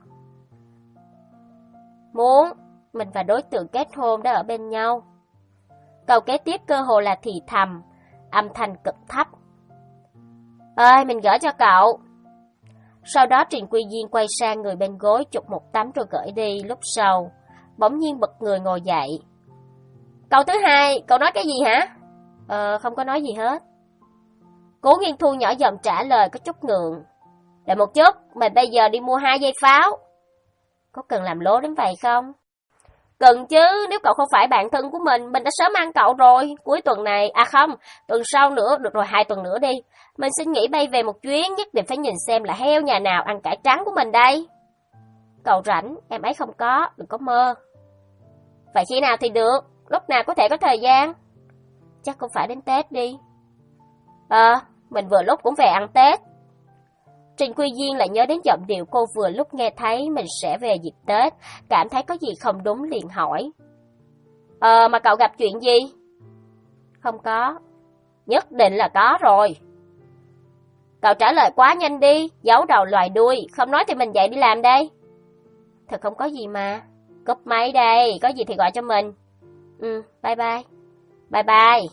Muốn, mình và đối tượng kết hôn đã ở bên nhau. Câu kế tiếp cơ hồ là thì thầm, âm thanh cực thấp. Ơi, mình gửi cho cậu. Sau đó Trình Quy Diên quay sang người bên gối chụp một tấm rồi gửi đi, lúc sau bỗng nhiên bật người ngồi dậy. Câu thứ hai, cậu nói cái gì hả? Ờ, không có nói gì hết. Cố Nghiên Thu nhỏ giọng trả lời có chút ngượng. Đợi một chút, mình bây giờ đi mua hai dây pháo. Có cần làm lố đến vậy không? Cần chứ, nếu cậu không phải bạn thân của mình, mình đã sớm ăn cậu rồi. Cuối tuần này, à không, tuần sau nữa, được rồi hai tuần nữa đi. Mình xin nghỉ bay về một chuyến, nhất định phải nhìn xem là heo nhà nào ăn cải trắng của mình đây. Cậu rảnh, em ấy không có, đừng có mơ. Vậy khi nào thì được, lúc nào có thể có thời gian? Chắc không phải đến Tết đi. Ờ, mình vừa lúc cũng về ăn Tết. Trình Quy Diên lại nhớ đến giọng điệu cô vừa lúc nghe thấy mình sẽ về dịp Tết, cảm thấy có gì không đúng liền hỏi. Ờ, mà cậu gặp chuyện gì? Không có. Nhất định là có rồi. Cậu trả lời quá nhanh đi, giấu đầu loài đuôi, không nói thì mình dậy đi làm đây. Thật không có gì mà. Cúp máy đây, có gì thì gọi cho mình. Ừ, bye bye. Bye bye.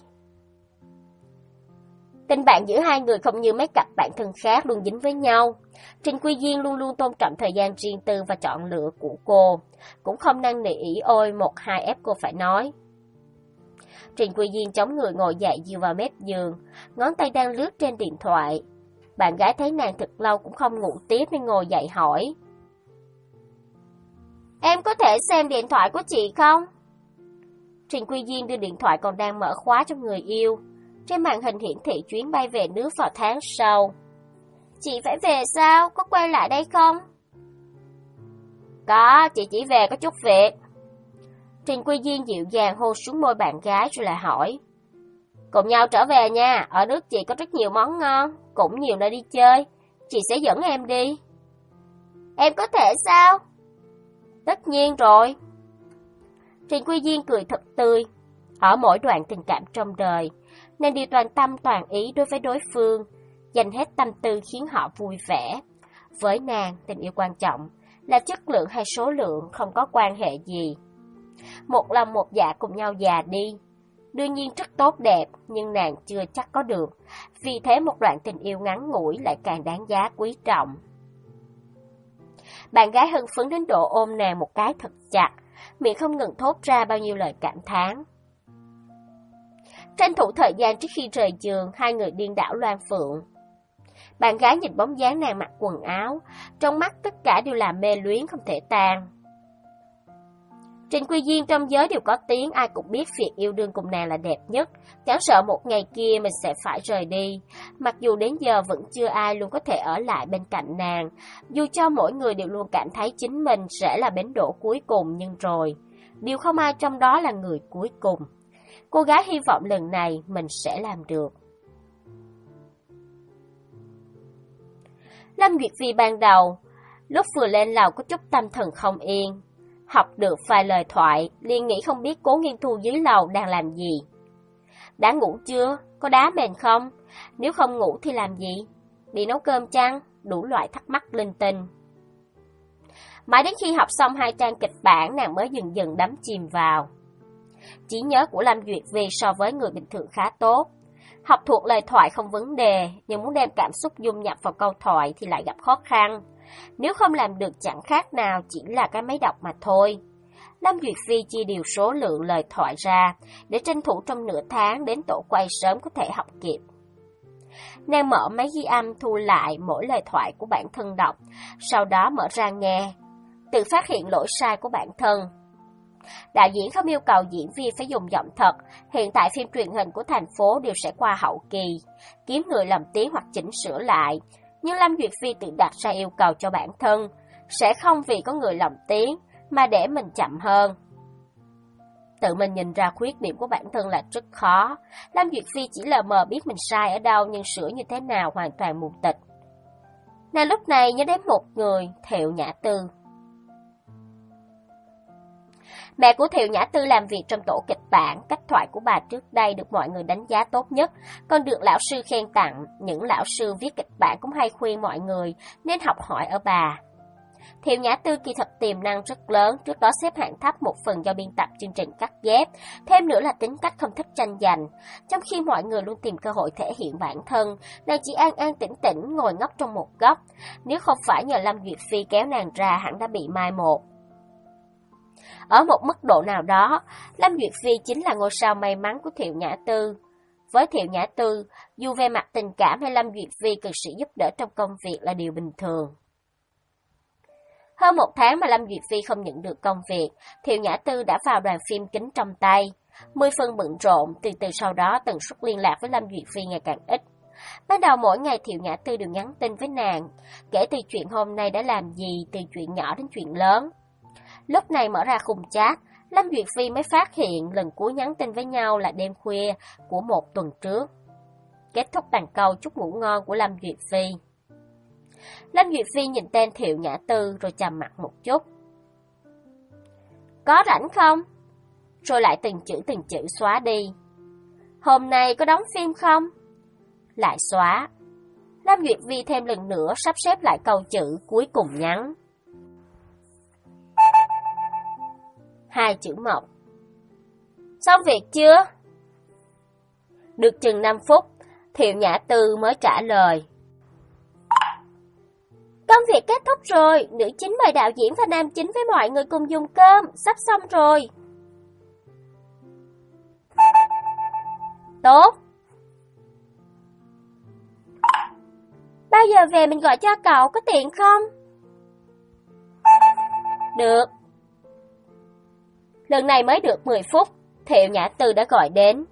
Tình bạn giữa hai người không như mấy cặp bạn thân khác luôn dính với nhau. Trình Quy Diên luôn luôn tôn trọng thời gian riêng tư và chọn lựa của cô, cũng không năn nỉ ỉ ôi một hai ép cô phải nói. Trình Quy Diên chống người ngồi dậy dựa vào mép giường, ngón tay đang lướt trên điện thoại. Bạn gái thấy nàng thật lâu cũng không ngủ tiếp nên ngồi dậy hỏi. Em có thể xem điện thoại của chị không? Trình Quy Diên đưa điện thoại còn đang mở khóa cho người yêu. Trên màn hình hiển thị chuyến bay về nước vào tháng sau. Chị phải về sao? Có quay lại đây không? Có, chị chỉ về có chút việc. Trình Quy Diên dịu dàng hôn xuống môi bạn gái rồi lại hỏi. Cùng nhau trở về nha, ở nước chị có rất nhiều món ngon, cũng nhiều nơi đi chơi. Chị sẽ dẫn em đi. Em có thể sao? Tất nhiên rồi. Trịnh Quy Diên cười thật tươi. Ở mỗi đoạn tình cảm trong đời, nàng đều toàn tâm toàn ý đối với đối phương, dành hết tâm tư khiến họ vui vẻ. Với nàng, tình yêu quan trọng là chất lượng hay số lượng không có quan hệ gì. Một lòng một dạ cùng nhau già đi, đương nhiên rất tốt đẹp, nhưng nàng chưa chắc có được. Vì thế một đoạn tình yêu ngắn ngủi lại càng đáng giá quý trọng. Bạn gái hưng phấn đến độ ôm nàng một cái thật chặt, miệng không ngừng thốt ra bao nhiêu lời cảm thán. Tranh thủ thời gian trước khi rời giường, hai người điên đảo loan phượng. Bạn gái nhìn bóng dáng nàng mặc quần áo, trong mắt tất cả đều là mê luyến không thể tan. Trịnh Quy Diên trong giới đều có tiếng, ai cũng biết việc yêu đương cùng nàng là đẹp nhất, chẳng sợ một ngày kia mình sẽ phải rời đi. Mặc dù đến giờ vẫn chưa ai luôn có thể ở lại bên cạnh nàng, dù cho mỗi người đều luôn cảm thấy chính mình sẽ là bến đỗ cuối cùng, nhưng rồi, điều không ai trong đó là người cuối cùng. Cô gái hy vọng lần này mình sẽ làm được. Lâm Duyệt Phi ban đầu, lúc vừa lên lầu có chút tâm thần không yên. Học được vài lời thoại, liền nghĩ không biết Cố Nghiên Thu dưới lầu đang làm gì. Đã ngủ chưa? Có đá mền không? Nếu không ngủ thì làm gì? Đi nấu cơm chăng? Đủ loại thắc mắc linh tinh. Mãi đến khi học xong hai trang kịch bản, nàng mới dần dần đắm chìm vào. Trí nhớ của Lâm Duyệt Phi so với người bình thường khá tốt. Học thuộc lời thoại không vấn đề, nhưng muốn đem cảm xúc dung nhập vào câu thoại thì lại gặp khó khăn. Nếu không làm được chẳng khác nào chỉ là cái máy đọc mà thôi. Lâm Duyệt Phi chia điều số lượng lời thoại ra, để tranh thủ trong nửa tháng đến tổ quay sớm có thể học kịp. Nàng mở máy ghi âm thu lại mỗi lời thoại của bản thân đọc, sau đó mở ra nghe, tự phát hiện lỗi sai của bản thân. Đạo diễn không yêu cầu diễn viên phải dùng giọng thật, hiện tại phim truyền hình của thành phố đều sẽ qua hậu kỳ, kiếm người lầm tiếng hoặc chỉnh sửa lại. Nhưng Lâm Duyệt Phi tự đặt ra yêu cầu cho bản thân, sẽ không vì có người lầm tiếng mà để mình chậm hơn. Tự mình nhìn ra khuyết điểm của bản thân là rất khó. Lâm Duyệt Phi chỉ lờ mờ biết mình sai ở đâu, nhưng sửa như thế nào hoàn toàn mù tịch. Nàng lúc này nhớ đến một người, Thiệu Nhã Tư. Mẹ của Thiệu Nhã Tư làm việc trong tổ kịch bản, cách thoại của bà trước đây được mọi người đánh giá tốt nhất, còn được lão sư khen tặng. Những lão sư viết kịch bản cũng hay khuyên mọi người nên học hỏi ở bà. Thiệu Nhã Tư kỳ thật tiềm năng rất lớn, trước đó xếp hạng thấp một phần do biên tập chương trình cắt ghép, thêm nữa là tính cách không thích tranh giành. Trong khi mọi người luôn tìm cơ hội thể hiện bản thân, nàng chỉ an an tĩnh tĩnh ngồi ngốc trong một góc. Nếu không phải nhờ Lâm Duyệt Phi kéo nàng ra, hẳn đã bị mai một. Ở một mức độ nào đó, Lâm Duyệt Phi chính là ngôi sao may mắn của Thiệu Nhã Tư. Với Thiệu Nhã Tư, dù về mặt tình cảm hay Lâm Duyệt Phi cần sự giúp đỡ trong công việc là điều bình thường. Hơn một tháng mà Lâm Duyệt Phi không nhận được công việc, Thiệu Nhã Tư đã vào đoàn phim Kính Trong Tay. Mười phần bận rộn, từ từ sau đó tần suất liên lạc với Lâm Duyệt Phi ngày càng ít. Ban đầu mỗi ngày Thiệu Nhã Tư đều nhắn tin với nàng, kể từ chuyện hôm nay đã làm gì, từ chuyện nhỏ đến chuyện lớn. Lúc này mở ra khung chat, Lâm Duyệt Phi mới phát hiện lần cuối nhắn tin với nhau là đêm khuya của một tuần trước. Kết thúc bằng câu chúc ngủ ngon của Lâm Duyệt Phi. Lâm Duyệt Phi nhìn tên Thiệu Nhã Tư rồi trầm mặt một chút. Có rảnh không? Rồi lại từng chữ từng chữ xóa đi. Hôm nay có đóng phim không? Lại xóa. Lâm Duyệt Phi thêm lần nữa sắp xếp lại câu chữ cuối cùng nhắn. Hai chữ mộc. Xong việc chưa? Được chừng năm phút, Thiệu Nhã Tư mới trả lời. Công việc kết thúc rồi, nữ chính mời đạo diễn và nam chính với mọi người cùng dùng cơm, sắp xong rồi. Tốt. Bao giờ về mình gọi cho cậu, có tiện không? Được. Lần này mới được mười phút, Thiệu Nhã Tư đã gọi đến.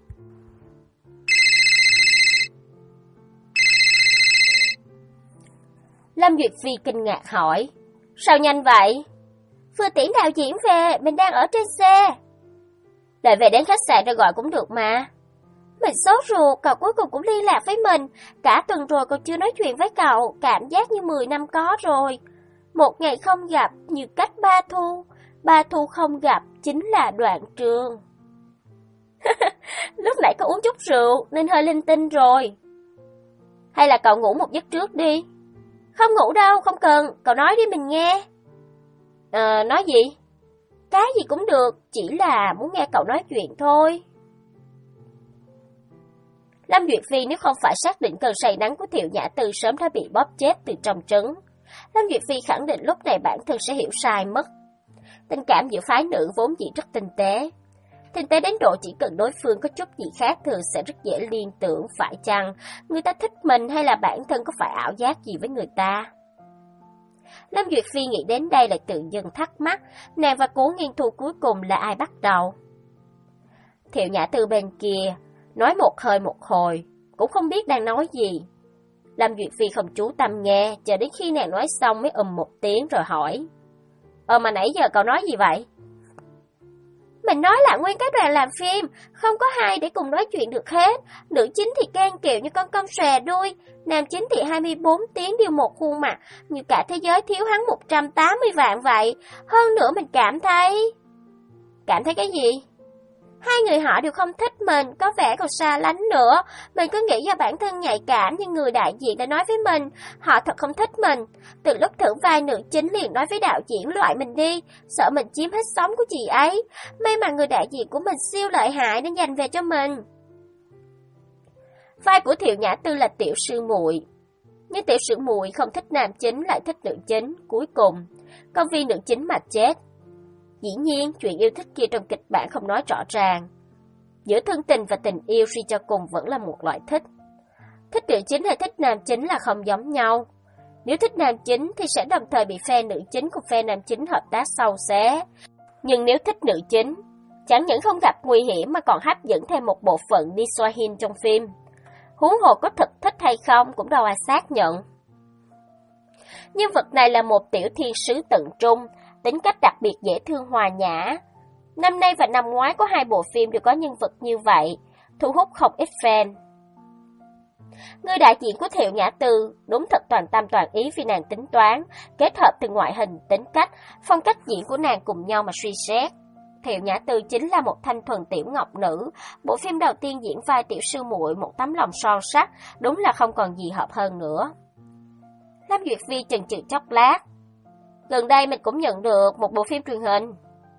Lâm Duyệt Phi kinh ngạc hỏi, sao nhanh vậy? Vừa tiễn đạo diễn về, mình đang ở trên xe. Đợi về đến khách sạn rồi gọi cũng được mà. Mình sốt ruột, cậu cuối cùng cũng liên lạc với mình. Cả tuần rồi còn chưa nói chuyện với cậu, cảm giác như mười năm có rồi. Một ngày không gặp, như cách ba thu. ba thu không gặp chính là Đoạn Trường. Lúc nãy cậu uống chút rượu nên hơi linh tinh rồi. Hay là cậu ngủ một giấc trước đi? Không ngủ đâu, không cần, cậu nói đi mình nghe. Ờ, nói gì? Cái gì cũng được, chỉ là muốn nghe cậu nói chuyện thôi. Lâm Duyệt Phi nếu không phải xác định cơn say nắng của Thiệu Nhã Tư sớm đã bị bóp chết từ trong trứng, Lâm Duyệt Phi khẳng định lúc này bản thân sẽ hiểu sai mất. Tình cảm giữa phái nữ vốn dĩ rất tinh tế. Tinh tế đến độ chỉ cần đối phương có chút gì khác thường sẽ rất dễ liên tưởng phải chăng người ta thích mình hay là bản thân có phải ảo giác gì với người ta. Lâm Duyệt Phi nghĩ đến đây lại tự dưng thắc mắc, nàng và Cố Nghiên Thu cuối cùng là ai bắt đầu? Thiệu Nhã Tư bên kia, nói một hơi một hồi, cũng không biết đang nói gì. Lâm Duyệt Phi không chú tâm nghe, chờ đến khi nàng nói xong mới ừm một tiếng rồi hỏi. Ờ mà nãy giờ cậu nói gì vậy? Mình nói là nguyên cái đoàn làm phim, không có hai để cùng nói chuyện được hết. Nữ chính thì can kiệu như con công xòe đuôi, nam chính thì hai mươi bốn tiếng đều một khuôn mặt, như cả thế giới thiếu hắn một trăm tám mươi vạn vậy. Hơn nữa mình cảm thấy... Cảm thấy cái gì? Hai người họ đều không thích mình, có vẻ còn xa lánh nữa. Mình cứ nghĩ do bản thân nhạy cảm, nhưng người đại diện đã nói với mình, họ thật không thích mình. Từ lúc thử vai nữ chính liền nói với đạo diễn loại mình đi, sợ mình chiếm hết sống của chị ấy. May mà người đại diện của mình siêu lợi hại nên dành về cho mình. Vai của Thiệu Nhã Tư là tiểu sư muội, nhưng tiểu sư muội không thích nam chính lại thích nữ chính, cuối cùng còn vì nữ chính mà chết. Dĩ nhiên, chuyện yêu thích kia trong kịch bản không nói rõ ràng. Giữa thân tình và tình yêu suy cho cùng vẫn là một loại thích. Thích nữ chính hay thích nam chính là không giống nhau. Nếu thích nam chính thì sẽ đồng thời bị phe nữ chính cùng phe nam chính hợp tác sâu xé. Nhưng nếu thích nữ chính, chẳng những không gặp nguy hiểm mà còn hấp dẫn thêm một bộ phận đi xoa hin trong phim. Huống hồ có thực thích hay không cũng đâu ai xác nhận. Nhân vật này là một tiểu thiên sứ tận trung, tính cách đặc biệt dễ thương hòa nhã. Năm nay và năm ngoái có hai bộ phim đều có nhân vật như vậy, thu hút không ít fan. Người đại diện của Thiệu Nhã Tư đúng thật toàn tâm toàn ý vì nàng tính toán, kết hợp từ ngoại hình, tính cách, phong cách diễn của nàng cùng nhau mà suy xét. Thiệu Nhã Tư chính là một thanh thuần tiểu ngọc nữ, bộ phim đầu tiên diễn vai tiểu sư muội một tấm lòng son sắc, đúng là không còn gì hợp hơn nữa. Lâm Duyệt Phi chần chừ chốc lát. Gần đây mình cũng nhận được một bộ phim truyền hình.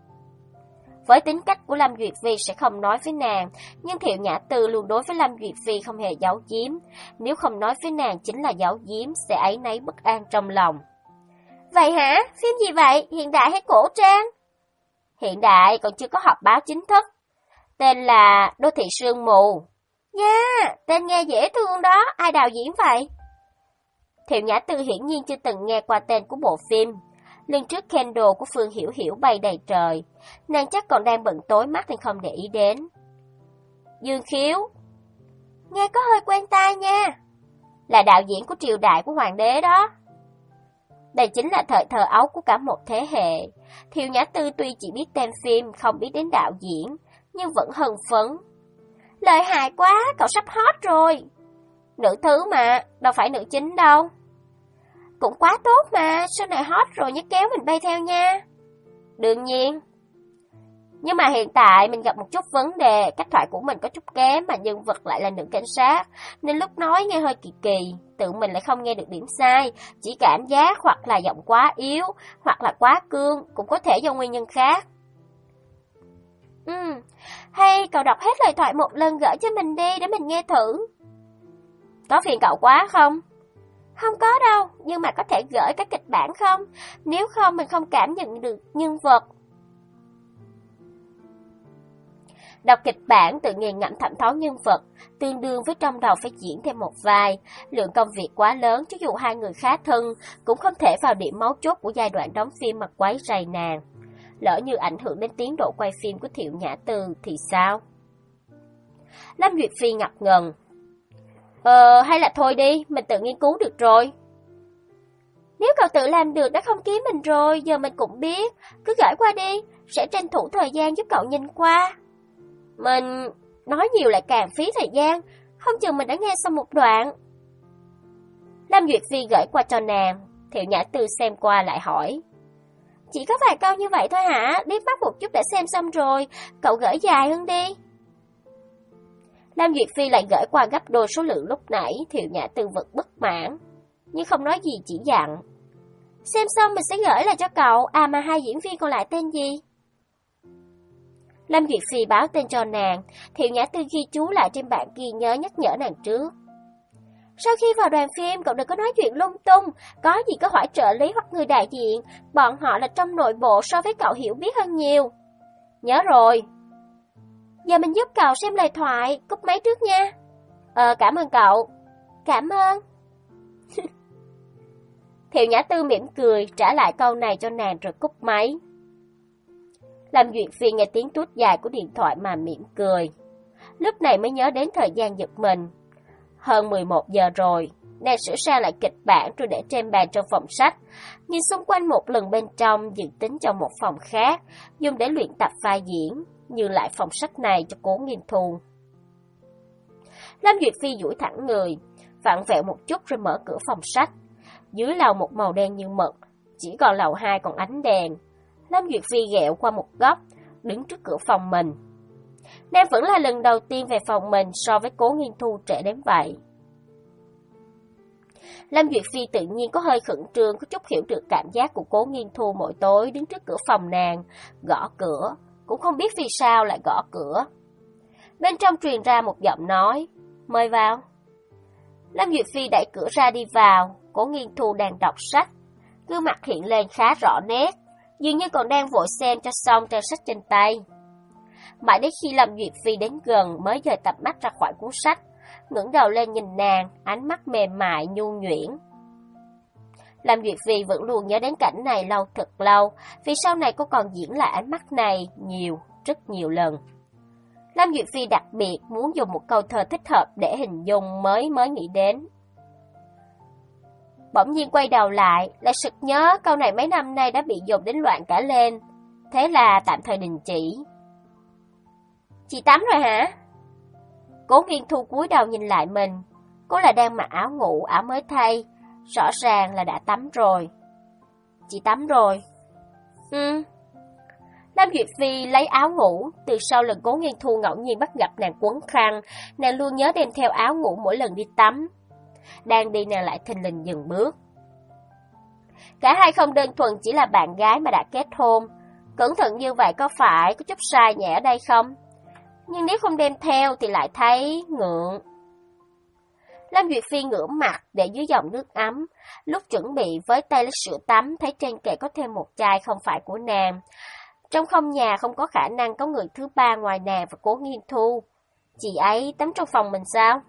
Với tính cách của Lâm Duyệt Phi sẽ không nói với nàng, nhưng Thiệu Nhã Tư luôn đối với Lâm Duyệt Phi không hề giấu giếm. Nếu không nói với nàng chính là giấu giếm, sẽ áy náy bất an trong lòng. Vậy hả? Phim gì vậy? Hiện đại hay cổ trang? Hiện đại, còn chưa có họp báo chính thức. Tên là Đô thị Sương Mù. Nha, yeah, tên nghe dễ thương đó, ai đạo diễn vậy? Thiệu Nhã Tư hiển nhiên chưa từng nghe qua tên của bộ phim. Lần trước candle của Phương Hiểu Hiểu bay đầy trời, nàng chắc còn đang bận tối mắt nên không để ý đến. Dương Khiếu, nghe có hơi quen tai nha, là đạo diễn của Triều Đại của Hoàng đế đó. Đây chính là thời thơ ấu của cả một thế hệ. Thiệu Nhã Tư tuy chỉ biết tên phim, không biết đến đạo diễn, nhưng vẫn hân phấn. Lợi hại quá, cậu sắp hot rồi. Nữ thứ mà, đâu phải nữ chính đâu. Cũng quá tốt mà, sau này hot rồi nhớ kéo mình bay theo nha. Đương nhiên. Nhưng mà hiện tại mình gặp một chút vấn đề, cách thoại của mình có chút kém mà nhân vật lại là nữ cảnh sát, nên lúc nói nghe hơi kỳ kỳ, tự mình lại không nghe được điểm sai, chỉ cảm giác hoặc là giọng quá yếu, hoặc là quá cương, cũng có thể do nguyên nhân khác. Ừ, hay cậu đọc hết lời thoại một lần gửi cho mình đi để mình nghe thử. Có phiền cậu quá không? Không có đâu, nhưng mà có thể gửi các kịch bản không? Nếu không mình không cảm nhận được nhân vật. Đọc kịch bản tự nghiền ngẫm thẩm thấu nhân vật, tương đương với trong đầu phải diễn thêm một vai. Lượng công việc quá lớn, cho dù hai người khá thân, cũng không thể vào điểm mấu chốt của giai đoạn đóng phim mà quấy rầy nàng. Lỡ như ảnh hưởng đến tiến độ quay phim của Thiệu Nhã Tư thì sao? Lâm Duyệt Phi ngập ngừng. Ờ, hay là thôi đi, mình tự nghiên cứu được rồi. Nếu cậu tự làm được đã không kiếm mình rồi, giờ mình cũng biết. Cứ gửi qua đi, sẽ tranh thủ thời gian giúp cậu nhìn qua. Mình nói nhiều lại càng phí thời gian, không chừng mình đã nghe xong một đoạn. Lâm Duyệt Phi gửi qua cho nàng, Thiệu Nhã Tư xem qua lại hỏi. Chỉ có vài câu như vậy thôi hả? Liếc mắt một chút đã xem xong rồi, cậu gửi dài hơn đi. Lam Duyệt Phi lại gửi qua gấp đôi số lượng lúc nãy, Thiệu Nhã Tư vật bất mãn, nhưng không nói gì, chỉ dặn. Xem xong mình sẽ gửi lại cho cậu, à mà hai diễn viên còn lại tên gì? Lam Duyệt Phi báo tên cho nàng, Thiệu Nhã Tư ghi chú lại trên bảng ghi nhớ nhắc nhở nàng trước. Sau khi vào đoàn phim, cậu đừng có nói chuyện lung tung, có gì có hỏi trợ lý hoặc người đại diện, bọn họ là trong nội bộ so với cậu hiểu biết hơn nhiều. Nhớ rồi. Giờ mình giúp cậu xem lời thoại, cúp máy trước nha. Ờ, cảm ơn cậu. Cảm ơn. Thiệu Nhã Tư mỉm cười, trả lại câu này cho nàng rồi cúp máy. Lam Duyệt Phi nghe tiếng tút dài của điện thoại mà mỉm cười. Lúc này mới nhớ đến thời gian giật mình. Hơn mười một giờ rồi, nàng sửa sang lại kịch bản rồi để trên bàn trong phòng sách. Nhìn xung quanh một lần bên trong, dự tính cho một phòng khác, dùng để luyện tập vai diễn, như lại phòng sách này cho Cố Nghiên Thu. Lam Duyệt Phi duỗi thẳng người, vặn vẹo một chút rồi mở cửa phòng sách. Dưới lầu một màu đen như mực, chỉ còn lầu hai còn ánh đèn. Lam Duyệt Phi ghẹo qua một góc, đứng trước cửa phòng mình. Nàng vẫn là lần đầu tiên về phòng mình so với Cố Nghiên Thu trễ đến vậy. Lam Duyệt Phi tự nhiên có hơi khẩn trương, có chút hiểu được cảm giác của Cố Nghiên Thu mỗi tối đứng trước cửa phòng nàng, gõ cửa, cũng không biết vì sao lại gõ cửa. Bên trong truyền ra một giọng nói, mời vào. Lam Duyệt Phi đẩy cửa ra đi vào, Cố Nghiên Thu đang đọc sách, gương mặt hiện lên khá rõ nét, dường như còn đang vội xem cho xong trang sách trên tay. Mãi đến khi Lam Duyệt Phi đến gần mới dời tầm mắt ra khỏi cuốn sách, ngẩng đầu lên nhìn nàng, ánh mắt mềm mại nhu nhuyễn. Lam Duyệt Phi vẫn luôn nhớ đến cảnh này lâu thật lâu, vì sau này cô còn diễn lại ánh mắt này nhiều, rất nhiều lần. Lam Duyệt Phi đặc biệt muốn dùng một câu thơ thích hợp để hình dung mới mới nghĩ đến. Bỗng nhiên quay đầu lại, lại sực nhớ câu này mấy năm nay đã bị dùng đến loạn cả lên, thế là tạm thời đình chỉ. Chị tắm rồi hả? Cố Nghiên Thu cúi đầu nhìn lại mình, cô là đang mặc áo ngủ, áo mới thay, rõ ràng là đã tắm rồi. Chị tắm rồi. Ừ. Lam Duyệt Phi lấy áo ngủ, từ sau lần Cố Nghiên Thu ngẫu nhiên bắt gặp nàng quấn khăn, nàng luôn nhớ đem theo áo ngủ mỗi lần đi tắm. Đang đi nàng lại thình lình dừng bước. Cả hai không đơn thuần chỉ là bạn gái mà đã kết hôn, cẩn thận như vậy có phải có chút sai nhẹ ở đây không? Nhưng nếu không đem theo thì lại thấy ngượng. Lam Duyệt Phi ngửa mặt để dưới dòng nước ấm, lúc chuẩn bị với tay lấy sữa tắm thấy trên kệ có thêm một chai không phải của nàng. Trong không nhà không có khả năng có người thứ ba ngoài nàng và Cố Nghiên Thu. Chị ấy tắm trong phòng mình sao?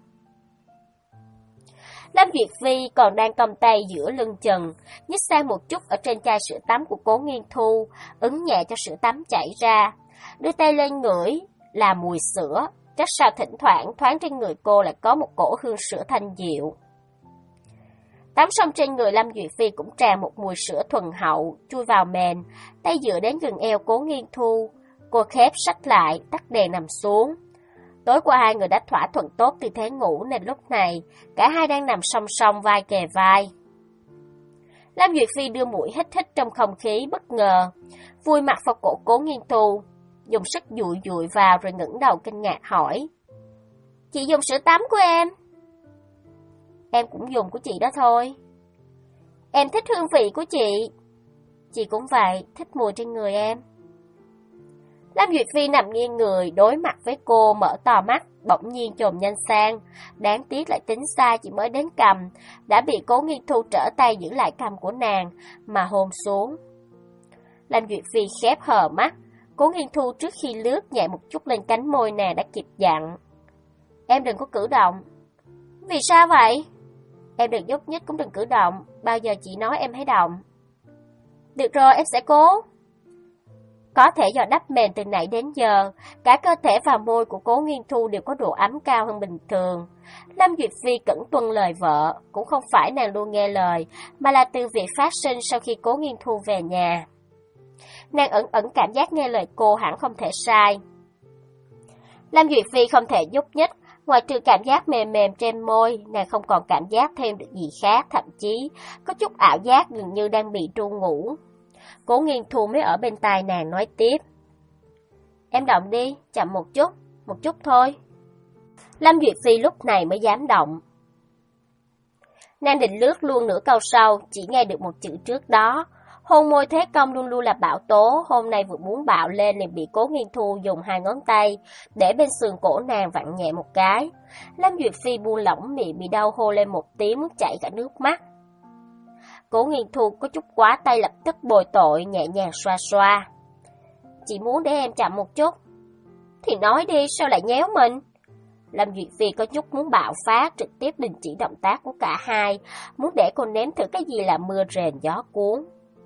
Lam Duyệt Phi còn đang còng tay giữa lưng chừng, nhích sang một chút ở trên chai sữa tắm của Cố Nghiên Thu, ấn nhẹ cho sữa tắm chảy ra, đưa tay lên ngửi, là mùi sữa, chắc sao thỉnh thoảng thoáng trên người cô lại có một cổ hương sữa thanh dịu. Tắm xong trên người Lam Duyệt Phi cũng tràn một mùi sữa thuần hậu, chui vào mền, tay dựa đến gần eo Cố Nghiên Thu, cô khép sách lại, tắt đèn nằm xuống. Tối qua hai người đã thỏa thuận tốt tư thế ngủ nên lúc này, cả hai đang nằm song song vai kề vai. Lam Duyệt Phi đưa mũi hít hít trong không khí bất ngờ, vùi mặt vào cổ Cố Nghiên Thu, dùng sức dụi dụi vào rồi ngẩng đầu kinh ngạc hỏi. Chị dùng sữa tắm của em? Em cũng dùng của chị đó thôi. Em thích hương vị của chị. Chị cũng vậy, thích mùi trên người em. Lam Duyệt Phi nằm nghiêng người, đối mặt với cô mở to mắt, bỗng nhiên chồm nhanh sang. Đáng tiếc lại tính sai chỉ mới đến cằm, đã bị Cố Nghiên Thu trở tay giữ lại cằm của nàng, mà hôn xuống. Lam Duyệt Phi khép hờ mắt, Cố Nghiên Thu trước khi lướt nhẹ một chút lên cánh môi nàng đã kịp dặn. Em đừng có cử động. Vì sao vậy? Em đừng nhúc nhích cũng đừng cử động, bao giờ chị nói em hãy động. Được rồi, em sẽ cố. Có thể do đắp mền từ nãy đến giờ, cả cơ thể và môi của Cố Nghiên Thu đều có độ ấm cao hơn bình thường. Lam Duyệt Phi cẩn tuân lời vợ, cũng không phải nàng luôn nghe lời, mà là từ việc phát sinh sau khi Cố Nghiên Thu về nhà. Nàng ẩn ẩn cảm giác nghe lời cô hẳn không thể sai. Lam Duyệt Phi không thể nhúc nhích, ngoài trừ cảm giác mềm mềm trên môi, nàng không còn cảm giác thêm được gì khác, thậm chí có chút ảo giác dường như đang bị tru ngủ. Cố Nghiên Thu mới ở bên tai nàng nói tiếp. Em động đi, chậm một chút, một chút thôi. Lâm Duyệt Phi lúc này mới dám động. Nàng định lướt luôn nửa câu sau, chỉ nghe được một chữ trước đó. Hôn môi thế công luôn luôn là bạo tố, hôm nay vừa muốn bạo lên liền bị Cố Nghiên Thu dùng hai ngón tay để bên sườn cổ nàng vặn nhẹ một cái. Lâm Duyệt Phi buông lỏng miệng bị đau hô lên một tiếng muốn chảy cả nước mắt. Cố Nghiên Thu có chút quá tay lập tức bồi tội nhẹ nhàng xoa xoa. Chỉ muốn để em chậm một chút. Thì nói đi, sao lại nhéo mình? Lâm Duyệt Phi có chút muốn bạo phát, trực tiếp đình chỉ động tác của cả hai, muốn để cô nếm thử cái gì là mưa rền gió cuốn.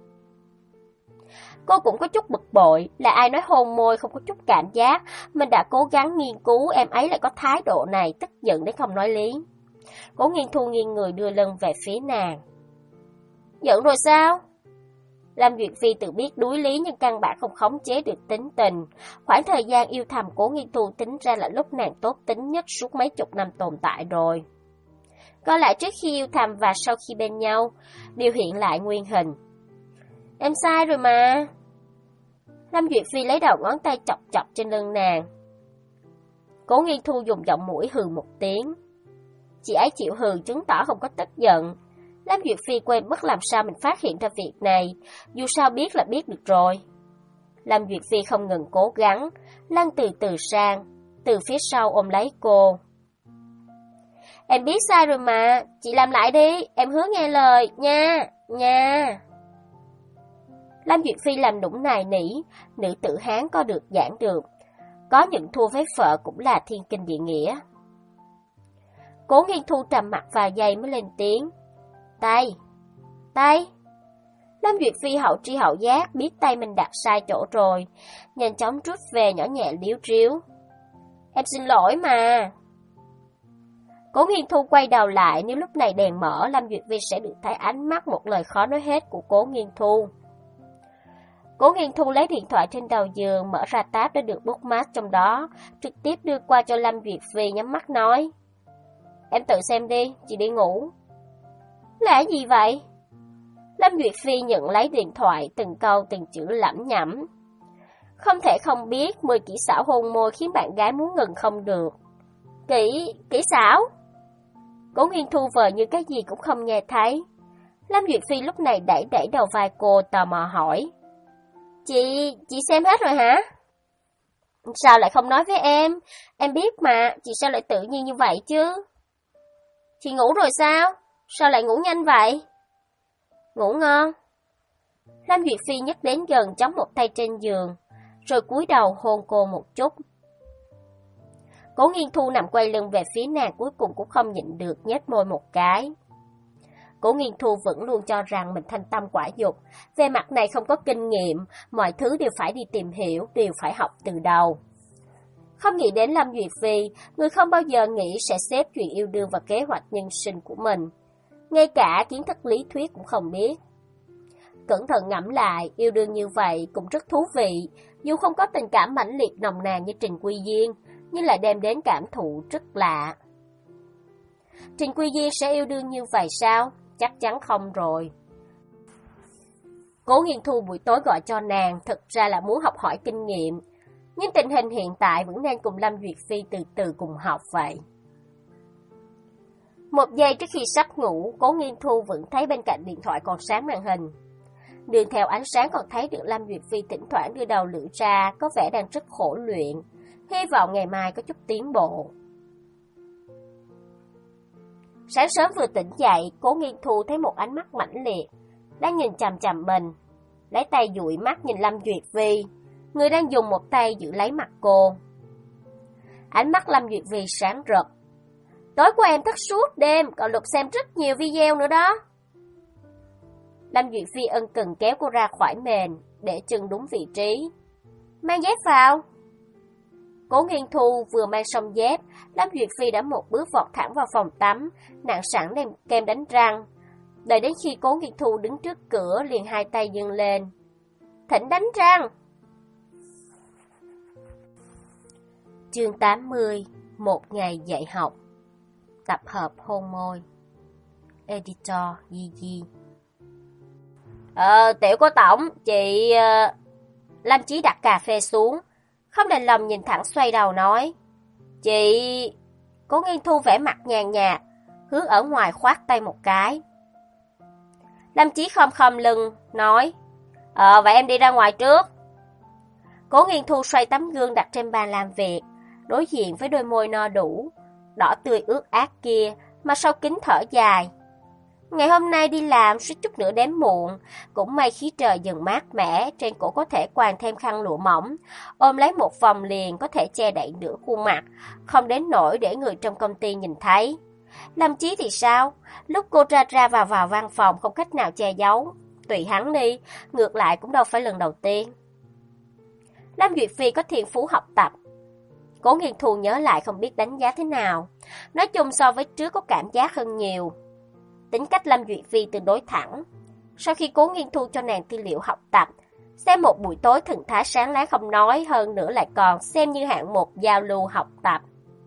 Cô cũng có chút bực bội, là ai nói hôn môi không có chút cảm giác, mình đã cố gắng nghiên cứu, em ấy lại có thái độ này, tức giận đến không nói lý. Cố Nghiên Thu nghiêng người đưa lưng về phía nàng. Giận rồi sao? Lâm Duyệt Phi tự biết đuối lý nhưng căn bản không khống chế được tính tình. Khoảng thời gian yêu thầm Cố Nghiên Thu tính ra là lúc nàng tốt tính nhất suốt mấy chục năm tồn tại rồi. Có lẽ trước khi yêu thầm và sau khi bên nhau, đều hiện lại nguyên hình. Em sai rồi mà. Lâm Duyệt Phi lấy đầu ngón tay chọc chọc trên lưng nàng. Cố Nghiên Thu dùng giọng mũi hừ một tiếng. Chị ấy chịu hừ chứng tỏ không có tức giận. Lâm Duyệt Phi quên mất làm sao mình phát hiện ra việc này, dù sao biết là biết được rồi. Lâm Duyệt Phi không ngừng cố gắng, lăn từ từ sang, từ phía sau ôm lấy cô. Em biết sai rồi mà, chị làm lại đi, em hứa nghe lời, nha, nha. Lâm Duyệt Phi làm nũng nài nỉ, nữ tử Hán có được giảng được, có những thua với vợ cũng là thiên kinh địa nghĩa. Cố Nghiên Thu trầm mặt vài giây mới lên tiếng. Tay, tay. Lâm Duyệt Phi hậu tri hậu giác, biết tay mình đặt sai chỗ rồi, nhanh chóng rút về nhỏ nhẹ liếu riếu. Em xin lỗi mà. Cố Nghiên Thu quay đầu lại, nếu lúc này đèn mở, Lâm Duyệt Phi sẽ được thấy ánh mắt một lời khó nói hết của Cố Nghiên Thu. Cố Nghiên Thu lấy điện thoại trên đầu giường, mở ra tab để được bookmark trong đó, trực tiếp đưa qua cho Lâm Duyệt Phi nhắm mắt nói. Em tự xem đi, chị đi ngủ. Là gì vậy? Lâm Duyệt Phi nhận lấy điện thoại, từng câu từng chữ lẩm nhẩm. Không thể không biết, mười kỹ xảo hôn môi khiến bạn gái muốn ngừng không được. Kỹ, kỹ xảo? Cố Nghiên Thu vờ như cái gì cũng không nghe thấy. Lâm Duyệt Phi lúc này đẩy đẩy đầu vai cô, tò mò hỏi. Chị, chị xem hết rồi hả? Sao lại không nói với em? Em biết mà, chị sao lại tự nhiên như vậy chứ? Chị ngủ rồi sao? Sao lại ngủ nhanh vậy? Ngủ ngon. Lâm Duyệt Phi nhấc đến gần chống một tay trên giường, rồi cúi đầu hôn cô một chút. Cố Nghiên Thu nằm quay lưng về phía nàng, cuối cùng cũng không nhịn được nhếch môi một cái. Cố Nghiên Thu vẫn luôn cho rằng mình thanh tâm quả dục, về mặt này không có kinh nghiệm, mọi thứ đều phải đi tìm hiểu, đều phải học từ đầu. Không nghĩ đến Lâm Duyệt Phi, người không bao giờ nghĩ sẽ xếp chuyện yêu đương vào kế hoạch nhân sinh của mình. Ngay cả kiến thức lý thuyết cũng không biết. Cẩn thận ngẫm lại, yêu đương như vậy cũng rất thú vị, dù không có tình cảm mãnh liệt nồng nàn như Trình Quy Diên, nhưng lại đem đến cảm thụ rất lạ. Trình Quy Diên sẽ yêu đương như vậy sao? Chắc chắn không rồi. Cố Nghiên Thu buổi tối gọi cho nàng, thực ra là muốn học hỏi kinh nghiệm, nhưng tình hình hiện tại vẫn nên cùng Lâm Duyệt Phi từ từ cùng học vậy. Một giây trước khi sắp ngủ, Cố Nghiên Thu vẫn thấy bên cạnh điện thoại còn sáng màn hình. Đường theo ánh sáng còn thấy được Lâm Duyệt Phi thỉnh thoảng đưa đầu lưỡi ra, có vẻ đang rất khổ luyện, hy vọng ngày mai có chút tiến bộ. Sáng sớm vừa tỉnh dậy, Cố Nghiên Thu thấy một ánh mắt mãnh liệt, đang nhìn chằm chằm mình, lấy tay dụi mắt nhìn Lâm Duyệt Phi, người đang dùng một tay giữ lấy mặt cô. Ánh mắt Lâm Duyệt Phi sáng rực. Tối qua em thức suốt đêm, còn lục xem rất nhiều video nữa đó. Lâm Duyệt Phi ân cần kéo cô ra khỏi mền, để chân đúng vị trí. Mang dép vào. Cố Nghiên Thu vừa mang xong dép, Lâm Duyệt Phi đã một bước vọt thẳng vào phòng tắm, nặng sẵn đem kem đánh răng. Đợi đến khi Cố Nghiên Thu đứng trước cửa, liền hai tay dâng lên. Thỉnh đánh răng. Chương tám mươi. Một ngày dạy học. Tập hợp hôn môi. Editor Gigi. Ờ, Tiểu Cố Tổng, chị... Uh... Lâm Chí đặt cà phê xuống, không đành lòng nhìn thẳng xoay đầu nói. Chị... Cố Nghiên Thu vẻ mặt nhàn nhạt, hướng ở ngoài khoát tay một cái. Lâm Chí khom khom lưng, nói. Ờ, vậy em đi ra ngoài trước. Cố Nghiên Thu xoay tấm gương đặt trên bàn làm việc, đối diện với đôi môi no đủ, đỏ tươi ướt át kia, mà sau kính thở dài. Ngày hôm nay đi làm suýt chút nữa đến muộn, cũng may khí trời dần mát mẻ, trên cổ có thể quàng thêm khăn lụa mỏng, ôm lấy một vòng liền có thể che đậy nửa khuôn mặt, không đến nỗi để người trong công ty nhìn thấy. Lâm Chí thì sao? Lúc cô ra ra vào vào văn phòng không cách nào che giấu, tùy hắn đi, ngược lại cũng đâu phải lần đầu tiên. Lâm Duyệt Phi có thiên phú học tập. Cố Nghiên Thu nhớ lại không biết đánh giá thế nào, nói chung so với trước có cảm giác hơn nhiều. Tính cách Lâm Duyệt Phi tương đối thẳng. Sau khi Cố Nghiên Thu cho nàng tư liệu học tập, xem một buổi tối thần thái sáng láng không nói, hơn nữa lại còn xem như hạng mục giao lưu học tập.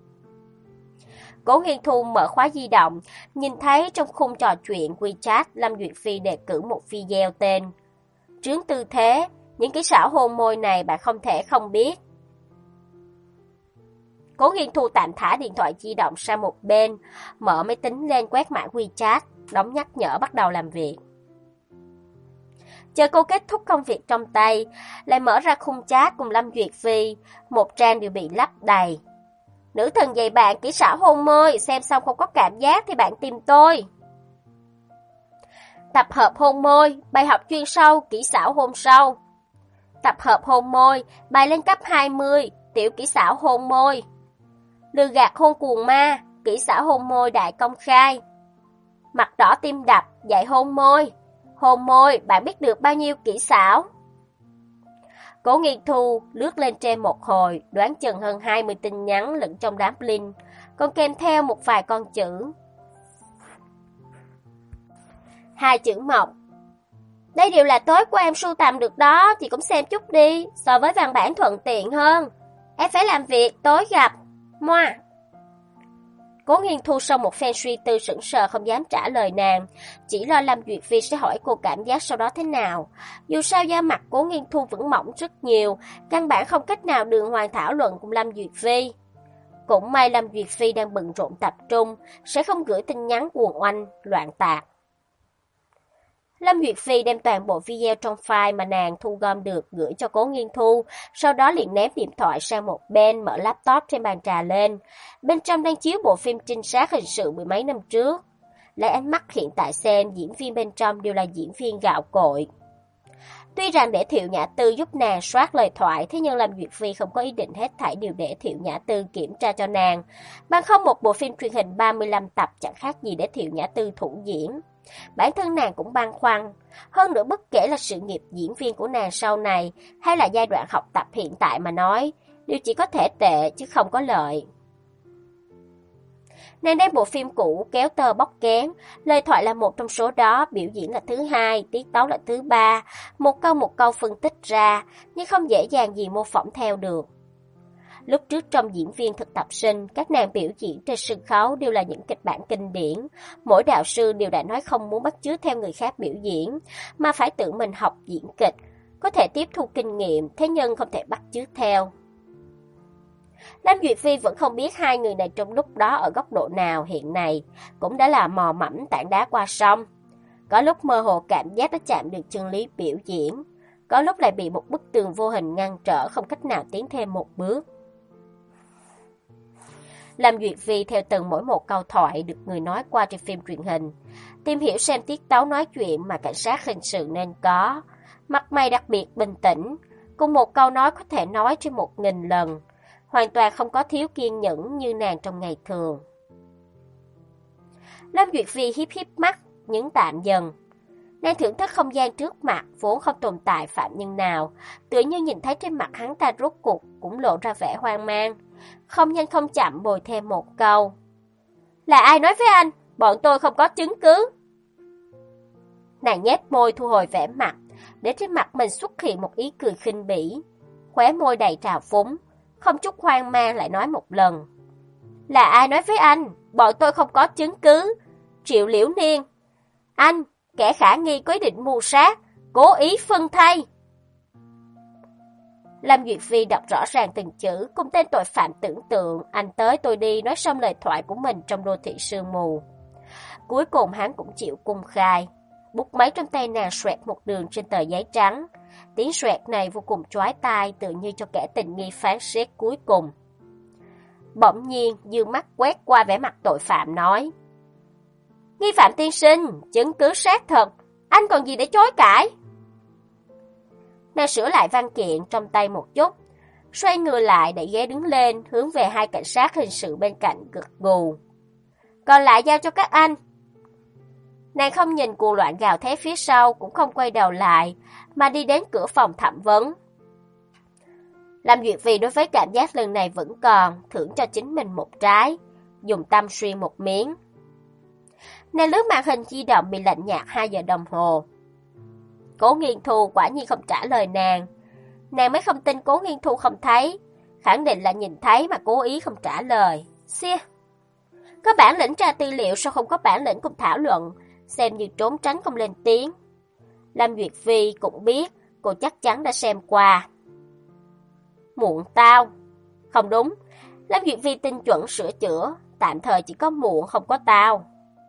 Cố Nghiên Thu mở khóa di động, nhìn thấy trong khung trò chuyện WeChat Lâm Duyệt Phi đề cử một video tên Trướng tư thế, những kỹ xảo hôn môi này bạn không thể không biết. Cố Nghiên Thu tạm thả điện thoại di động sang một bên, mở máy tính lên quét mã WeChat, đóng nhắc nhở bắt đầu làm việc. Chờ cô kết thúc công việc trong tay, lại mở ra khung chat cùng Lâm Duyệt Phi, một trang đều bị lấp đầy. Nữ thần dạy bạn kỹ xảo hôn môi, xem xong không có cảm giác thì bạn tìm tôi. Tập hợp hôn môi, bài học chuyên sâu, kỹ xảo hôn sâu. Tập hợp hôn môi, bài lên cấp hai mươi, tiểu kỹ xảo hôn môi. Lừa gạt hôn cuồng ma, kỹ xảo hôn môi đại công khai. Mặt đỏ tim đập, dạy hôn môi. Hôn môi, bạn biết được bao nhiêu kỹ xảo? Cố Nghiên Thu lướt lên trên một hồi, đoán chừng hơn hai mươi tin nhắn lẫn trong đám link, còn kèm theo một vài con chữ. Hai chữ mộc. Đây đều là tối của em sưu tầm được đó, chị cũng xem chút đi, so với văn bản thuận tiện hơn. Em phải làm việc, tối gặp. Moa. Cố Nghiên Thu sau một phen suy tư sững sờ không dám trả lời nàng, chỉ lo Lâm Duyệt Phi sẽ hỏi cô cảm giác sau đó thế nào. Dù sao da mặt Cố Nghiên Thu vẫn mỏng rất nhiều, căn bản không cách nào đường hoàng thảo luận cùng Lâm Duyệt Phi. Cũng may Lâm Duyệt Phi đang bận rộn tập trung, sẽ không gửi tin nhắn cuồng oanh, loạn tạc. Lâm Duyệt Phi đem toàn bộ video trong file mà nàng thu gom được gửi cho Cố Nghiên Thu, sau đó liền ném điện thoại sang một bên, mở laptop trên bàn trà lên. Bên trong đang chiếu bộ phim trinh sát hình sự mười mấy năm trước. Lấy ánh mắt hiện tại xem, diễn viên bên trong đều là diễn viên gạo cội. Tuy rằng để Thiệu Nhã Tư giúp nàng soát lời thoại, thế nhưng Lâm Duyệt Phi không có ý định hết thảy đều để Thiệu Nhã Tư kiểm tra cho nàng. Bằng không một bộ phim truyền hình ba mươi lăm tập chẳng khác gì để Thiệu Nhã Tư thủ diễn. Bản thân nàng cũng băn khoăn, hơn nữa bất kể là sự nghiệp diễn viên của nàng sau này hay là giai đoạn học tập hiện tại mà nói, đều chỉ có thể tệ chứ không có lợi. Nàng đem bộ phim cũ kéo tơ bóc kén, lời thoại là một trong số đó, biểu diễn là thứ hai, tiết tấu là thứ ba, một câu một câu phân tích ra, nhưng không dễ dàng gì mô phỏng theo được. Lúc trước trong diễn viên thực tập sinh, các nàng biểu diễn trên sân khấu đều là những kịch bản kinh điển. Mỗi đạo sư đều đã nói không muốn bắt chước theo người khác biểu diễn, mà phải tự mình học diễn kịch, có thể tiếp thu kinh nghiệm, thế nhưng không thể bắt chước theo. Lâm Duyệt Phi vẫn không biết hai người này trong lúc đó ở góc độ nào hiện nay, cũng đã là mò mẫm tảng đá qua sông. Có lúc mơ hồ cảm giác đã chạm được chân lý biểu diễn, có lúc lại bị một bức tường vô hình ngăn trở không cách nào tiến thêm một bước. Lâm Duyệt Phi theo từng mỗi một câu thoại được người nói qua trên phim truyền hình, tìm hiểu xem tiết tấu nói chuyện mà cảnh sát hình sự nên có, mặt mày đặc biệt bình tĩnh, cùng một câu nói có thể nói trên một nghìn lần, hoàn toàn không có thiếu kiên nhẫn như nàng trong ngày thường. Lâm Duyệt Phi hiếp hiếp mắt, nhấn tạm dần. Nàng thưởng thức không gian trước mặt vốn không tồn tại phạm nhân nào, tựa như nhìn thấy trên mặt hắn ta rốt cuộc cũng lộ ra vẻ hoang mang. Không nhanh không chậm bồi thêm một câu. Là ai nói với anh? Bọn tôi không có chứng cứ. Nàng nhếch môi thu hồi vẻ mặt, để trên mặt mình xuất hiện một ý cười khinh bỉ. Khóe môi đầy trào phúng, không chút hoang mang lại nói một lần. Là ai nói với anh? Bọn tôi không có chứng cứ. Triệu Liễu Niên. Anh, kẻ khả nghi có ý định mưu sát, cố ý phân thay. Lâm Duyệt Phi đọc rõ ràng từng chữ, cùng tên tội phạm tưởng tượng, anh tới tôi đi nói xong lời thoại của mình trong đô thị sương mù. Cuối cùng hắn cũng chịu cung khai. Bút máy trong tay nàng xoẹt một đường trên tờ giấy trắng. Tiếng xoẹt này vô cùng chói tai, tự như cho kẻ tình nghi phán xét cuối cùng. Bỗng nhiên, dương mắt quét qua vẻ mặt tội phạm nói: Nghi phạm tiên sinh, chứng cứ xác thật, anh còn gì để chối cãi? Nàng sửa lại văn kiện trong tay một chút, xoay người lại đẩy ghế đứng lên, hướng về hai cảnh sát hình sự bên cạnh gật gù. Còn lại giao cho các anh. Nàng không nhìn cuồng loạn gào thét phía sau, cũng không quay đầu lại, mà đi đến cửa phòng thẩm vấn. Lâm Duyệt Phi đối với cảm giác lần này vẫn còn, thưởng cho chính mình một trái, dùng tâm xuyên một miếng. Nàng lướt màn hình di động bị lạnh nhạt hai giờ đồng hồ. Cố Nghiên Thu quả nhiên không trả lời nàng. Nàng mới không tin Cố Nghiên Thu không thấy, khẳng định là nhìn thấy mà cố ý không trả lời. Xia! Có bản lĩnh tra tư liệu sao không có bản lĩnh cùng thảo luận, xem như trốn tránh không lên tiếng. Lâm Duyệt Phi cũng biết cô chắc chắn đã xem qua. Muộn tao. Không đúng, Lâm Duyệt Phi tinh chuẩn sửa chữa, tạm thời chỉ có muộn không có tao.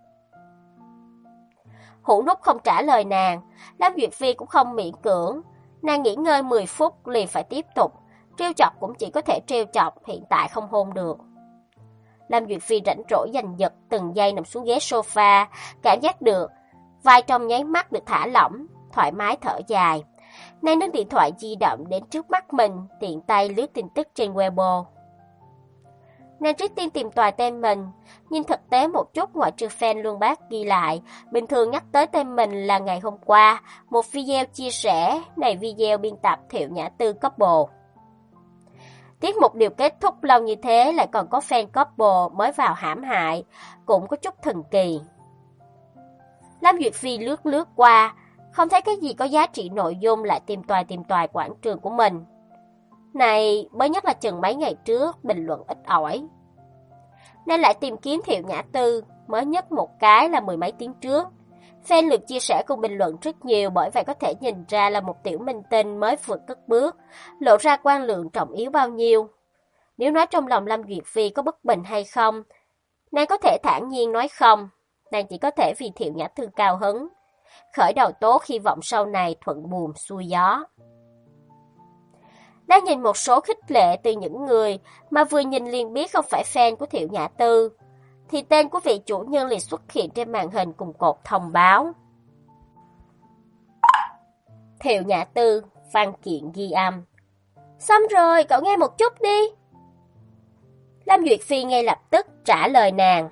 Hữu Nút không trả lời nàng, Lâm Duyệt Phi cũng không miễn cưỡng. Nàng nghỉ ngơi mười phút liền phải tiếp tục, trêu chọc cũng chỉ có thể trêu chọc, hiện tại không hôn được. Lâm Duyệt Phi rảnh rỗi giành giật từng giây nằm xuống ghế sofa, cảm giác được vai trong nháy mắt được thả lỏng, thoải mái thở dài. Nàng nâng điện thoại di động đến trước mắt mình, tiện tay lướt tin tức trên Weibo. Nàng trước tiên tìm tòi tên mình, nhìn thực tế một chút ngoại trừ fan luôn bác ghi lại, bình thường nhắc tới tên mình là ngày hôm qua, một video chia sẻ, này video biên tập Thiệu Nhã Tư couple. Tiết mục đều kết thúc lâu như thế lại còn có fan couple mới vào hãm hại, cũng có chút thần kỳ. Lâm Duyệt Phi lướt lướt qua, không thấy cái gì có giá trị nội dung lại tìm tòi tìm tòi quảng trường của mình. Này, mới nhất là chừng mấy ngày trước, bình luận ít ỏi. Nên lại tìm kiếm Thiệu Nhã Tư, mới nhất một cái là mười mấy tiếng trước. Fan lượt chia sẻ cùng bình luận rất nhiều, bởi vậy có thể nhìn ra là một tiểu minh tinh mới vừa cất bước, lộ ra quan lượng trọng yếu bao nhiêu. Nếu nói trong lòng Lâm Duyệt Phi có bất bình hay không, nàng có thể thản nhiên nói không, nàng chỉ có thể vì Thiệu Nhã Tư cao hứng. Khởi đầu tốt, hy vọng sau này thuận buồm xuôi gió. Đang nhìn một số khích lệ từ những người mà vừa nhìn liền biết không phải fan của Thiệu Nhã Tư, thì tên của vị chủ nhân liền xuất hiện trên màn hình cùng cột thông báo. Thiệu Nhã Tư, văn kiện ghi âm. Xong rồi, cậu nghe một chút đi. Lâm Duyệt Phi ngay lập tức trả lời nàng.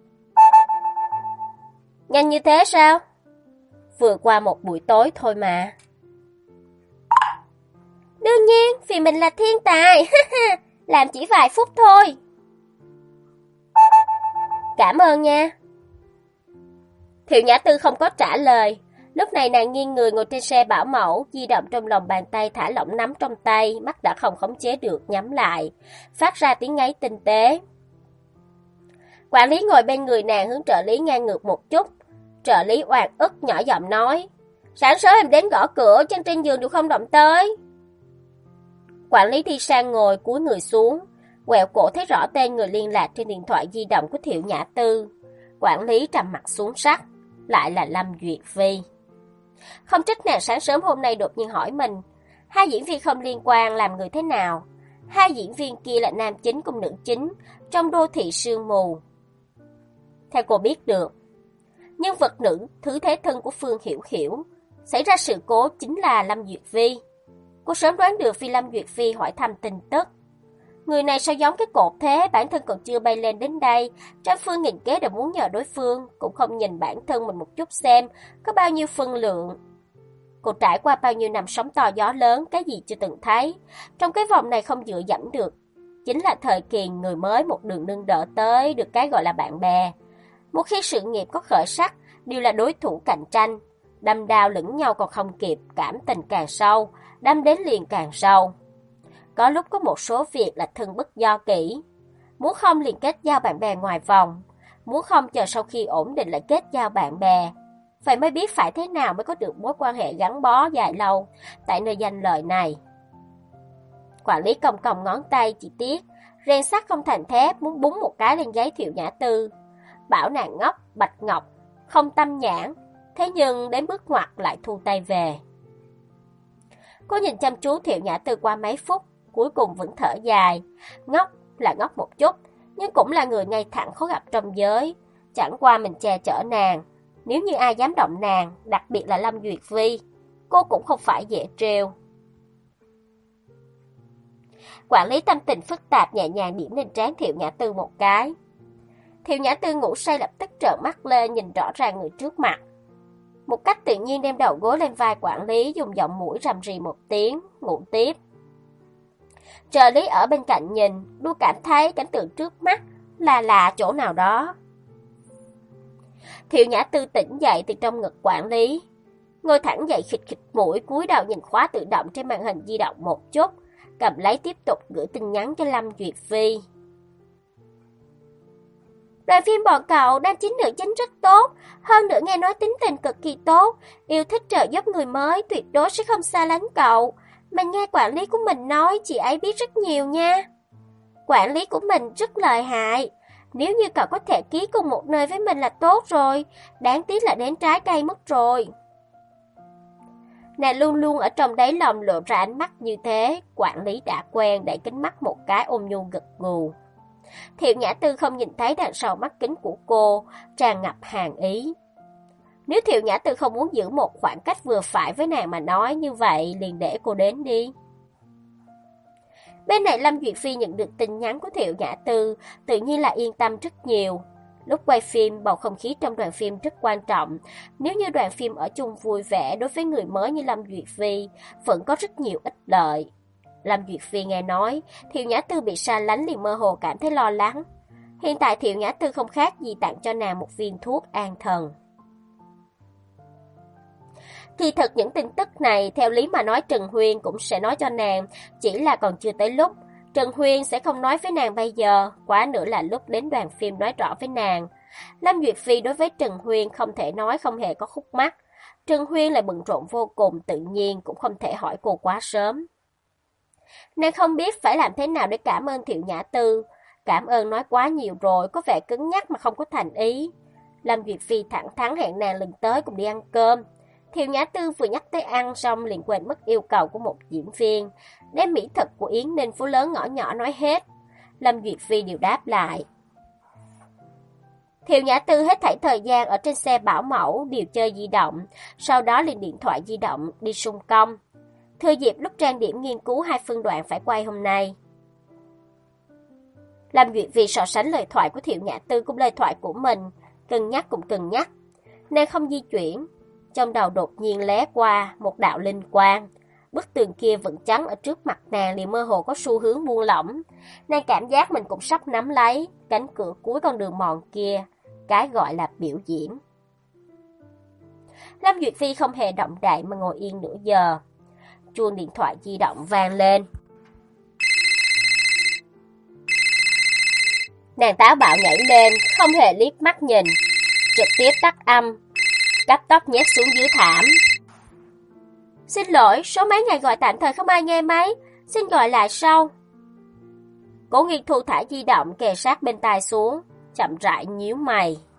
Nhanh như thế sao? Vừa qua một buổi tối thôi mà. Đương nhiên, vì mình là thiên tài, làm chỉ vài phút thôi. Cảm ơn nha. Thiệu Nhã Tư không có trả lời. Lúc này nàng nghiêng người ngồi trên xe bảo mẫu, di động trong lòng bàn tay thả lỏng nắm trong tay, mắt đã không khống chế được nhắm lại, phát ra tiếng ngáy tinh tế. Quản lý ngồi bên người nàng hướng trợ lý ngang ngược một chút. Trợ lý oan ức nhỏ giọng nói, sáng sớm em đến gõ cửa, chân trên giường đều không động tới. Quản lý đi sang ngồi cúi người xuống, quẹo cổ thấy rõ tên người liên lạc trên điện thoại di động của Thiệu Nhã Tư. Quản lý trầm mặt xuống sắc, lại là Lâm Duyệt Phi. Không trách nàng sáng sớm hôm nay đột nhiên hỏi mình, hai diễn viên không liên quan làm người thế nào? Hai diễn viên kia là nam chính cùng nữ chính trong đô thị sương mù. Theo cô biết được, nhân vật nữ thứ thế thân của Phương Hiểu Hiểu xảy ra sự cố chính là Lâm Duyệt Phi. Cô sớm đoán được vì Lâm Duyệt Phi hỏi thăm tin tức. Người này sao giống cái cột thế, bản thân còn chưa bay lên đến đây, trăm phương nghìn kế đều muốn nhờ đối phương, cũng không nhìn bản thân mình một chút xem có bao nhiêu phân lượng. Cô trải qua bao nhiêu năm sóng to gió lớn, cái gì chưa từng thấy, trong cái vòng này không dựa dẫm được. Chính là thời kỳ người mới một đường nâng đỡ tới, được cái gọi là bạn bè. Một khi sự nghiệp có khởi sắc, đều là đối thủ cạnh tranh, đâm đao lẫn nhau còn không kịp, cảm tình càng sâu, đâm đến liền càng sâu. Có lúc có một số việc là thân bất do kỹ, muốn không liền kết giao bạn bè ngoài vòng, muốn không chờ sau khi ổn định lại kết giao bạn bè. vậy mới biết phải thế nào mới có được mối quan hệ gắn bó dài lâu tại nơi danh lợi này. Quản lý còng còng ngón tay chỉ tiếc, rèn sắt không thành thép, muốn búng một cái lên gáy Thiệu Nhã Tư. Bảo nàng ngốc, bạch ngọc, không tâm nhãn, thế nhưng đến bước ngoặt lại thu tay về. Cô nhìn chăm chú Thiệu Nhã Tư qua mấy phút, cuối cùng vẫn thở dài. Ngốc là ngốc một chút, nhưng cũng là người ngay thẳng khó gặp trong giới. Chẳng qua mình che chở nàng, nếu như ai dám động nàng, đặc biệt là Lâm Duyệt Phi, cô cũng không phải dễ trêu. Quản lý tâm tình phức tạp nhẹ nhàng điểm lên trán Thiệu Nhã Tư một cái. Thiệu Nhã Tư ngủ say lập tức trợn mắt lên nhìn rõ ràng người trước mặt. Một cách tự nhiên đem đầu gối lên vai quản lý, dùng giọng mũi rầm rì một tiếng, ngủ tiếp. Trợ lý ở bên cạnh nhìn, luôn cảm thấy cảnh tượng trước mắt là lạ chỗ nào đó. Thiệu Nhã Tư tỉnh dậy từ trong ngực quản lý, ngồi thẳng dậy khịt khịt mũi, cúi đầu nhìn khóa tự động trên màn hình di động một chút, cầm lấy tiếp tục gửi tin nhắn cho Lâm Duyệt Phi. Đoàn phim bọn cậu đang chính nữ chính rất tốt, hơn nữa nghe nói tính tình cực kỳ tốt, yêu thích trợ giúp người mới, tuyệt đối sẽ không xa lánh cậu. Mình nghe quản lý của mình nói chị ấy biết rất nhiều nha. Quản lý của mình rất lợi hại, nếu như cậu có thể ký cùng một nơi với mình là tốt rồi, đáng tiếc là đến trái cây mất rồi. Nàng luôn luôn ở trong đáy lòng lộ ra ánh mắt như thế, quản lý đã quen đẩy kính mắt một cái ôm nhu gật gù. Thiệu Nhã Tư không nhìn thấy đằng sau mắt kính của cô, tràn ngập hàn ý. Nếu Thiệu Nhã Tư không muốn giữ một khoảng cách vừa phải với nàng mà nói như vậy, liền để cô đến đi. Bên này Lâm Duyệt Phi nhận được tin nhắn của Thiệu Nhã Tư, tự nhiên là yên tâm rất nhiều. Lúc quay phim, bầu không khí trong đoàn phim rất quan trọng. Nếu như đoàn phim ở chung vui vẻ, đối với người mới như Lâm Duyệt Phi, vẫn có rất nhiều ích lợi. Lâm Duyệt Phi nghe nói, Thiệu Nhã Tư bị xa lánh liền mơ hồ cảm thấy lo lắng. Hiện tại Thiệu Nhã Tư không khác gì tặng cho nàng một viên thuốc an thần. Kỳ thực những tin tức này, theo lý mà nói Trần Huyên cũng sẽ nói cho nàng, chỉ là còn chưa tới lúc. Trần Huyên sẽ không nói với nàng bây giờ, quá nữa là lúc đến đoàn phim nói rõ với nàng. Lâm Duyệt Phi đối với Trần Huyên không thể nói không hề có khúc mắc. Trần Huyên lại bận rộn vô cùng, tự nhiên cũng không thể hỏi cô quá sớm. Nàng không biết phải làm thế nào để cảm ơn Thiệu Nhã Tư. Cảm ơn nói quá nhiều rồi, có vẻ cứng nhắc mà không có thành ý. Lâm Duyệt Phi thẳng thắn hẹn nàng lần tới cùng đi ăn cơm. Thiệu Nhã Tư vừa nhắc tới ăn xong liền quên mất yêu cầu của một diễn viên, đem mỹ thực của Yến Ninh phố lớn ngõ nhỏ nói hết. Lâm Duyệt Phi đều đáp lại. Thiệu Nhã Tư hết thảy thời gian ở trên xe bảo mẫu điều chơi di động, sau đó liền điện thoại di động đi xung công. Thừa dịp lúc trang điểm nghiên cứu hai phân đoạn phải quay hôm nay. Lâm Duyệt Phi so sánh lời thoại của Thiệu Nhã Tư cùng lời thoại của mình, cân nhắc cũng cân nhắc. Nàng không di chuyển, trong đầu đột nhiên lóe qua một đạo linh quang. Bức tường kia vẫn trắng ở trước mặt nàng liền mơ hồ có xu hướng buông lỏng. Nàng cảm giác mình cũng sắp nắm lấy cánh cửa cuối con đường mòn kia, cái gọi là biểu diễn. Lâm Duyệt Phi không hề động đậy mà ngồi yên nửa giờ. Chuông điện thoại di động vang lên. Nàng táo bạo nhảy lên, không hề liếc mắt nhìn, trực tiếp tắt âm, cắt tóc nhét xuống dưới thảm. Xin lỗi, số mấy ngày gọi tạm thời không ai nghe máy, xin gọi lại sau. Cố Nghiên Thu thả di động kề sát bên tai xuống, chậm rãi nhíu mày.